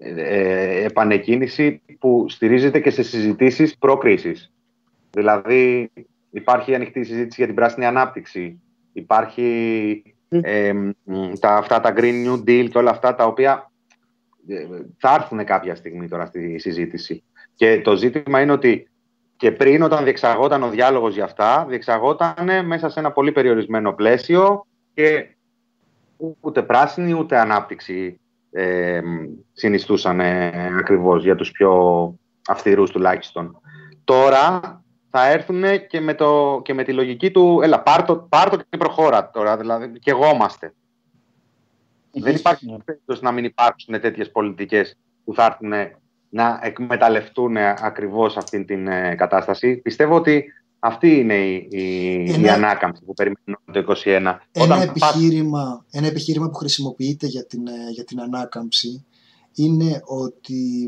επανεκκίνηση που στηρίζεται και σε συζητήσεις προ-κρίσης. Δηλαδή υπάρχει ανοιχτή συζήτηση για την πράσινη ανάπτυξη, υπάρχει αυτά τα Green New Deal και όλα αυτά τα οποία θα έρθουν κάποια στιγμή τώρα στη συζήτηση. Και το ζήτημα είναι ότι και πριν, όταν διεξαγόταν ο διάλογος για αυτά, διεξαγόταν μέσα σε ένα πολύ περιορισμένο πλαίσιο και ούτε πράσινη ούτε ανάπτυξη συνιστούσαν ακριβώς, για τους πιο αυστηρούς τουλάχιστον. Τώρα θα έρθουν και με τη λογική του «έλα, πάρ' το και προχώρα τώρα», δηλαδή και εγώμαστε. Δεν υπάρχει περίπτωση να μην υπάρξουν τέτοιες πολιτικές που θα έρθουν να εκμεταλλευτούν ακριβώς αυτή την κατάσταση. Πιστεύω ότι αυτή είναι η ανάκαμψη που περιμένουμε το 2021. Ένα επιχείρημα που χρησιμοποιείται για την ανάκαμψη είναι ότι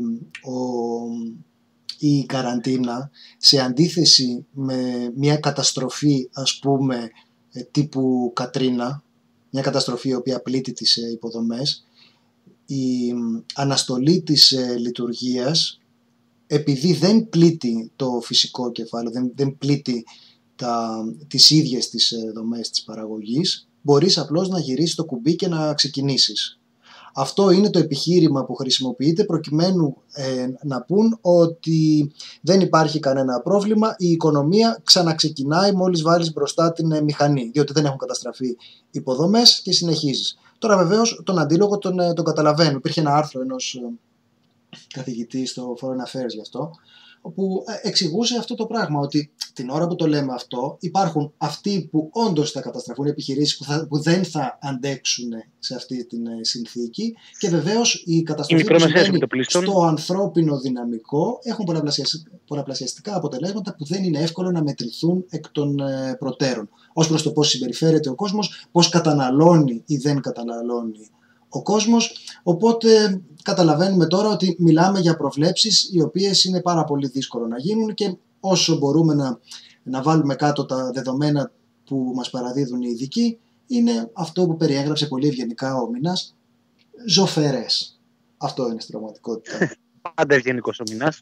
η καραντίνα, σε αντίθεση με μια καταστροφή, ας πούμε, τύπου Κατρίνα, μια καταστροφή η οποία πλήττει τις υποδομές, η αναστολή της λειτουργίας, επειδή δεν πλήττει το φυσικό κεφάλαιο, δεν πλήττει τις ίδιες τις δομές της παραγωγής, μπορείς απλώς να γυρίσεις το κουμπί και να ξεκινήσεις. Αυτό είναι το επιχείρημα που χρησιμοποιείται προκειμένου να πούν ότι δεν υπάρχει κανένα πρόβλημα, η οικονομία ξαναξεκινάει μόλις βάλεις μπροστά την μηχανή, διότι δεν έχουν καταστραφεί υποδομές και συνεχίζεις. Τώρα βεβαίως τον αντίλογο τον καταλαβαίνω. Υπήρχε ένα άρθρο ενός καθηγητή στο Foreign Affairs γι' αυτό, όπου εξηγούσε αυτό το πράγμα, ότι την ώρα που το λέμε αυτό υπάρχουν αυτοί που όντως θα καταστραφούν, επιχειρήσεις που δεν θα αντέξουν σε αυτή την συνθήκη, και βεβαίως η καταστροφή που συμβαίνει στο ανθρώπινο δυναμικό έχουν πολλαπλασιαστικά αποτελέσματα που δεν είναι εύκολο να μετρηθούν εκ των προτέρων, ως προς το πώς συμπεριφέρεται ο κόσμος, πώς καταναλώνει ή δεν καταναλώνει ο κόσμος. Οπότε καταλαβαίνουμε τώρα ότι μιλάμε για προβλέψεις οι οποίες είναι πάρα πολύ δύσκολο να γίνουν, και όσο μπορούμε να βάλουμε κάτω τα δεδομένα που μας παραδίδουν οι ειδικοί, είναι αυτό που περιέγραψε πολύ ευγενικά ο Μινάς, ζωφερές. Αυτό είναι στην πραγματικότητα. Πάντα ευγενικός ο Μινάς.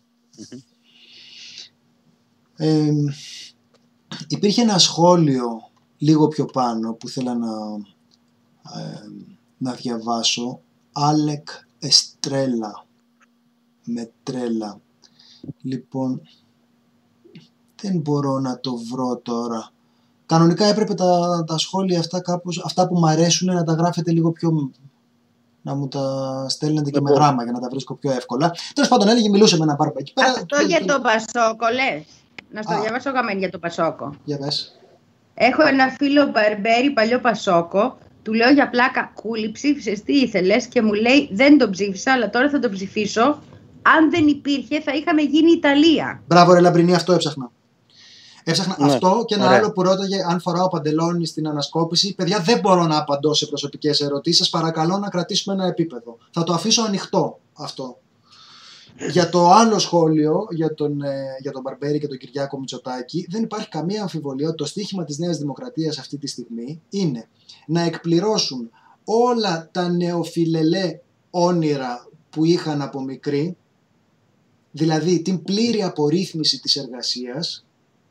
Υπήρχε ένα σχόλιο λίγο πιο πάνω που ήθελα να διαβάσω. Άλεκ Εστρέλα, με τρέλα. Λοιπόν, δεν μπορώ να το βρω τώρα. Κανονικά έπρεπε τα σχόλια αυτά κάπως, αυτά που μου αρέσουν, να τα γράφετε λίγο πιο, να μου τα στέλνετε και με γράμμα για να τα βρίσκω πιο εύκολα. Τέλος πάντων, έλεγε, μιλούσε με ένα πάρπα εκεί πέρα. Αυτό για τον Πασόκο λες. Να στο διαβάσω γραμμένη για τον Πασόκο. Για πες. Έχω ένα φίλο Μπαρμπέρι, παλιό Πασόκο. Του λέω για πλάκα, Κούλη, ψήφισες, τι ήθελες? Και μου λέει, δεν τον ψήφισα, αλλά τώρα θα τον ψηφίσω. Αν δεν υπήρχε, θα είχαμε γίνει Ιταλία. Μπράβο, ρε Λαμπρινή, αυτό έψαχνα. Αυτό και ένα άλλο που ρώταγε αν φοράω παντελόνι στην ανασκόπηση. Παιδιά, δεν μπορώ να απαντώ σε προσωπικές ερωτήσεις. Παρακαλώ να κρατήσουμε ένα επίπεδο. Θα το αφήσω ανοιχτό αυτό. Για το άλλο σχόλιο, για τον Μπαρμπέρι και τον Κυριάκο Μητσοτάκη, δεν υπάρχει καμία αμφιβολία ότι το στίχημα της Νέας Δημοκρατίας αυτή τη στιγμή είναι να εκπληρώσουν όλα τα νεοφιλελέ όνειρα που είχαν από μικροί, δηλαδή την πλήρη απορρίθμιση της εργασίας,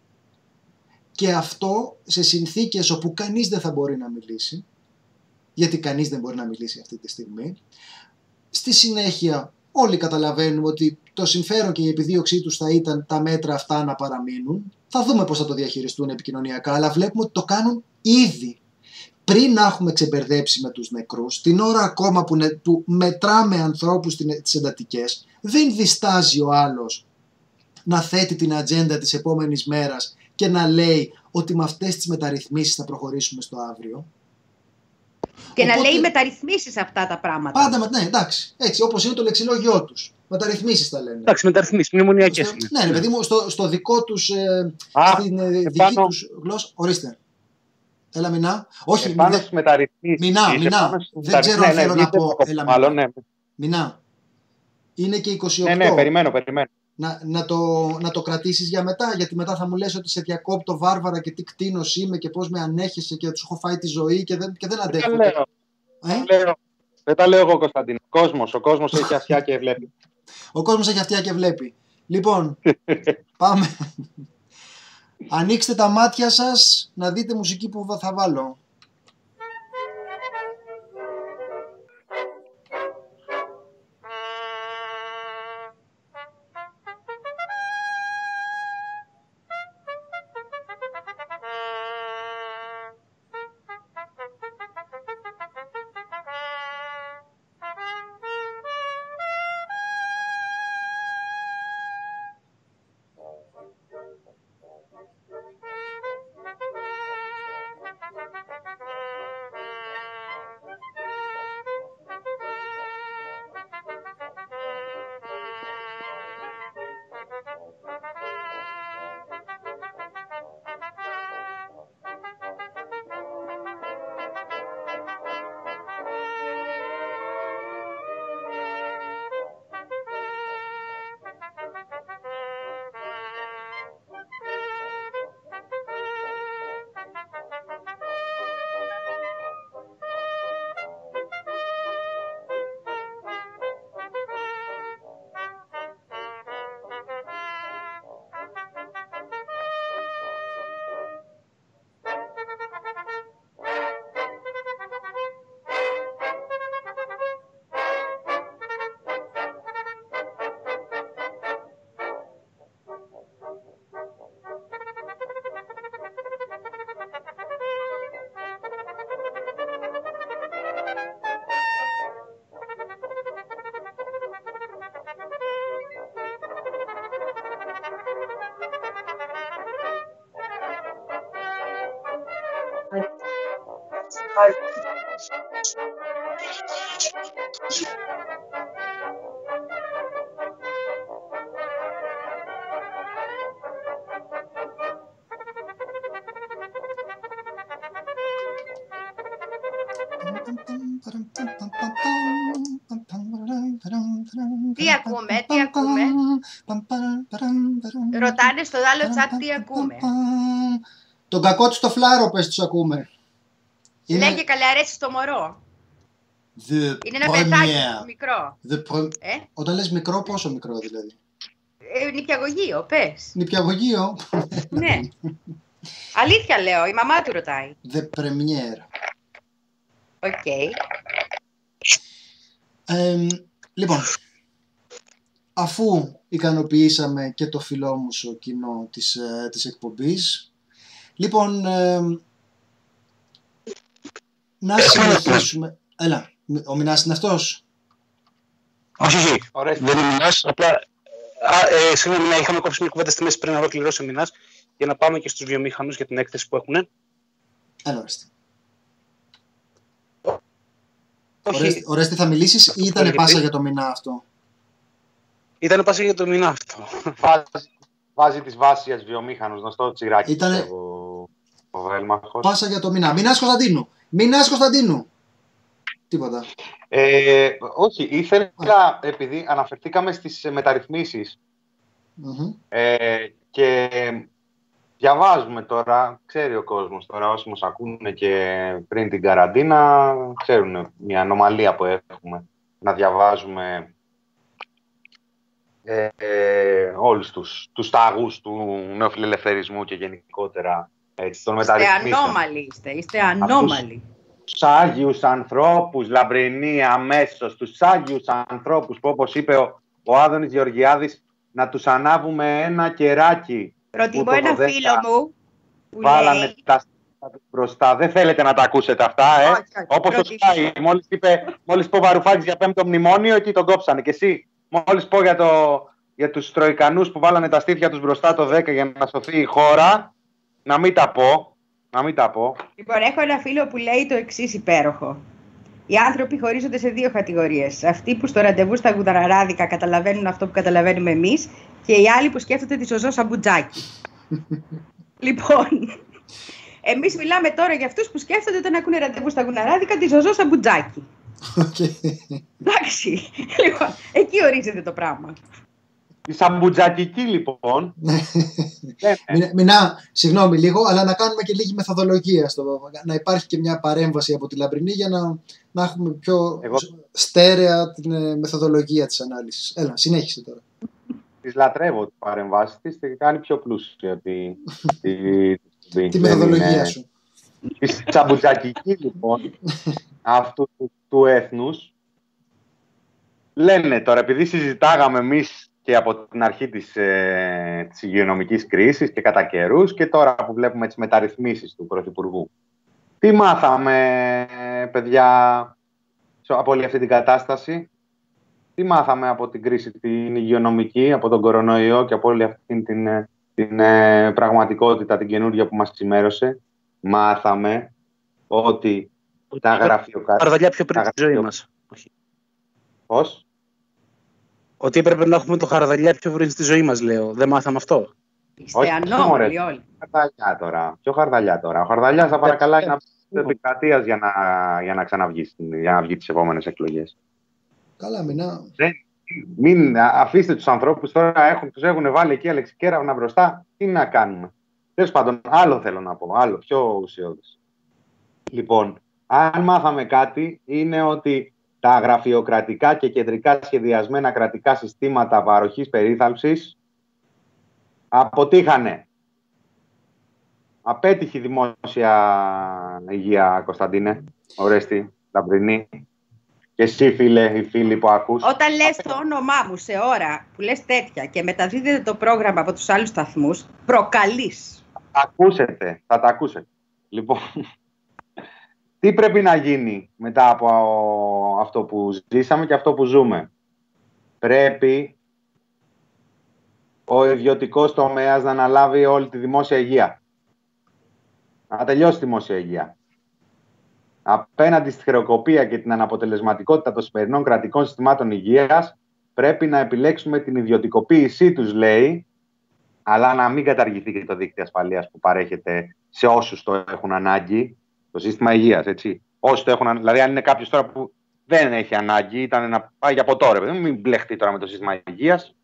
και αυτό σε συνθήκες όπου κανείς δεν θα μπορεί να μιλήσει, γιατί κανείς δεν μπορεί να μιλήσει αυτή τη στιγμή. Στη συνέχεια όλοι καταλαβαίνουμε ότι το συμφέρον και η επιδίωξή τους θα ήταν τα μέτρα αυτά να παραμείνουν. Θα δούμε πώς θα το διαχειριστούν επικοινωνιακά, αλλά βλέπουμε ότι το κάνουν ήδη. Πριν να έχουμε ξεμπερδέψει με τους νεκρούς, την ώρα ακόμα που μετράμε ανθρώπους τις εντατικές, δεν διστάζει ο άλλος να θέτει την ατζέντα της επόμενης μέρας και να λέει ότι με αυτές τις μεταρρυθμίσεις θα προχωρήσουμε στο αύριο. Και οπότε, να λέει μεταρρυθμίσεις αυτά τα πράγματα. Πάντα, ναι, εντάξει. Έτσι, όπως είναι το λεξιλόγιό τους. Μεταρρυθμίσεις τα λένε. Εντάξει, μεταρρυθμίσεις, μνημονιακές. Ναι, παιδί μου, στο δικό τους, στην δική τους γλώσσα. Ορίστε. Έλα, Μινά. Όχι, Μινά. Δεν ξέρω αν θέλω να πω. Μινά. Είναι και 28. Ναι, περιμένω. Να το κρατήσεις για μετά, γιατί μετά θα μου λες ότι σε διακόπτω βάρβαρα και τι κτήνος είμαι και πώς με ανέχεσαι και τους έχω φάει τη ζωή και δεν αντέχω. Δεν τα λέω εγώ, Κωνσταντίνο. Ο κόσμος έχει αυτιά και βλέπει. Ο κόσμος έχει αυτιά και βλέπει. Λοιπόν, πάμε. Ανοίξτε τα μάτια σας να δείτε μουσική που θα βάλω. Τι ακούμε. Ρωτάνε στο άλλο chat τι ακούμε. Τον κακό του στο φλάρο, πες τους ακούμε. Λέγε καλά, αρέσει στο μωρό. Είναι ένα παιδάκι μικρό. Όταν λες μικρό, πόσο μικρό δηλαδή? Νηπιαγωγείο, πες. Νηπιαγωγείο. Ναι. Αλήθεια λέω, η μαμά του ρωτάει. The Premiere. Οκ. Λοιπόν, αφού ικανοποιήσαμε και το φιλόμουσο κοινό της εκπομπής, λοιπόν, να συνεχίσουμε. Έλα, ο Μινάς είναι αυτός? Όχι, δεν είναι Μινάς, απλά συγγνώμη, είχαμε κόψει μια κουβέντα στη μέση πριν να ολοκληρώσει ο Μινάς για να πάμε και στους βιομήχανους για την έκθεση που έχουν. Έλα, ορίστε. Ορέστη, θα μιλήσεις ή ήτανε πάσα για το Μινά αυτό? Ήτανε πάσα για το Μινά αυτό. Βάζει τις βάσεις για τους βιομήχανους, γνωστό τσιράκι. Ήτανε ο Βέλμαχος. Πάσα για το Μινά. Μινάς Κωνσταντίνου. Μινάς Κωνσταντίνου. Τίποτα. Όχι, ήθελα, επειδή αναφερθήκαμε στις μεταρρυθμίσεις και διαβάζουμε τώρα, ξέρει ο κόσμος τώρα, όσοι μας ακούνε και πριν την καραντίνα, ξέρουν μια ανομαλία που έχουμε να διαβάζουμε όλους τους τάγους του νεοφιλελευθερισμού και γενικότερα των μεταρρυθμίσεων. Είστε ανώμαλοι. Τους Άγιους ανθρώπους, λαμπρινοί, αμέσως, τους Άγιους ανθρώπους που, όπως είπε ο Άδωνης Γεωργιάδης, να τους ανάβουμε ένα κεράκι. Προτιμώ ένα φίλο μου που βάλανε λέει... τα μπροστά. Δεν θέλετε να τα ακούσετε αυτά, Όπως το Σκάι. Μόλις πω Βαρουφάκης για 5ο μνημόνιο, εκεί τον κόψανε. Και εσύ, μόλις πω για τους Τροικανούς που βάλανε τα στήθια τους μπροστά το 10 για να σωθεί η χώρα, να μην τα πω. Λοιπόν, έχω ένα φίλο που λέει το εξής υπέροχο. Οι άνθρωποι χωρίζονται σε δύο κατηγορίες. Αυτοί που στο ραντεβού στα γουδαράδικα καταλαβαίνουν αυτό που καταλαβαίνουμε εμείς και οι άλλοι που σκέφτονται τη Ζωζό Σαμπουτζάκη. Λοιπόν, εμείς μιλάμε τώρα για αυτούς που σκέφτονται όταν ακούνε ραντεβού στα γουδαράδικα τη Ζωζό Σαμπουτζάκη. Okay. Εντάξει, λοιπόν, εκεί ορίζεται το πράγμα. Η σαμπουτζακική λοιπόν. Συγγνώμη λίγο, αλλά να κάνουμε και λίγη μεθοδολογία. Να υπάρχει και μια παρέμβαση από τη Λαμπρινή για να έχουμε πιο στέρεα την μεθοδολογία της ανάλυσης. Έλα, συνέχισε τώρα. Τις λατρεύω τις παρεμβάσεις της και κάνει πιο πλούσια τη μεθοδολογία σου. Η σαμπουτζακική λοιπόν αυτού του έθνους λένε τώρα, επειδή συζητάγαμε εμείς και από την αρχή της υγειονομικής κρίσης και κατά καιρούς και τώρα που βλέπουμε τις μεταρρυθμίσεις του Πρωθυπουργού. Τι μάθαμε, παιδιά, από όλη αυτή την κατάσταση? Τι μάθαμε από την κρίση την υγειονομική, από τον κορονοϊό και από όλη αυτή την πραγματικότητα, την καινούργια που μας σημέρωσε? Μάθαμε ότι τα γραφειοκρατικά... Χαρδαλιά πιο πριν στη ζωή μας. Πώς? Ότι έπρεπε να έχουμε το χαρδαλιά πιο πριν στη ζωή μας, λέω. Δεν μάθαμε αυτό? Είστε ανώμαλοι όλοι. Χαρδαλιά τώρα. Ποιο χαρδαλιά τώρα? Ο χαρδαλιάς θα παρακαλάει να βγει επικρατείας για να ξαναβγεί, για να βγει τις επόμενες εκλογές. Καλά, μην αφήστε τους ανθρώπους τώρα, τους έχουν βάλει εκεί αλεξικέραυνα μπροστά. Τι να κάνουμε? Τέλος πάντων, άλλο θέλω να πω, άλλο πιο ουσιώδης. Λοιπόν, αν μάθαμε κάτι, είναι ότι τα γραφειοκρατικά και κεντρικά σχεδιασμένα κρατικά συστήματα παροχής περίθαλψης αποτύχανε. Απέτυχε η δημόσια υγεία, Κωνσταντίνε, Ορέστη, Λαμπρινή. Και εσύ, φίλοι που ακούς. Όταν λες το όνομά μου σε ώρα που λες τέτοια και μεταδίδεται το πρόγραμμα από τους άλλους σταθμούς, προκαλείς. Θα τα ακούσετε. Λοιπόν, τι πρέπει να γίνει μετά από αυτό που ζήσαμε και αυτό που ζούμε? Πρέπει ο ιδιωτικός τομέας να αναλάβει όλη τη δημόσια υγεία. Να τελειώσει τη δημόσια υγεία. Απέναντι στη χρεοκοπία και την αναποτελεσματικότητα των σημερινών κρατικών συστημάτων υγείας, πρέπει να επιλέξουμε την ιδιωτικοποίησή τους, λέει, αλλά να μην καταργηθεί και το δίκτυο ασφαλείας που παρέχεται σε όσους το έχουν ανάγκη, το σύστημα υγείας, έτσι. Όσοι το έχουν, δηλαδή, αν είναι κάποιος τώρα που δεν έχει ανάγκη, ήταν να πάει για ποτό, ρε, μην μπλεχτεί τώρα με το σύστημα υγείας.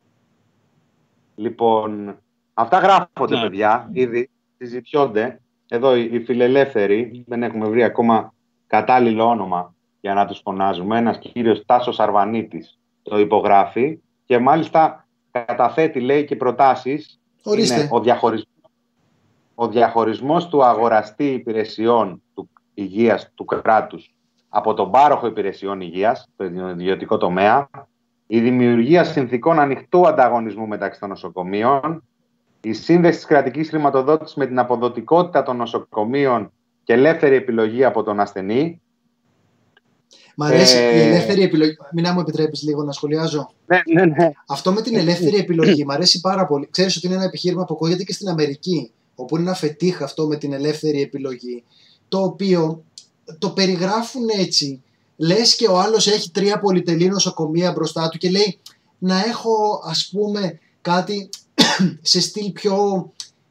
Λοιπόν, αυτά γράφονται, παιδιά, ήδη συζητιόνται. Εδώ οι φιλελεύθεροι, δεν έχουμε βρει ακόμα κατάλληλο όνομα για να τους φωνάζουμε. Ένας κύριος Τάσος Αρβανίτης το υπογράφει και μάλιστα καταθέτει, λέει, και προτάσεις. Ορίστε. Είναι ο διαχωρισμός του αγοραστή υπηρεσιών του υγείας του κράτους από τον πάροχο υπηρεσιών υγείας, το ιδιωτικό τομέα, η δημιουργία συνθηκών ανοιχτού ανταγωνισμού μεταξύ των νοσοκομείων, η σύνδεση της κρατικής χρηματοδότησης με την αποδοτικότητα των νοσοκομείων και ελεύθερη επιλογή από τον ασθενή. Μ' αρέσει η ελεύθερη επιλογή. Μην μου επιτρέπεις λίγο να σχολιάζω. Ναι. Αυτό με την ελεύθερη επιλογή μ' αρέσει πάρα πολύ. Ξέρεις ότι είναι ένα επιχείρημα που ακούγεται και στην Αμερική, όπου είναι ένα φετίχ αυτό με την ελεύθερη επιλογή, το οποίο το περιγράφουν έτσι. Λες και ο άλλος έχει 3 πολυτελή νοσοκομεία μπροστά του και λέει να έχω, ας πούμε, κάτι σε στυλ πιο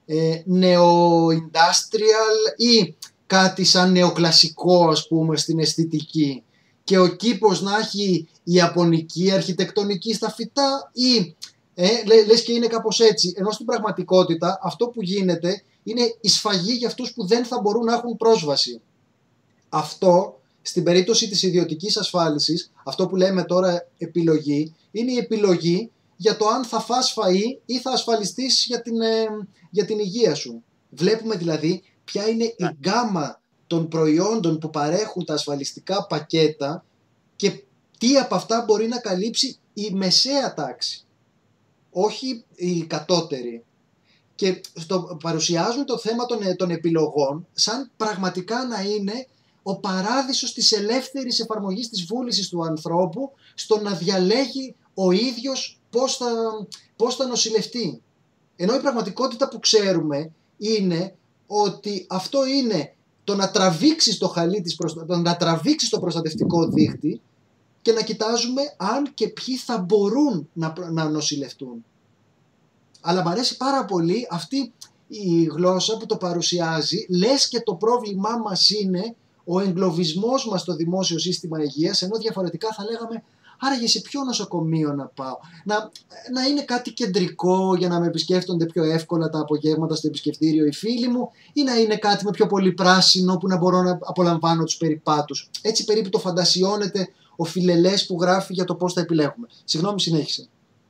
νεο-industrial ή κάτι σαν νεοκλασικό, ας πούμε, στην αισθητική, και ο κήπος να έχει ιαπωνική αρχιτεκτονική στα φυτά ή λες και είναι κάπως έτσι, ενώ στην πραγματικότητα αυτό που γίνεται είναι η σφαγή για αυτούς που δεν θα μπορούν να έχουν πρόσβαση. Αυτό στην περίπτωση της ιδιωτικής ασφάλισης, αυτό που λέμε τώρα επιλογή, είναι η επιλογή για το αν θα φας φαΐ ή θα ασφαλιστείς για την υγεία σου. Βλέπουμε δηλαδή ποια είναι η γκάμα των προϊόντων που παρέχουν τα ασφαλιστικά πακέτα και τι από αυτά μπορεί να καλύψει η μεσαία τάξη, όχι η κατώτερη. Και παρουσιάζουν το θέμα των επιλογών σαν πραγματικά να είναι ο παράδεισος της ελεύθερης εφαρμογής της βούλησης του ανθρώπου στο να διαλέγει ο ίδιος πώς θα νοσηλευτεί. Ενώ η πραγματικότητα που ξέρουμε είναι ότι αυτό είναι το να τραβήξεις το χαλί να τραβήξεις το προστατευτικό δίχτυ και να κοιτάζουμε αν και ποιοι θα μπορούν να νοσηλευτούν. Αλλά μου αρέσει πάρα πολύ αυτή η γλώσσα που το παρουσιάζει, λες και το πρόβλημά μας είναι ο εγκλωβισμός μας στο δημόσιο σύστημα υγείας, ενώ διαφορετικά θα λέγαμε Άραγε σε ποιο νοσοκομείο να πάω? Να είναι κάτι κεντρικό για να με επισκέφτονται πιο εύκολα τα απογεύματα στο επισκευτήριο οι φίλοι μου, ή να είναι κάτι με πιο πολύ πράσινο που να μπορώ να απολαμβάνω τους περιπάτους? Έτσι περίπου το φαντασιώνεται ο Φιλελές που γράφει για το πώς θα επιλέγουμε. Συγγνώμη, συνέχισε.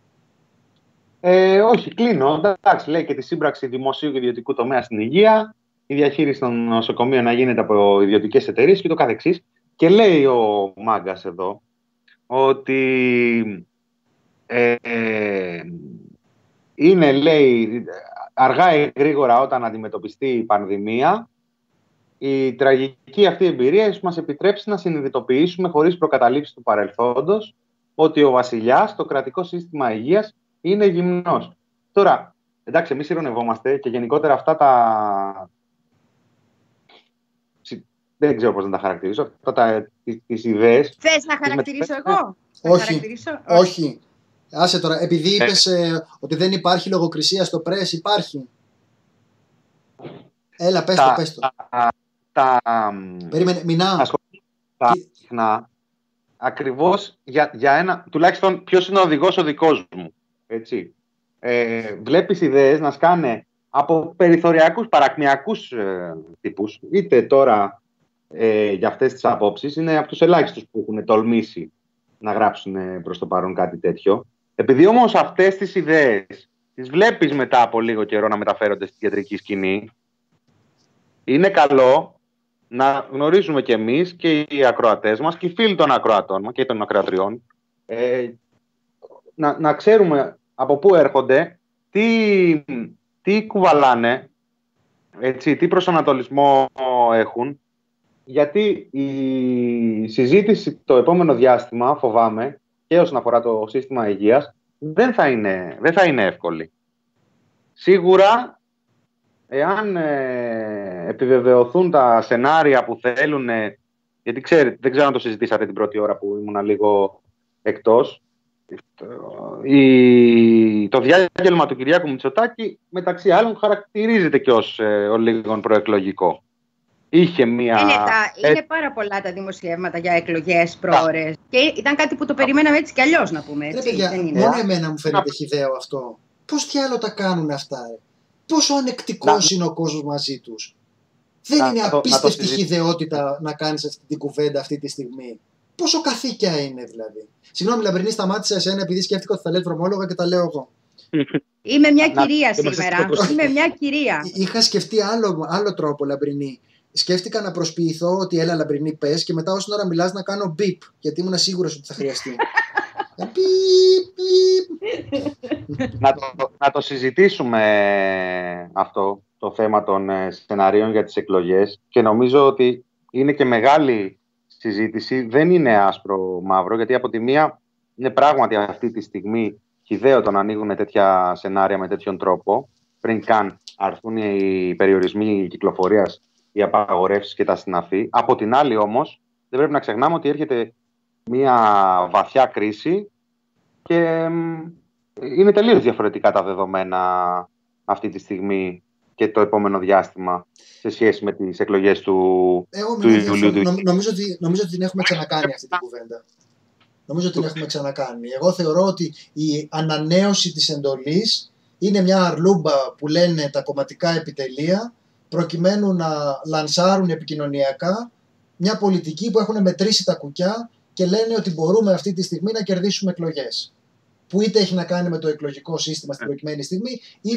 Όχι, κλείνω. Εντάξει, λέει και τη σύμπραξη δημοσίου και ιδιωτικού τομέα στην υγεία, η διαχείριση των νοσοκομείων να γίνεται από ιδιωτικές εταιρείες και το καθεξής. Και λέει ο Μάγκας εδώ ότι είναι, λέει, αργά ή γρήγορα όταν αντιμετωπιστεί η πανδημία, η τραγική αυτή εμπειρία μας επιτρέψει να συνειδητοποιήσουμε χωρίς προκαταλήψεις του παρελθόντος ότι ο βασιλιάς, το κρατικό σύστημα υγείας, είναι γυμνός. Τώρα, εντάξει, εμείς ειρωνευόμαστε και γενικότερα αυτά τα... Δεν ξέρω πώς να τα χαρακτηρίσω. Τις ιδέες... Θες να χαρακτηρίσω εγώ? Όχι. Άσε τώρα, επειδή είπες ότι δεν υπάρχει λογοκρισία στο πρέσ, υπάρχει. Έλα, πες το. Περίμενε, Μινά. Ακριβώς για ένα... Τουλάχιστον ποιος είναι ο οδηγός ο δικός μου. Έτσι. Βλέπεις ιδέες να σκάνε από περιθωριακούς, παρακμιακούς τύπους, είτε τώρα για αυτές τις απόψεις, είναι από τους ελάχιστους που έχουν τολμήσει να γράψουν προς το παρόν κάτι τέτοιο. Επειδή όμως αυτές τις ιδέες τις βλέπεις μετά από λίγο καιρό να μεταφέρονται στην κεντρική σκηνή, είναι καλό να γνωρίζουμε κι εμείς και οι ακροατές μας και οι φίλοι των ακροατών μας και των ακροατριών, να ξέρουμε από πού έρχονται, τι κουβαλάνε, έτσι, τι προσανατολισμό έχουν, γιατί η συζήτηση το επόμενο διάστημα, φοβάμαι, και όσον αφορά το σύστημα υγείας, δεν θα είναι εύκολη. Σίγουρα, εάν επιβεβαιωθούν τα σενάρια που θέλουν, γιατί ξέρετε, δεν ξέρω αν το συζητήσατε την πρώτη ώρα που ήμουν λίγο εκτός, το διάγγελμα του Κυριάκου Μητσοτάκη, μεταξύ άλλων, χαρακτηρίζεται και ως λίγο προεκλογικό. Είχε μία... Είναι πάρα πολλά τα δημοσιεύματα για εκλογές προώρες. Και ήταν κάτι που το περιμέναμε έτσι κι αλλιώς, να πούμε. Έτσι. Παιδιά, μόνο εμένα μου φαίνεται χυδαίο αυτό. Πώς τι άλλο τα κάνουν αυτά, Πόσο ανεκτικός είναι ο κόσμος μαζί τους. Δεν είναι απίστευτη χυδαιότητα να κάνεις αυτή την κουβέντα αυτή τη στιγμή. Πόσο καθήκια είναι δηλαδή. Συγγνώμη, Λαμπρινή, σταμάτησα εσένα επειδή σκέφτηκα ότι θα λες δρομόλογα και τα λέω εγώ. Είμαι μια κυρία σήμερα. Είμαι μια κυρία. Είχα σκεφτεί άλλο τρόπο, Λαμπρινή. Σκέφτηκα να προσποιηθώ ότι έλα, Λαμπρινή, πες, και μετά όσον ώρα μιλάς να κάνω beep, γιατί ήμουν σίγουρος ότι θα χρειαστεί. Να το συζητήσουμε αυτό το θέμα των σεναρίων για τις εκλογές, και νομίζω ότι είναι και μεγάλη συζήτηση, δεν είναι άσπρο μαύρο, γιατί από τη μία είναι πράγματι αυτή τη στιγμή χυδαίο το να ανοίγουν τέτοια σενάρια με τέτοιον τρόπο, πριν καν αρθούν οι περιορισμοί κυκλοφορίας, οι απαγορεύσεις και τα συναφή. Από την άλλη όμως, δεν πρέπει να ξεχνάμε ότι έρχεται μια βαθιά κρίση και είναι τελείως διαφορετικά τα δεδομένα αυτή τη στιγμή και το επόμενο διάστημα σε σχέση με τις εκλογές του Ιουλίου. Νομίζω ότι την έχουμε ξανακάνει αυτή την κουβέντα. Νομίζω ότι την έχουμε ξανακάνει. Εγώ θεωρώ ότι η ανανέωση της εντολής είναι μια αρλούμπα που λένε τα κομματικά επιτελεία, προκειμένου να λανσάρουν επικοινωνιακά μια πολιτική που έχουν μετρήσει τα κουκιά και λένε ότι μπορούμε αυτή τη στιγμή να κερδίσουμε εκλογές. Που είτε έχει να κάνει με το εκλογικό σύστημα στην προκειμένη στιγμή ή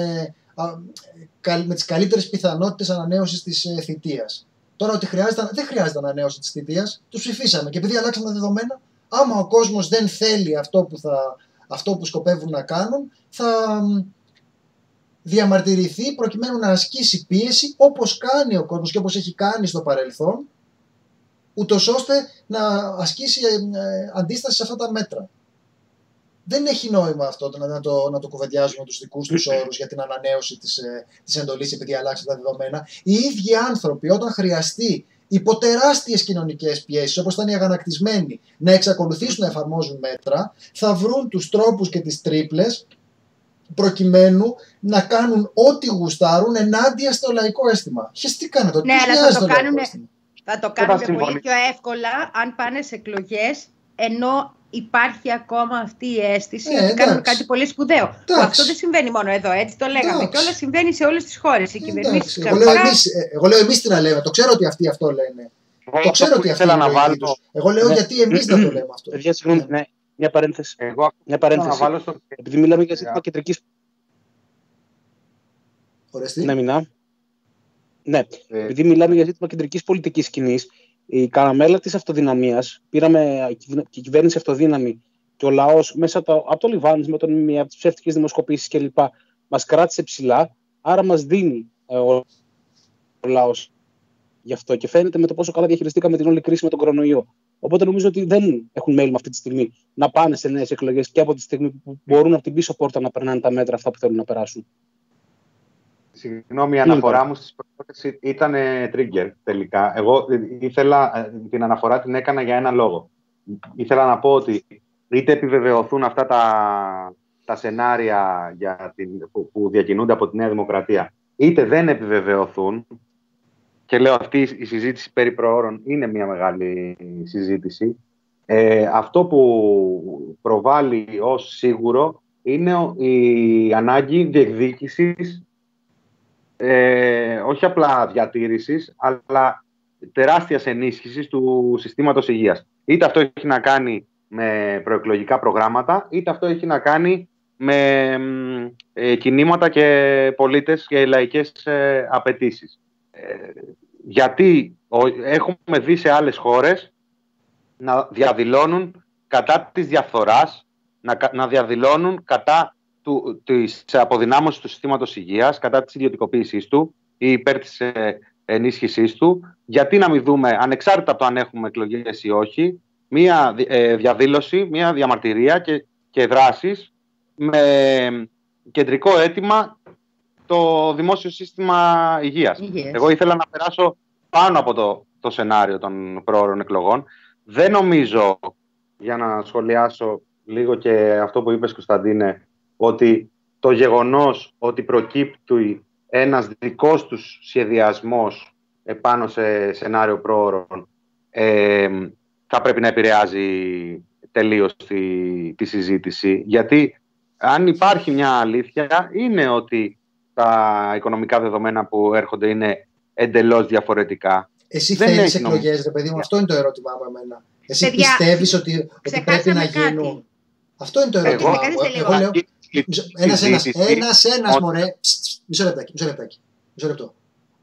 με τις καλύτερες πιθανότητες ανανέωσης της θητείας. Τώρα ότι δεν χρειάζεται ανανέωση της θητείας, τους ψηφίσαμε και επειδή αλλάξαμε τα δεδομένα, άμα ο κόσμος δεν θέλει αυτό που σκοπεύουν να κάνουν, θα διαμαρτυρηθεί προκειμένου να ασκήσει πίεση όπως κάνει ο κόσμος και όπως έχει κάνει στο παρελθόν, ούτως ώστε να ασκήσει αντίσταση σε αυτά τα μέτρα. Δεν έχει νόημα αυτό να το κουβεντιάζουμε τους δικούς τους όρους για την ανανέωση της εντολής επειδή αλλάξει τα δεδομένα. Οι ίδιοι άνθρωποι όταν χρειαστεί υπό τεράστιες κοινωνικές πιέσεις, όπως ήταν οι αγανακτισμένοι, να εξακολουθήσουν να εφαρμόζουν μέτρα, θα βρουν τους τρόπους και τις τρίπλες προκειμένου να κάνουν ό,τι γουστάρουν ενάντια στο λαϊκό αίσθημα. Τι κάνετε, ναι, αλλά θα το κάνουν πολύ πιο εύκολα αν πάνε σε εκλογές ενώ υπάρχει ακόμα αυτή η αίσθηση ότι κάνουμε κάτι πολύ σπουδαίο. Αυτό δεν συμβαίνει μόνο εδώ, έτσι το λέγαμε. Και όλα συμβαίνει σε όλες τις χώρες. Οι κυβερνήσεις εγώ λέω εμείς τι να λέμε. Το ξέρω ότι αυτοί αυτό λένε. Το ξέρω ότι αυτοί είναι λογικοί τους. Εγώ λέω γιατί εμείς δεν το λέμε αυτό. Συγγνώμη, μια παρένθεση. Επειδή μιλάμε για ζήτημα κεντρικής. Ναι, επειδή μιλάμε για ζήτημα κεντρικής πολιτικής σκηνής, η καραμέλα της αυτοδυναμίας, πήραμε και η κυβέρνηση αυτοδύναμη και ο λαός μέσα από το Λιβάνισμα, από τις ψεύτικες δημοσκοπήσεις κλπ. Μας κράτησε ψηλά, άρα μας δίνει ο λαός γι' αυτό και φαίνεται με το πόσο καλά διαχειριστήκαμε την όλη κρίση με τον κορονοϊό. Οπότε νομίζω ότι δεν έχουν μέλημα αυτή τη στιγμή να πάνε σε νέες εκλογές και από τη στιγμή που μπορούν από την πίσω πόρτα να περνάνε τα μέτρα αυτά που θέλουν να περάσουν. Συγγνώμη, η αναφορά μου στις προτάσεις ήταν trigger τελικά. Εγώ την αναφορά την έκανα για ένα λόγο. Ήθελα να πω ότι είτε επιβεβαιωθούν αυτά τα σενάρια που διακινούνται από τη Νέα Δημοκρατία, είτε δεν επιβεβαιωθούν, και λέω αυτή η συζήτηση περί προώρων είναι μια μεγάλη συζήτηση, αυτό που προβάλλει ως σίγουρο είναι η ανάγκη διεκδίκησης, όχι απλά διατήρησης, αλλά τεράστιας ενίσχυσης του συστήματος υγείας. Είτε αυτό έχει να κάνει με προεκλογικά προγράμματα, είτε αυτό έχει να κάνει με κινήματα και πολίτες και λαϊκές απαιτήσεις. Γιατί έχουμε δει σε άλλες χώρες να διαδηλώνουν κατά της διαφθοράς, να διαδηλώνουν κατά της αποδυνάμωσης του συστήματος υγείας, κατά της ιδιωτικοποίησής του ή υπέρ της ενίσχυσής του. Γιατί να μην δούμε, ανεξάρτητα από το αν έχουμε εκλογές ή όχι, μία διαδήλωση, μία διαμαρτυρία και δράσεις με κεντρικό αίτημα το δημόσιο σύστημα υγείας. Εγώ ήθελα να περάσω πάνω από το σενάριο των προώρων εκλογών. Δεν νομίζω, για να σχολιάσω λίγο και αυτό που είπες, Κωνσταντίνε, ότι το γεγονός ότι προκύπτει ένας δικός τους σχεδιασμός επάνω σε σενάριο προώρων θα πρέπει να επηρεάζει τελείως τη συζήτηση. Γιατί αν υπάρχει μια αλήθεια, είναι ότι τα οικονομικά δεδομένα που έρχονται είναι εντελώς διαφορετικά. Εσύ θέλεις εκλογές, ρε παιδί μου, αυτό είναι το ερώτημά μου εμένα. Εσύ πιστεύεις ότι πρέπει να γίνουν. Αυτό είναι το ερώτημα. Εγώ λέω. Ένας, μωρέ. Μισό λεπτό.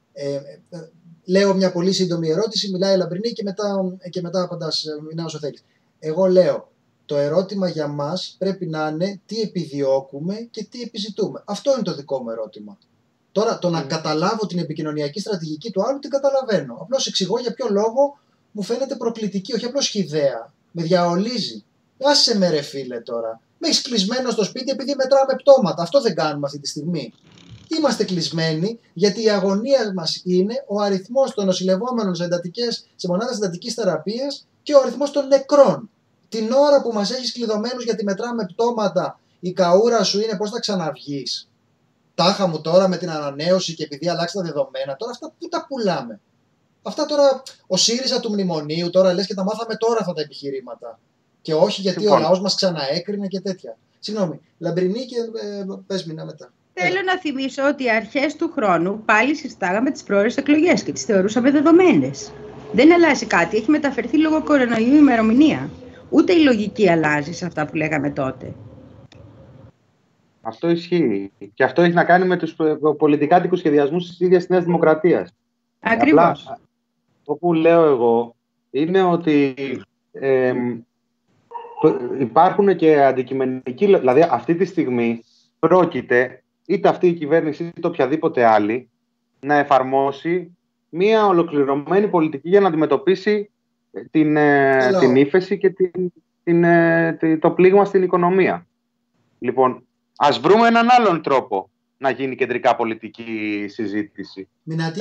Λέω μια πολύ σύντομη ερώτηση, μιλάει η Λαμπρινή και μετά απαντάς, μιλάω όσο θέλεις. Εγώ λέω, το ερώτημα για μας πρέπει να είναι τι επιδιώκουμε και τι επιζητούμε. Αυτό είναι το δικό μου ερώτημα. Τώρα, το να καταλάβω την επικοινωνιακή στρατηγική του άλλου την καταλαβαίνω. Απλώς εξηγώ για ποιο λόγο μου φαίνεται προκλητική, όχι απλώς χυδαία. Με διαολίζει. Άσε με ρε φίλε τώρα. Με έχεις κλεισμένο στο σπίτι επειδή μετράμε πτώματα. Αυτό δεν κάνουμε αυτή τη στιγμή. Είμαστε κλεισμένοι γιατί η αγωνία μας είναι ο αριθμός των νοσηλευόμενων σε μονάδες εντατικής θεραπείας και ο αριθμός των νεκρών. Την ώρα που μας έχεις κλειδωμένους γιατί μετράμε πτώματα, η καούρα σου είναι πώς θα ξαναβγείς. Τάχα μου τώρα με την ανανέωση και επειδή αλλάξει τα δεδομένα, τώρα αυτά πού τα πουλάμε. Αυτά τώρα ο ΣΥΡΙΖΑ του μνημονίου, τώρα λες και τα μάθαμε τώρα αυτά τα επιχειρήματα. Και όχι γιατί ο λαός μας ξαναέκρινε και τέτοια. Συγγνώμη, Λαμπρινή και πες μηνά μετά. Θέλω να θυμίσω ότι αρχές του χρόνου πάλι συστάγαμε τις προώρες εκλογές και τις θεωρούσαμε δεδομένες. Δεν αλλάζει κάτι, έχει μεταφερθεί λόγω κορονοϊού η ημερομηνία. Ούτε η λογική αλλάζει σε αυτά που λέγαμε τότε. Αυτό ισχύει. Και αυτό έχει να κάνει με τους πολιτικάτικους σχεδιασμούς της ίδιας της Νέας Δημοκρατίας. Ακριβώς. Το που λέω εγώ είναι ότι υπάρχουν και αντικειμενικοί, δηλαδή αυτή τη στιγμή πρόκειται είτε αυτή η κυβέρνηση είτε οποιαδήποτε άλλη να εφαρμόσει μία ολοκληρωμένη πολιτική για να αντιμετωπίσει την ύφεση και το πλήγμα στην οικονομία. Λοιπόν, ας βρούμε έναν άλλον τρόπο να γίνει κεντρικά πολιτική συζήτηση.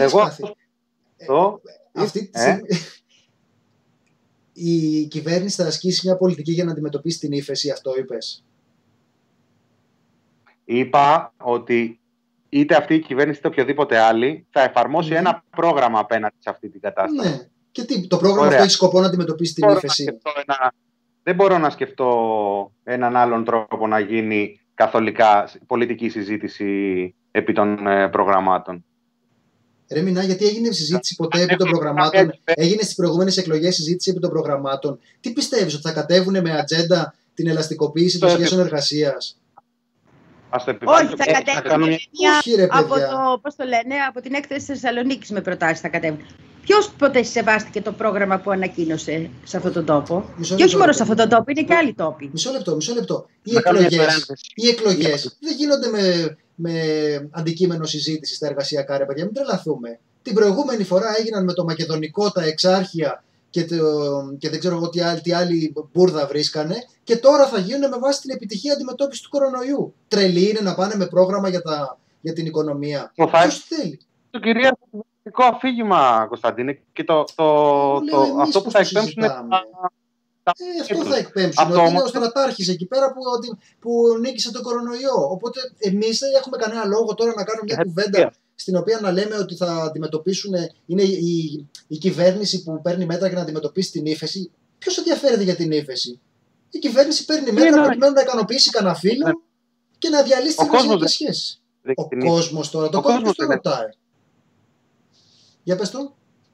Η κυβέρνηση θα ασκήσει μια πολιτική για να αντιμετωπίσει την ύφεση, αυτό είπες? Είπα ότι είτε αυτή η κυβέρνηση είτε οποιοδήποτε άλλη θα εφαρμόσει ένα πρόγραμμα απέναντι σε αυτή την κατάσταση. Ναι. Και το πρόγραμμα αυτό έχει σκοπό να αντιμετωπίσει την ύφεση. δεν μπορώ να σκεφτώ έναν άλλον τρόπο να γίνει καθολικά πολιτική συζήτηση επί των προγραμμάτων. Ρε Μινά, γιατί έγινε συζήτηση ποτέ επί των προγραμμάτων? Έγινε στις προηγούμενες εκλογές συζήτηση επί των προγραμμάτων. Τι πιστεύεις, ότι θα κατέβουνε με ατζέντα την ελαστικοποίηση των σχέσεων εργασίας? Όχι, θα κατέβουν από την έκθεση της Θεσσαλονίκης με προτάσεις θα κατέβουν. Ποιος ποτέ σεβάστηκε το πρόγραμμα που ανακοίνωσε σε αυτόν τον τόπο? Και όχι μόνο σε αυτόν τον τόπο, είναι και άλλοι τόποι. Μισό λεπτό. Οι εκλογές δεν γίνονται με αντικείμενο συζήτηση στα εργασιακά, ρε παιδιά. Μην τρελαθούμε. Την προηγούμενη φορά έγιναν με το μακεδονικό, τα εξάρχεια και δεν ξέρω εγώ τι άλλη μπουρδα βρίσκανε, και τώρα θα γίνουν με βάση την επιτυχία αντιμετώπιση του κορονοϊού. Τρελή είναι να πάνε με πρόγραμμα για την οικονομία? Ποιος θέλει? Το κυρίαρχο αφήγημα, Κωνσταντίνε, και αυτό που θα εκπέμψουν. Αυτό θα εκπέμψουν. Ότι είναι ο στρατάρχης εκεί πέρα που νίκησε τον κορονοϊό. Οπότε εμείς δεν έχουμε κανένα λόγο τώρα να κάνουμε μια κουβέντα στην οποία να λέμε ότι θα αντιμετωπίσουν. Είναι η κυβέρνηση που παίρνει μέτρα για να αντιμετωπίσει την ύφεση. Ποιος ενδιαφέρεται για την ύφεση? Η κυβέρνηση παίρνει μέτρα προκειμένου να ικανοποιήσει κανένα φίλο και να διαλύσει τις εργασιακές σχέσεις. Ο κόσμος τώρα, το κόσμο το ρωτάει. Για πες το.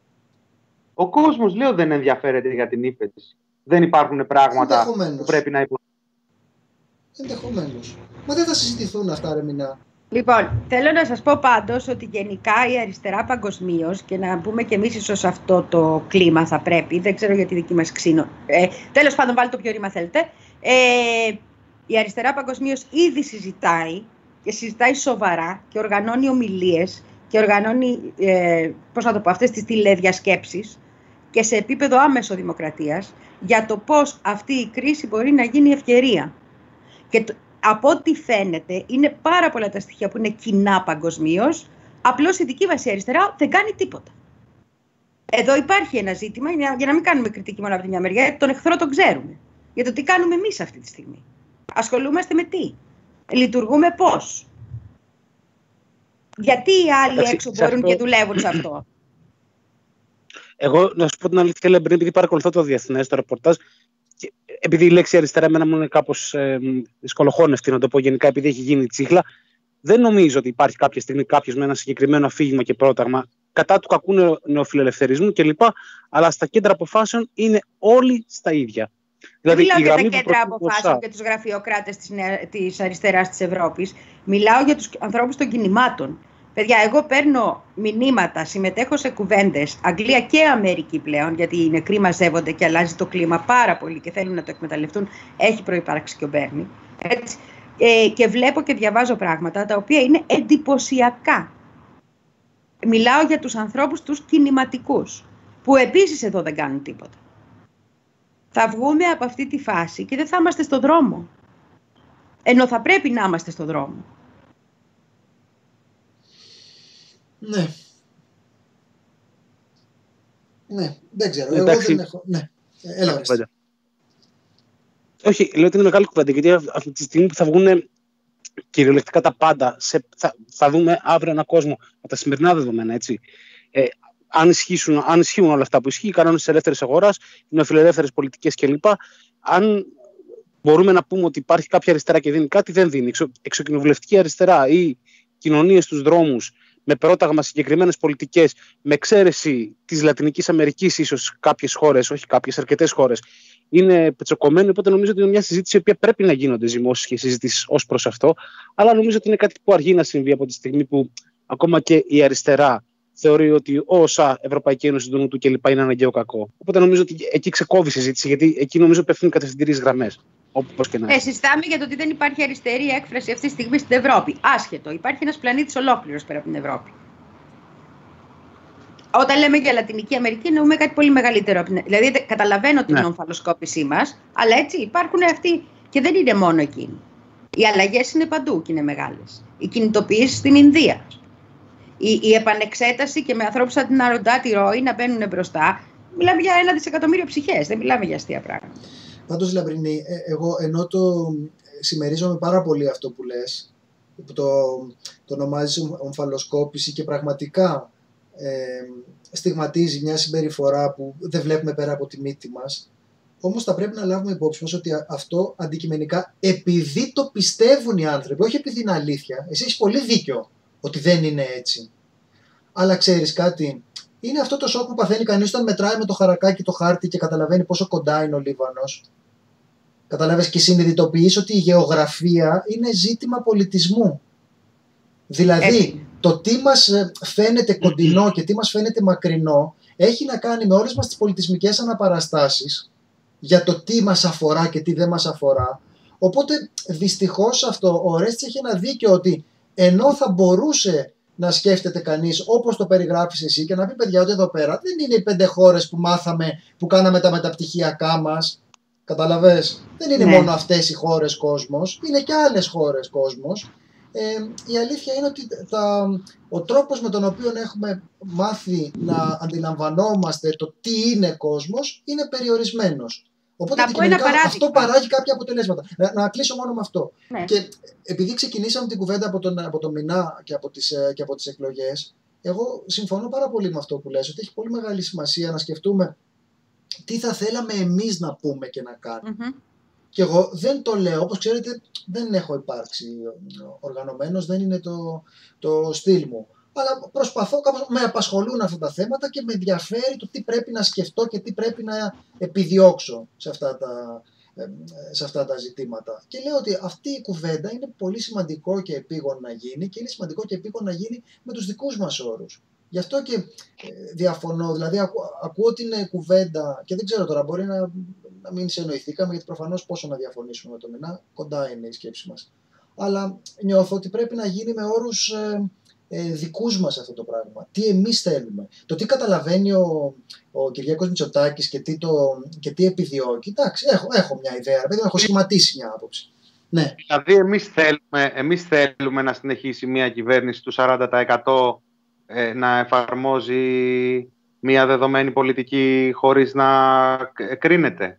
Ο κόσμος, λέω, δεν ενδιαφέρεται για την ύφεση. Δεν υπάρχουν πράγματα που πρέπει να υποθέσουν. Ενδεχομένως. Μα δεν θα συζητηθούν αυτά, ρε Μινά. Λοιπόν, θέλω να σας πω πάντως ότι γενικά η αριστερά παγκοσμίως, και να πούμε και εμείς ίσως αυτό το κλίμα θα πρέπει, δεν ξέρω για τη δική μας ξύνο. Τέλος πάντων, βάλτε το ποιο ρήμα θέλετε. Η αριστερά παγκοσμίως ήδη συζητάει και συζητάει σοβαρά και οργανώνει ομιλίες και οργανώνει, αυτές τις τηλεδιασκέψεις και σε επίπεδο άμεσο δημοκρατίας για το πώς αυτή η κρίση μπορεί να γίνει ευκαιρία. Και από ό,τι φαίνεται είναι πάρα πολλά τα στοιχεία που είναι κοινά παγκοσμίως, απλώς η δική μας αριστερά δεν κάνει τίποτα. Εδώ υπάρχει ένα ζήτημα, για να μην κάνουμε κριτική μόνο από τη μια μεριά, γιατί τον εχθρό τον ξέρουμε. Για το τι κάνουμε εμείς αυτή τη στιγμή. Ασχολούμαστε με τι? Λειτουργούμε πώς? Γιατί οι άλλοι έξω μπορούν και δουλεύουν σε αυτό? Εγώ, να σου πω την αλήθεια, Λεμπρίνη, επειδή παρακολουθώ το διεθνές, το ρεπορτάζ, επειδή η λέξη αριστερά εμένα μου είναι κάπως δυσκολοχώνευτη, να το πω γενικά, επειδή έχει γίνει τσίχλα, δεν νομίζω ότι υπάρχει κάποια στιγμή κάποιος με ένα συγκεκριμένο αφήγημα και πρόταγμα κατά του κακού νεοφιλελευθερισμού κλπ. Αλλά στα κέντρα αποφάσεων είναι όλοι στα ίδια. Δεν μιλάω για τα κέντρα αποφάσεων και τους γραφειοκράτες της αριστεράς της Ευρώπης. Μιλάω για τους ανθρώπους των κινημάτων. Παιδιά, εγώ παίρνω μηνύματα, συμμετέχω σε κουβέντες, Αγγλία και Αμερική πλέον, γιατί οι νεκροί μαζεύονται και αλλάζει το κλίμα πάρα πολύ και θέλουν να το εκμεταλλευτούν. Έχει προϋπάρξει και ο Μπέρνι. Και βλέπω και διαβάζω πράγματα τα οποία είναι εντυπωσιακά. Μιλάω για τους ανθρώπους τους κινηματικούς, που επίσης εδώ δεν κάνουν τίποτα. Θα βγούμε από αυτή τη φάση και δεν θα είμαστε στον δρόμο. Ενώ θα πρέπει να είμαστε στον δρόμο. Ναι. Ναι, δεν ξέρω. Εγώ δεν έχω. Ναι. Έλα, όχι, λέω ότι είναι μεγάλη κουβέντα, γιατί αυτή τη στιγμή που θα βγουν κυριολεκτικά τα πάντα, θα δούμε αύριο έναν κόσμο με τα σημερινά δεδομένα, έτσι. Αν ισχύουν όλα αυτά που ισχύει, οι κανόνες της ελεύθερης αγοράς, οι νεοφιλελεύθερες πολιτικές κλπ. Αν μπορούμε να πούμε ότι υπάρχει κάποια αριστερά και δίνει κάτι, δεν δίνει. Εξοκοινοβουλευτική αριστερά ή κοινωνίες στους δρόμους με πρόταγμα συγκεκριμένες πολιτικές, με εξαίρεση της Λατινικής Αμερικής, ίσως κάποιες χώρες, όχι κάποιες, αρκετές χώρες, είναι πετσοκομμένοι. Οπότε νομίζω ότι είναι μια συζήτηση η οποία πρέπει να γίνονται ζυμώσεις και συζητήσεις ως προς αυτό. Αλλά νομίζω ότι είναι κάτι που αργεί να συμβεί από τη στιγμή που ακόμα και η αριστερά θεωρεί ότι όσα Ευρωπαϊκή Ένωση του Νότου κλπ. Είναι αναγκαίο κακό. Οπότε νομίζω ότι εκεί ξεκόβει η συζήτηση, γιατί εκεί νομίζω πέφτουν κατευθυντήριες γραμμές. Συζητάμε για το ότι δεν υπάρχει αριστερή έκφραση αυτή τη στιγμή στην Ευρώπη. Άσχετο. Υπάρχει ένας πλανήτης ολόκληρος πέρα από την Ευρώπη. Όταν λέμε για Λατινική Αμερική, εννοούμε κάτι πολύ μεγαλύτερο. Δηλαδή, καταλαβαίνω την ομφαλοσκόπησή μας, αλλά έτσι υπάρχουν αυτοί και δεν είναι μόνο εκείνοι. Οι αλλαγές είναι παντού και είναι μεγάλες. Η κινητοποίηση στην Ινδία. Η επανεξέταση και με ανθρώπους σαν την Αροντάτη Ρόι να μπαίνουν μπροστά. Μιλάμε για 1 δισεκατομμύριο ψυχές, δεν μιλάμε για αστεία πράγματα. Πάντως, Λαμπρινή, εγώ ενώ συμμερίζομαι πάρα πολύ αυτό που λες, που το ονομάζεις ομφαλοσκόπηση και πραγματικά στιγματίζει μια συμπεριφορά που δεν βλέπουμε πέρα από τη μύτη μας, Όμως θα πρέπει να λάβουμε υπόψη μας ότι αυτό αντικειμενικά, επειδή το πιστεύουν οι άνθρωποι, όχι επειδή είναι αλήθεια, εσύ έχεις πολύ δίκιο ότι δεν είναι έτσι. Αλλά ξέρεις κάτι, είναι αυτό το σοκ που παθαίνει κανείς όταν μετράει με το χαρακάκι το χάρτη και καταλαβαίνει πόσο κοντά είναι ο Λίβανος. Καταλάβες, και συνειδητοποιείς ότι η γεωγραφία είναι ζήτημα πολιτισμού. Δηλαδή, το τι μας φαίνεται κοντινό και τι μας φαίνεται μακρινό έχει να κάνει με όλες μας τις πολιτισμικές αναπαραστάσεις για το τι μας αφορά και τι δεν μας αφορά. Οπότε, δυστυχώς αυτό, ο Ορέστης έχει ένα δίκιο ότι ενώ θα μπορούσε να σκέφτεται κανείς όπως το περιγράφεις εσύ και να πει, παιδιά, ότι εδώ πέρα δεν είναι οι 5 χώρες που μάθαμε, που κάναμε τα μεταπτυχιακά μας. Καταλαβες, δεν είναι μόνο αυτές οι χώρες κόσμος, είναι και άλλες χώρες κόσμος. Η αλήθεια είναι ότι ο τρόπος με τον οποίο έχουμε μάθει να αντιλαμβανόμαστε το τι είναι κόσμος είναι περιορισμένος. Οπότε αυτό παράγει κάποια αποτελέσματα. Να κλείσω μόνο με αυτό. Ναι. Και επειδή ξεκινήσαμε την κουβέντα από το Μινά και από τις εκλογές, εγώ συμφωνώ πάρα πολύ με αυτό που λες, ότι έχει πολύ μεγάλη σημασία να σκεφτούμε τι θα θέλαμε εμείς να πούμε και να κάνουμε. Mm-hmm. Και εγώ δεν το λέω, όπως ξέρετε δεν έχω υπάρξει οργανωμένος, δεν είναι το στυλ μου. Αλλά προσπαθώ, κάπως με απασχολούν αυτά τα θέματα και με ενδιαφέρει το τι πρέπει να σκεφτώ και τι πρέπει να επιδιώξω σε αυτά τα ζητήματα. Και λέω ότι αυτή η κουβέντα είναι πολύ σημαντικό και επίγον να γίνει και είναι σημαντικό και επίγον να γίνει με τους δικούς μας όρους. Γι' αυτό και διαφωνώ, δηλαδή ακούω την κουβέντα και δεν ξέρω τώρα, μπορεί να μην συνεννοηθήκαμε, γιατί προφανώς πόσο να διαφωνήσουμε με το Μινά, κοντά είναι η σκέψη μας. Αλλά νιώθω ότι πρέπει να γίνει με όρους δικούς μας αυτό το πράγμα. Τι εμείς θέλουμε. Το τι καταλαβαίνει ο Κυριάκος Μητσοτάκης και τι επιδιώκει. Εντάξει, έχω μια ιδέα, έχω σχηματίσει μια άποψη. Ναι. Δηλαδή εμείς θέλουμε να συνεχίσει μια κυβέρνηση του 40% να εφαρμόζει μια δεδομένη πολιτική χωρίς να κρίνεται.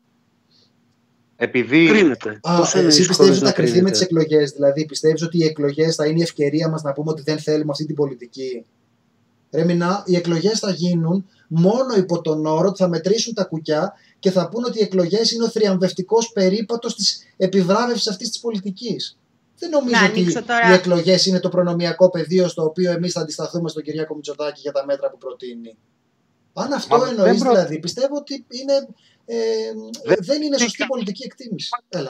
Επειδή... Κρίνεται. Εσύ πιστεύεις ότι θα κρυθεί με τις εκλογές? Δηλαδή πιστεύεις ότι οι εκλογές θα είναι η ευκαιρία μας να πούμε ότι δεν θέλουμε αυτή την πολιτική? Ρε Μινά, οι εκλογές θα γίνουν μόνο υπό τον όρο ότι θα μετρήσουν τα κουκιά και θα πούν ότι οι εκλογές είναι ο θριαμβευτικός περίπατος της επιβράβευσης αυτής της πολιτικής. Δεν νομίζω ότι οι εκλογές είναι το προνομιακό πεδίο στο οποίο εμείς θα αντισταθούμε στον Κυριάκο Μητσοτάκη για τα μέτρα που προτείνει. Αν αυτό εννοείς δηλαδή, πιστεύω ότι δεν είναι σωστή πολιτική εκτίμηση.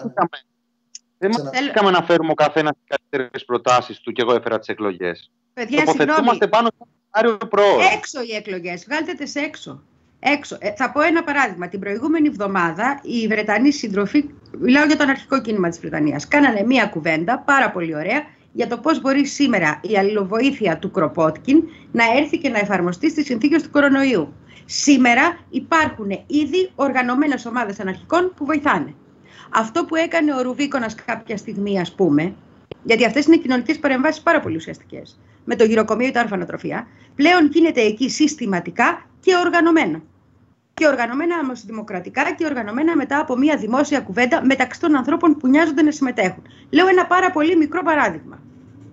Δεν θέλαμε να φέρουμε ο καθένας τις καλύτερες προτάσεις του και εγώ έφερα τις εκλογές. Τοποθετούμαστε πάνω στο σενάριο προώρου. Έξω οι εκλογές, βγάλτε τις έξω. Θα πω ένα παράδειγμα. Την προηγούμενη εβδομάδα οι Βρετανοί σύντροφοι, μιλάω για το αναρχικό κίνημα της Βρετανίας, κάνανε μία κουβέντα πάρα πολύ ωραία για το πώς μπορεί σήμερα η αλληλοβοήθεια του Κροπότκιν να έρθει και να εφαρμοστεί στις συνθήκες του κορονοϊού. Σήμερα υπάρχουν ήδη οργανωμένες ομάδες αναρχικών που βοηθάνε. Αυτό που έκανε ο Ρουβίκονας κάποια στιγμή, ας πούμε, γιατί αυτές είναι κοινωνικές παρεμβάσεις πάρα πολύ ουσιαστικές, με το γυροκομείο ή τα ορφανοτροφία, πλέον γίνεται εκεί συστηματικά και οργανωμένα. Και οργανωμένα όμως δημοκρατικά και οργανωμένα μετά από μια δημόσια κουβέντα μεταξύ των ανθρώπων που νοιάζονται να συμμετέχουν. Λέω ένα πάρα πολύ μικρό παράδειγμα.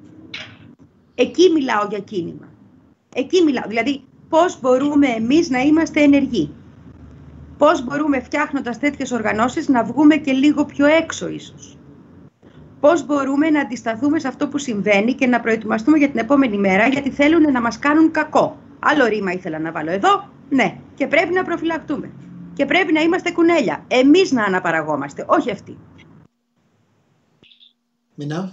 Εκεί μιλάω για κίνημα. Εκεί μιλάω. Δηλαδή, πώς μπορούμε εμείς να είμαστε ενεργοί. Πώς μπορούμε, φτιάχνοντας τέτοιες οργανώσεις, να βγούμε και λίγο πιο έξω ίσως. Πώς μπορούμε να αντισταθούμε σε αυτό που συμβαίνει και να προετοιμαστούμε για την επόμενη μέρα, γιατί θέλουν να μας κάνουν κακό. Άλλο ρήμα ήθελα να βάλω εδώ. Ναι, και πρέπει να προφυλακτούμε. Και πρέπει να είμαστε κουνέλια. Εμείς να αναπαραγόμαστε, όχι αυτοί. Μινά.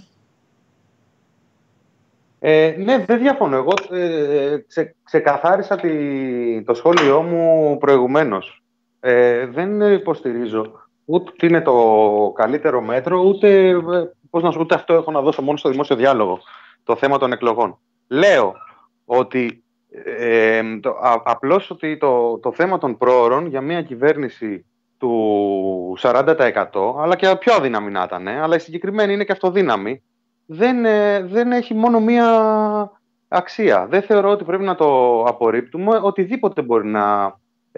Ναι, δεν διαφωνώ. Εγώ ξεκαθάρισα το σχόλιο μου προηγουμένως. Δεν υποστηρίζω ούτε είναι το καλύτερο μέτρο, ούτε αυτό έχω να δώσω μόνο στο δημόσιο διάλογο, το θέμα των εκλογών. Λέω ότι απλώς ότι το θέμα των προώρων για μια κυβέρνηση του 40%, αλλά και πιο αδύναμη να ήταν, αλλά η συγκεκριμένη είναι και αυτοδύναμη, δεν έχει μόνο μία αξία. Δεν θεωρώ ότι πρέπει να το απορρίπτουμε. Οτιδήποτε μπορεί να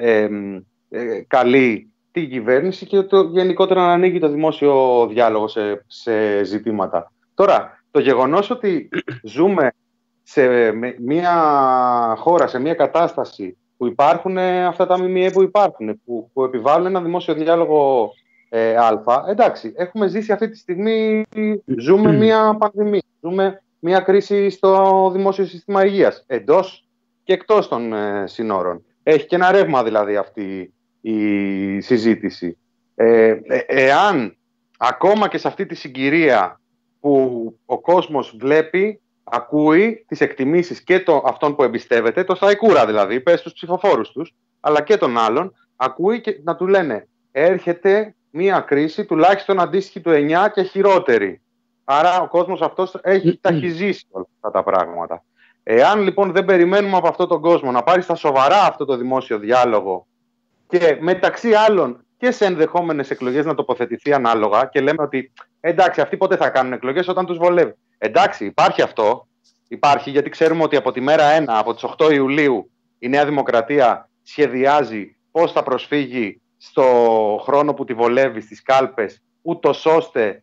καλεί την κυβέρνηση και γενικότερα να ανοίγει το δημόσιο διάλογο σε ζητήματα. Τώρα, το γεγονός ότι ζούμε σε μια χώρα, σε μια κατάσταση που υπάρχουν αυτά τα ΜΜΕ που υπάρχουν, που επιβάλλουν ένα δημόσιο διάλογο α. Εντάξει, έχουμε ζήσει αυτή τη στιγμή, ζούμε μια πανδημία, ζούμε μια κρίση στο δημόσιο σύστημα υγείας, εντός και εκτός των συνόρων. Έχει και ένα ρεύμα δηλαδή αυτή η συζήτηση. Εάν ακόμα και σε αυτή τη συγκυρία που ο κόσμος βλέπει, ακούει τις εκτιμήσεις και αυτών που εμπιστεύεται, το σταϊκούρα δηλαδή, πες στους ψηφοφόρους τους, αλλά και των άλλων, ακούει και να του λένε έρχεται μια κρίση τουλάχιστον αντίστοιχη του 9 και χειρότερη. Άρα ο κόσμος αυτός έχει ταχυζήσει όλα αυτά τα πράγματα. Εάν λοιπόν δεν περιμένουμε από αυτόν τον κόσμο να πάρει στα σοβαρά αυτό το δημόσιο διάλογο και μεταξύ άλλων και σε ενδεχόμενες εκλογές να τοποθετηθεί ανάλογα και λέμε ότι εντάξει, αυτοί πότε θα κάνουν εκλογές, όταν τους βολεύει. Εντάξει, υπάρχει αυτό. Υπάρχει, γιατί ξέρουμε ότι από τη μέρα 1, από τις 8 Ιουλίου, η Νέα Δημοκρατία σχεδιάζει πώς θα προσφύγει στο χρόνο που τη βολεύει στις κάλπες, ούτως ώστε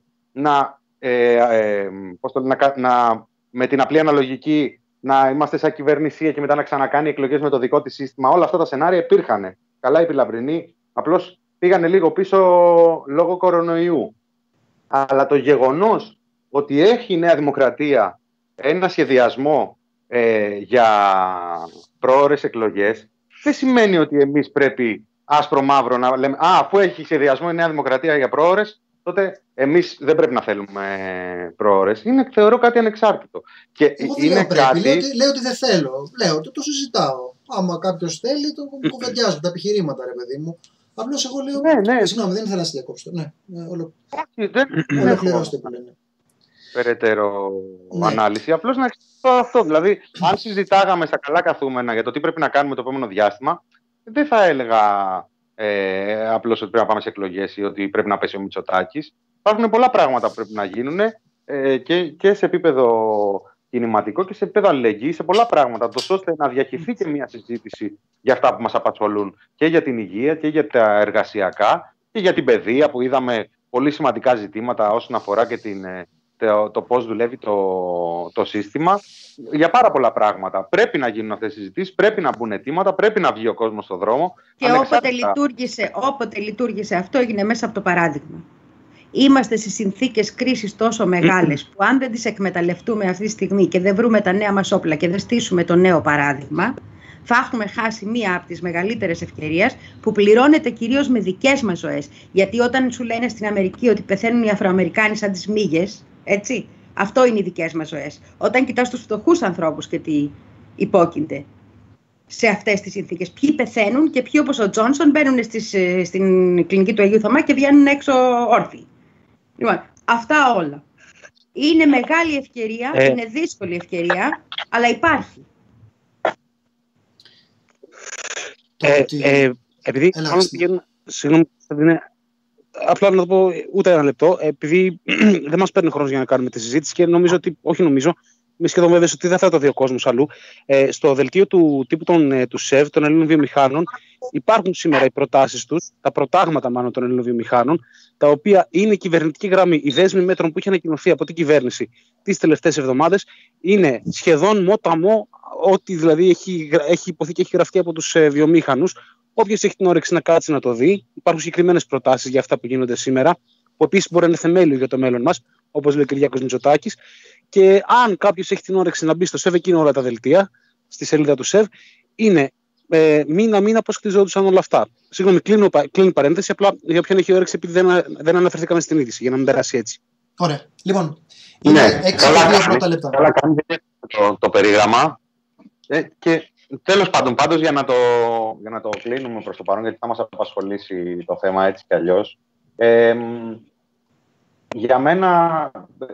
με την απλή αναλογική να είμαστε σαν κυβερνησία και μετά να ξανακάνει εκλογές με το δικό της σύστημα. Όλα αυτά τα σενάρια υπήρχαν. Καλά οι Πιλαμπρινοί, απλώς πήγανε λίγο πίσω λόγω κορονοϊού. Αλλά το γεγονός ότι έχει η Νέα Δημοκρατία ένα σχεδιασμό για πρόωρες εκλογές, δεν σημαίνει ότι εμείς πρέπει άσπρο-μαύρο να λέμε αφού έχει σχεδιασμό η Νέα Δημοκρατία για πρόωρες, τότε εμείς δεν πρέπει να θέλουμε πρόωρες. Είναι, θεωρώ, κάτι ανεξάρτητο. Και εγώ δεν λέω πρέπει, λέω ότι δεν θέλω. Λέω ότι το συζητάω. Άμα κάποιος θέλει, το κουβεντιάζω τα επιχειρήματα, ρε παιδί μου. Απλώς εγώ λέω. Ναι. Συγγνώμη, δεν ήθελα να σε διακόψω. Ναι, ολοκληρώστε που λένε. Περαιτέρω ανάλυση. Απλώς να εξηγήσω αυτό. Δηλαδή, αν συζητάγαμε στα καλά καθούμενα για το τι πρέπει να κάνουμε το επόμενο διάστημα, δεν θα έλεγα απλώς ότι πρέπει να πάμε σε εκλογές ή ότι πρέπει να πέσει ο Μητσοτάκης. Υπάρχουν πολλά πράγματα που πρέπει να γίνουν και σε επίπεδο κινηματικό και σε επίπεδο αλληλεγγύης, σε πολλά πράγματα, ώστε να διαχυθεί και μια συζήτηση για αυτά που μας απασχολούν και για την υγεία και για τα εργασιακά και για την παιδεία, που είδαμε πολύ σημαντικά ζητήματα όσον αφορά και το πώς δουλεύει το σύστημα. Για πάρα πολλά πράγματα. Πρέπει να γίνουν αυτές οι συζητήσεις, πρέπει να μπουν αιτήματα, πρέπει να βγει ο κόσμος στον δρόμο. Και όποτε λειτουργήσε αυτό, έγινε μέσα από το παράδειγμα. Είμαστε σε συνθήκες κρίσης τόσο μεγάλες που αν δεν τις εκμεταλλευτούμε αυτή τη στιγμή και δεν βρούμε τα νέα μας όπλα και δεν στήσουμε το νέο παράδειγμα, θα έχουμε χάσει μία από τις μεγαλύτερες ευκαιρίες που πληρώνεται κυρίως με δικές μας ζωές. Γιατί όταν σου λένε στην Αμερική ότι πεθαίνουν οι Αφροαμερικάνοι σαν τις μύγες, έτσι, αυτό είναι οι δικές μας ζωές. Όταν κοιτάς τους φτωχούς ανθρώπους και τι υπόκεινται σε αυτές τις συνθήκες, ποιοι πεθαίνουν και ποιοι, όπως ο Τζόνσον, μπαίνουν στην κλινική του Αγίου Θωμά και βγαίνουν έξω όρθιοι. Λοιπόν, αυτά όλα. Είναι μεγάλη ευκαιρία, είναι δύσκολη ευκαιρία, αλλά υπάρχει. Επειδή συγγνώμη, απλά να το πω ούτε ένα λεπτό, επειδή δεν μας παίρνει χρόνος για να κάνουμε τη συζήτηση και νομίζω ότι, είμαι σχεδόν βέβαιος ότι δεν θα το δει ο κόσμος αλλού. Στο δελτίο του τύπου του ΣΕΒ, των Ελλήνων Βιομηχάνων, υπάρχουν σήμερα οι προτάσεις τους, τα προτάγματα μάλλον των Ελλήνων Βιομηχάνων, τα οποία είναι η κυβερνητική γραμμή, η δέσμη μέτρων που είχε ανακοινωθεί από την κυβέρνηση τις τελευταίες εβδομάδες, είναι σχεδόν μοταμό ό,τι δηλαδή έχει υποθεί και έχει γραφτεί από τους βιομήχανους. Όποιος έχει την όρεξη να κάτσει να το δει, υπάρχουν συγκεκριμένες προτάσεις για αυτά που γίνονται σήμερα, που επίσης μπορεί να είναι θεμέλιο για το μέλλον μας, όπως λέει ο Κυριάκος Μητσοτάκης. Και αν κάποιος έχει την όρεξη να μπει στο ΣΕΒ, εκείνη όλα τα δελτία, στη σελίδα του ΣΕΒ, είναι μήνα-μήνα πώς χτιζόντουσαν όλα αυτά. Συγγνώμη, κλείνει παρένθεση, απλά για όποιον έχει όρεξη, επειδή δεν αναφερθήκαμε στην είδηση, για να μην περάσει έτσι. Ωραία. Λοιπόν, είναι 6-2 πρώτα λεπτά. Καλά κάνετε το περίγραμμα. Και τέλος πάντων, για να το κλείνουμε προς το παρόν, γιατί θα μας απασχολήσει το θέμα έτσι κι αλλιώς. Για μένα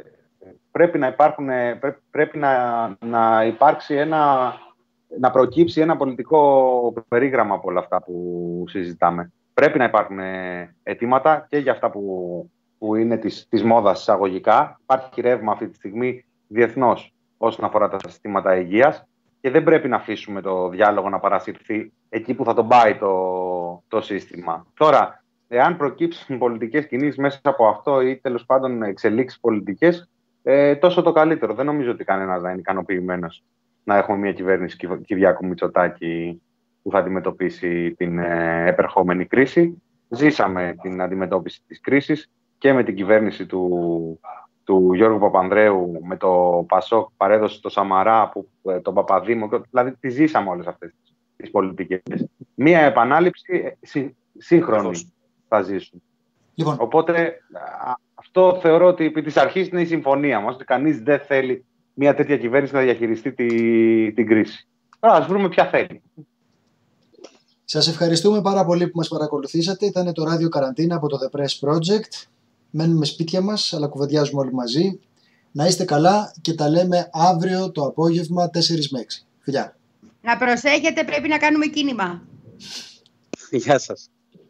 πρέπει να υπάρξει να προκύψει ένα πολιτικό περίγραμμα από όλα αυτά που συζητάμε. Πρέπει να υπάρχουν αιτήματα και για αυτά που είναι της μόδας εισαγωγικά. Υπάρχει ρεύμα αυτή τη στιγμή διεθνώς όσον αφορά τα συστήματα υγείας και δεν πρέπει να αφήσουμε το διάλογο να παρασυρθεί εκεί που θα τον πάει το σύστημα. Τώρα, εάν προκύψουν πολιτικές κινήσεις μέσα από αυτό ή τέλος πάντων εξελίξεις πολιτικές, τόσο το καλύτερο. Δεν νομίζω ότι κανένας θα είναι ικανοποιημένος να έχουμε μια κυβέρνηση Κυριάκου Μητσοτάκη που θα αντιμετωπίσει την επερχόμενη κρίση. Ζήσαμε την αντιμετώπιση της κρίσης και με την κυβέρνηση του Γιώργου Παπανδρέου, με το ΠΑΣΟΚ παρέδωσε το Σαμαρά, τον Παπαδήμο, δηλαδή τις ζήσαμε όλες αυτές τις πολιτικές. Μία επανάληψη σύγχρονη θα ζήσουν. Λοιπόν. Οπότε αυτό θεωρώ ότι επί της αρχής είναι η συμφωνία μας, ότι κανείς δεν θέλει μια τέτοια κυβέρνηση να διαχειριστεί την κρίση. Τώρα ας βρούμε ποια θέλει. Σας ευχαριστούμε πάρα πολύ που μας παρακολουθήσατε. Ήταν το ράδιο Καραντίνα από το The Press Project. Μένουμε σπίτια μας, αλλά κουβεντιάζουμε όλοι μαζί. Να είστε καλά και τα λέμε αύριο το απόγευμα 4 με 6. Φιλιά. Να προσέχετε, πρέπει να κάνουμε κίνημα. Γεια σας.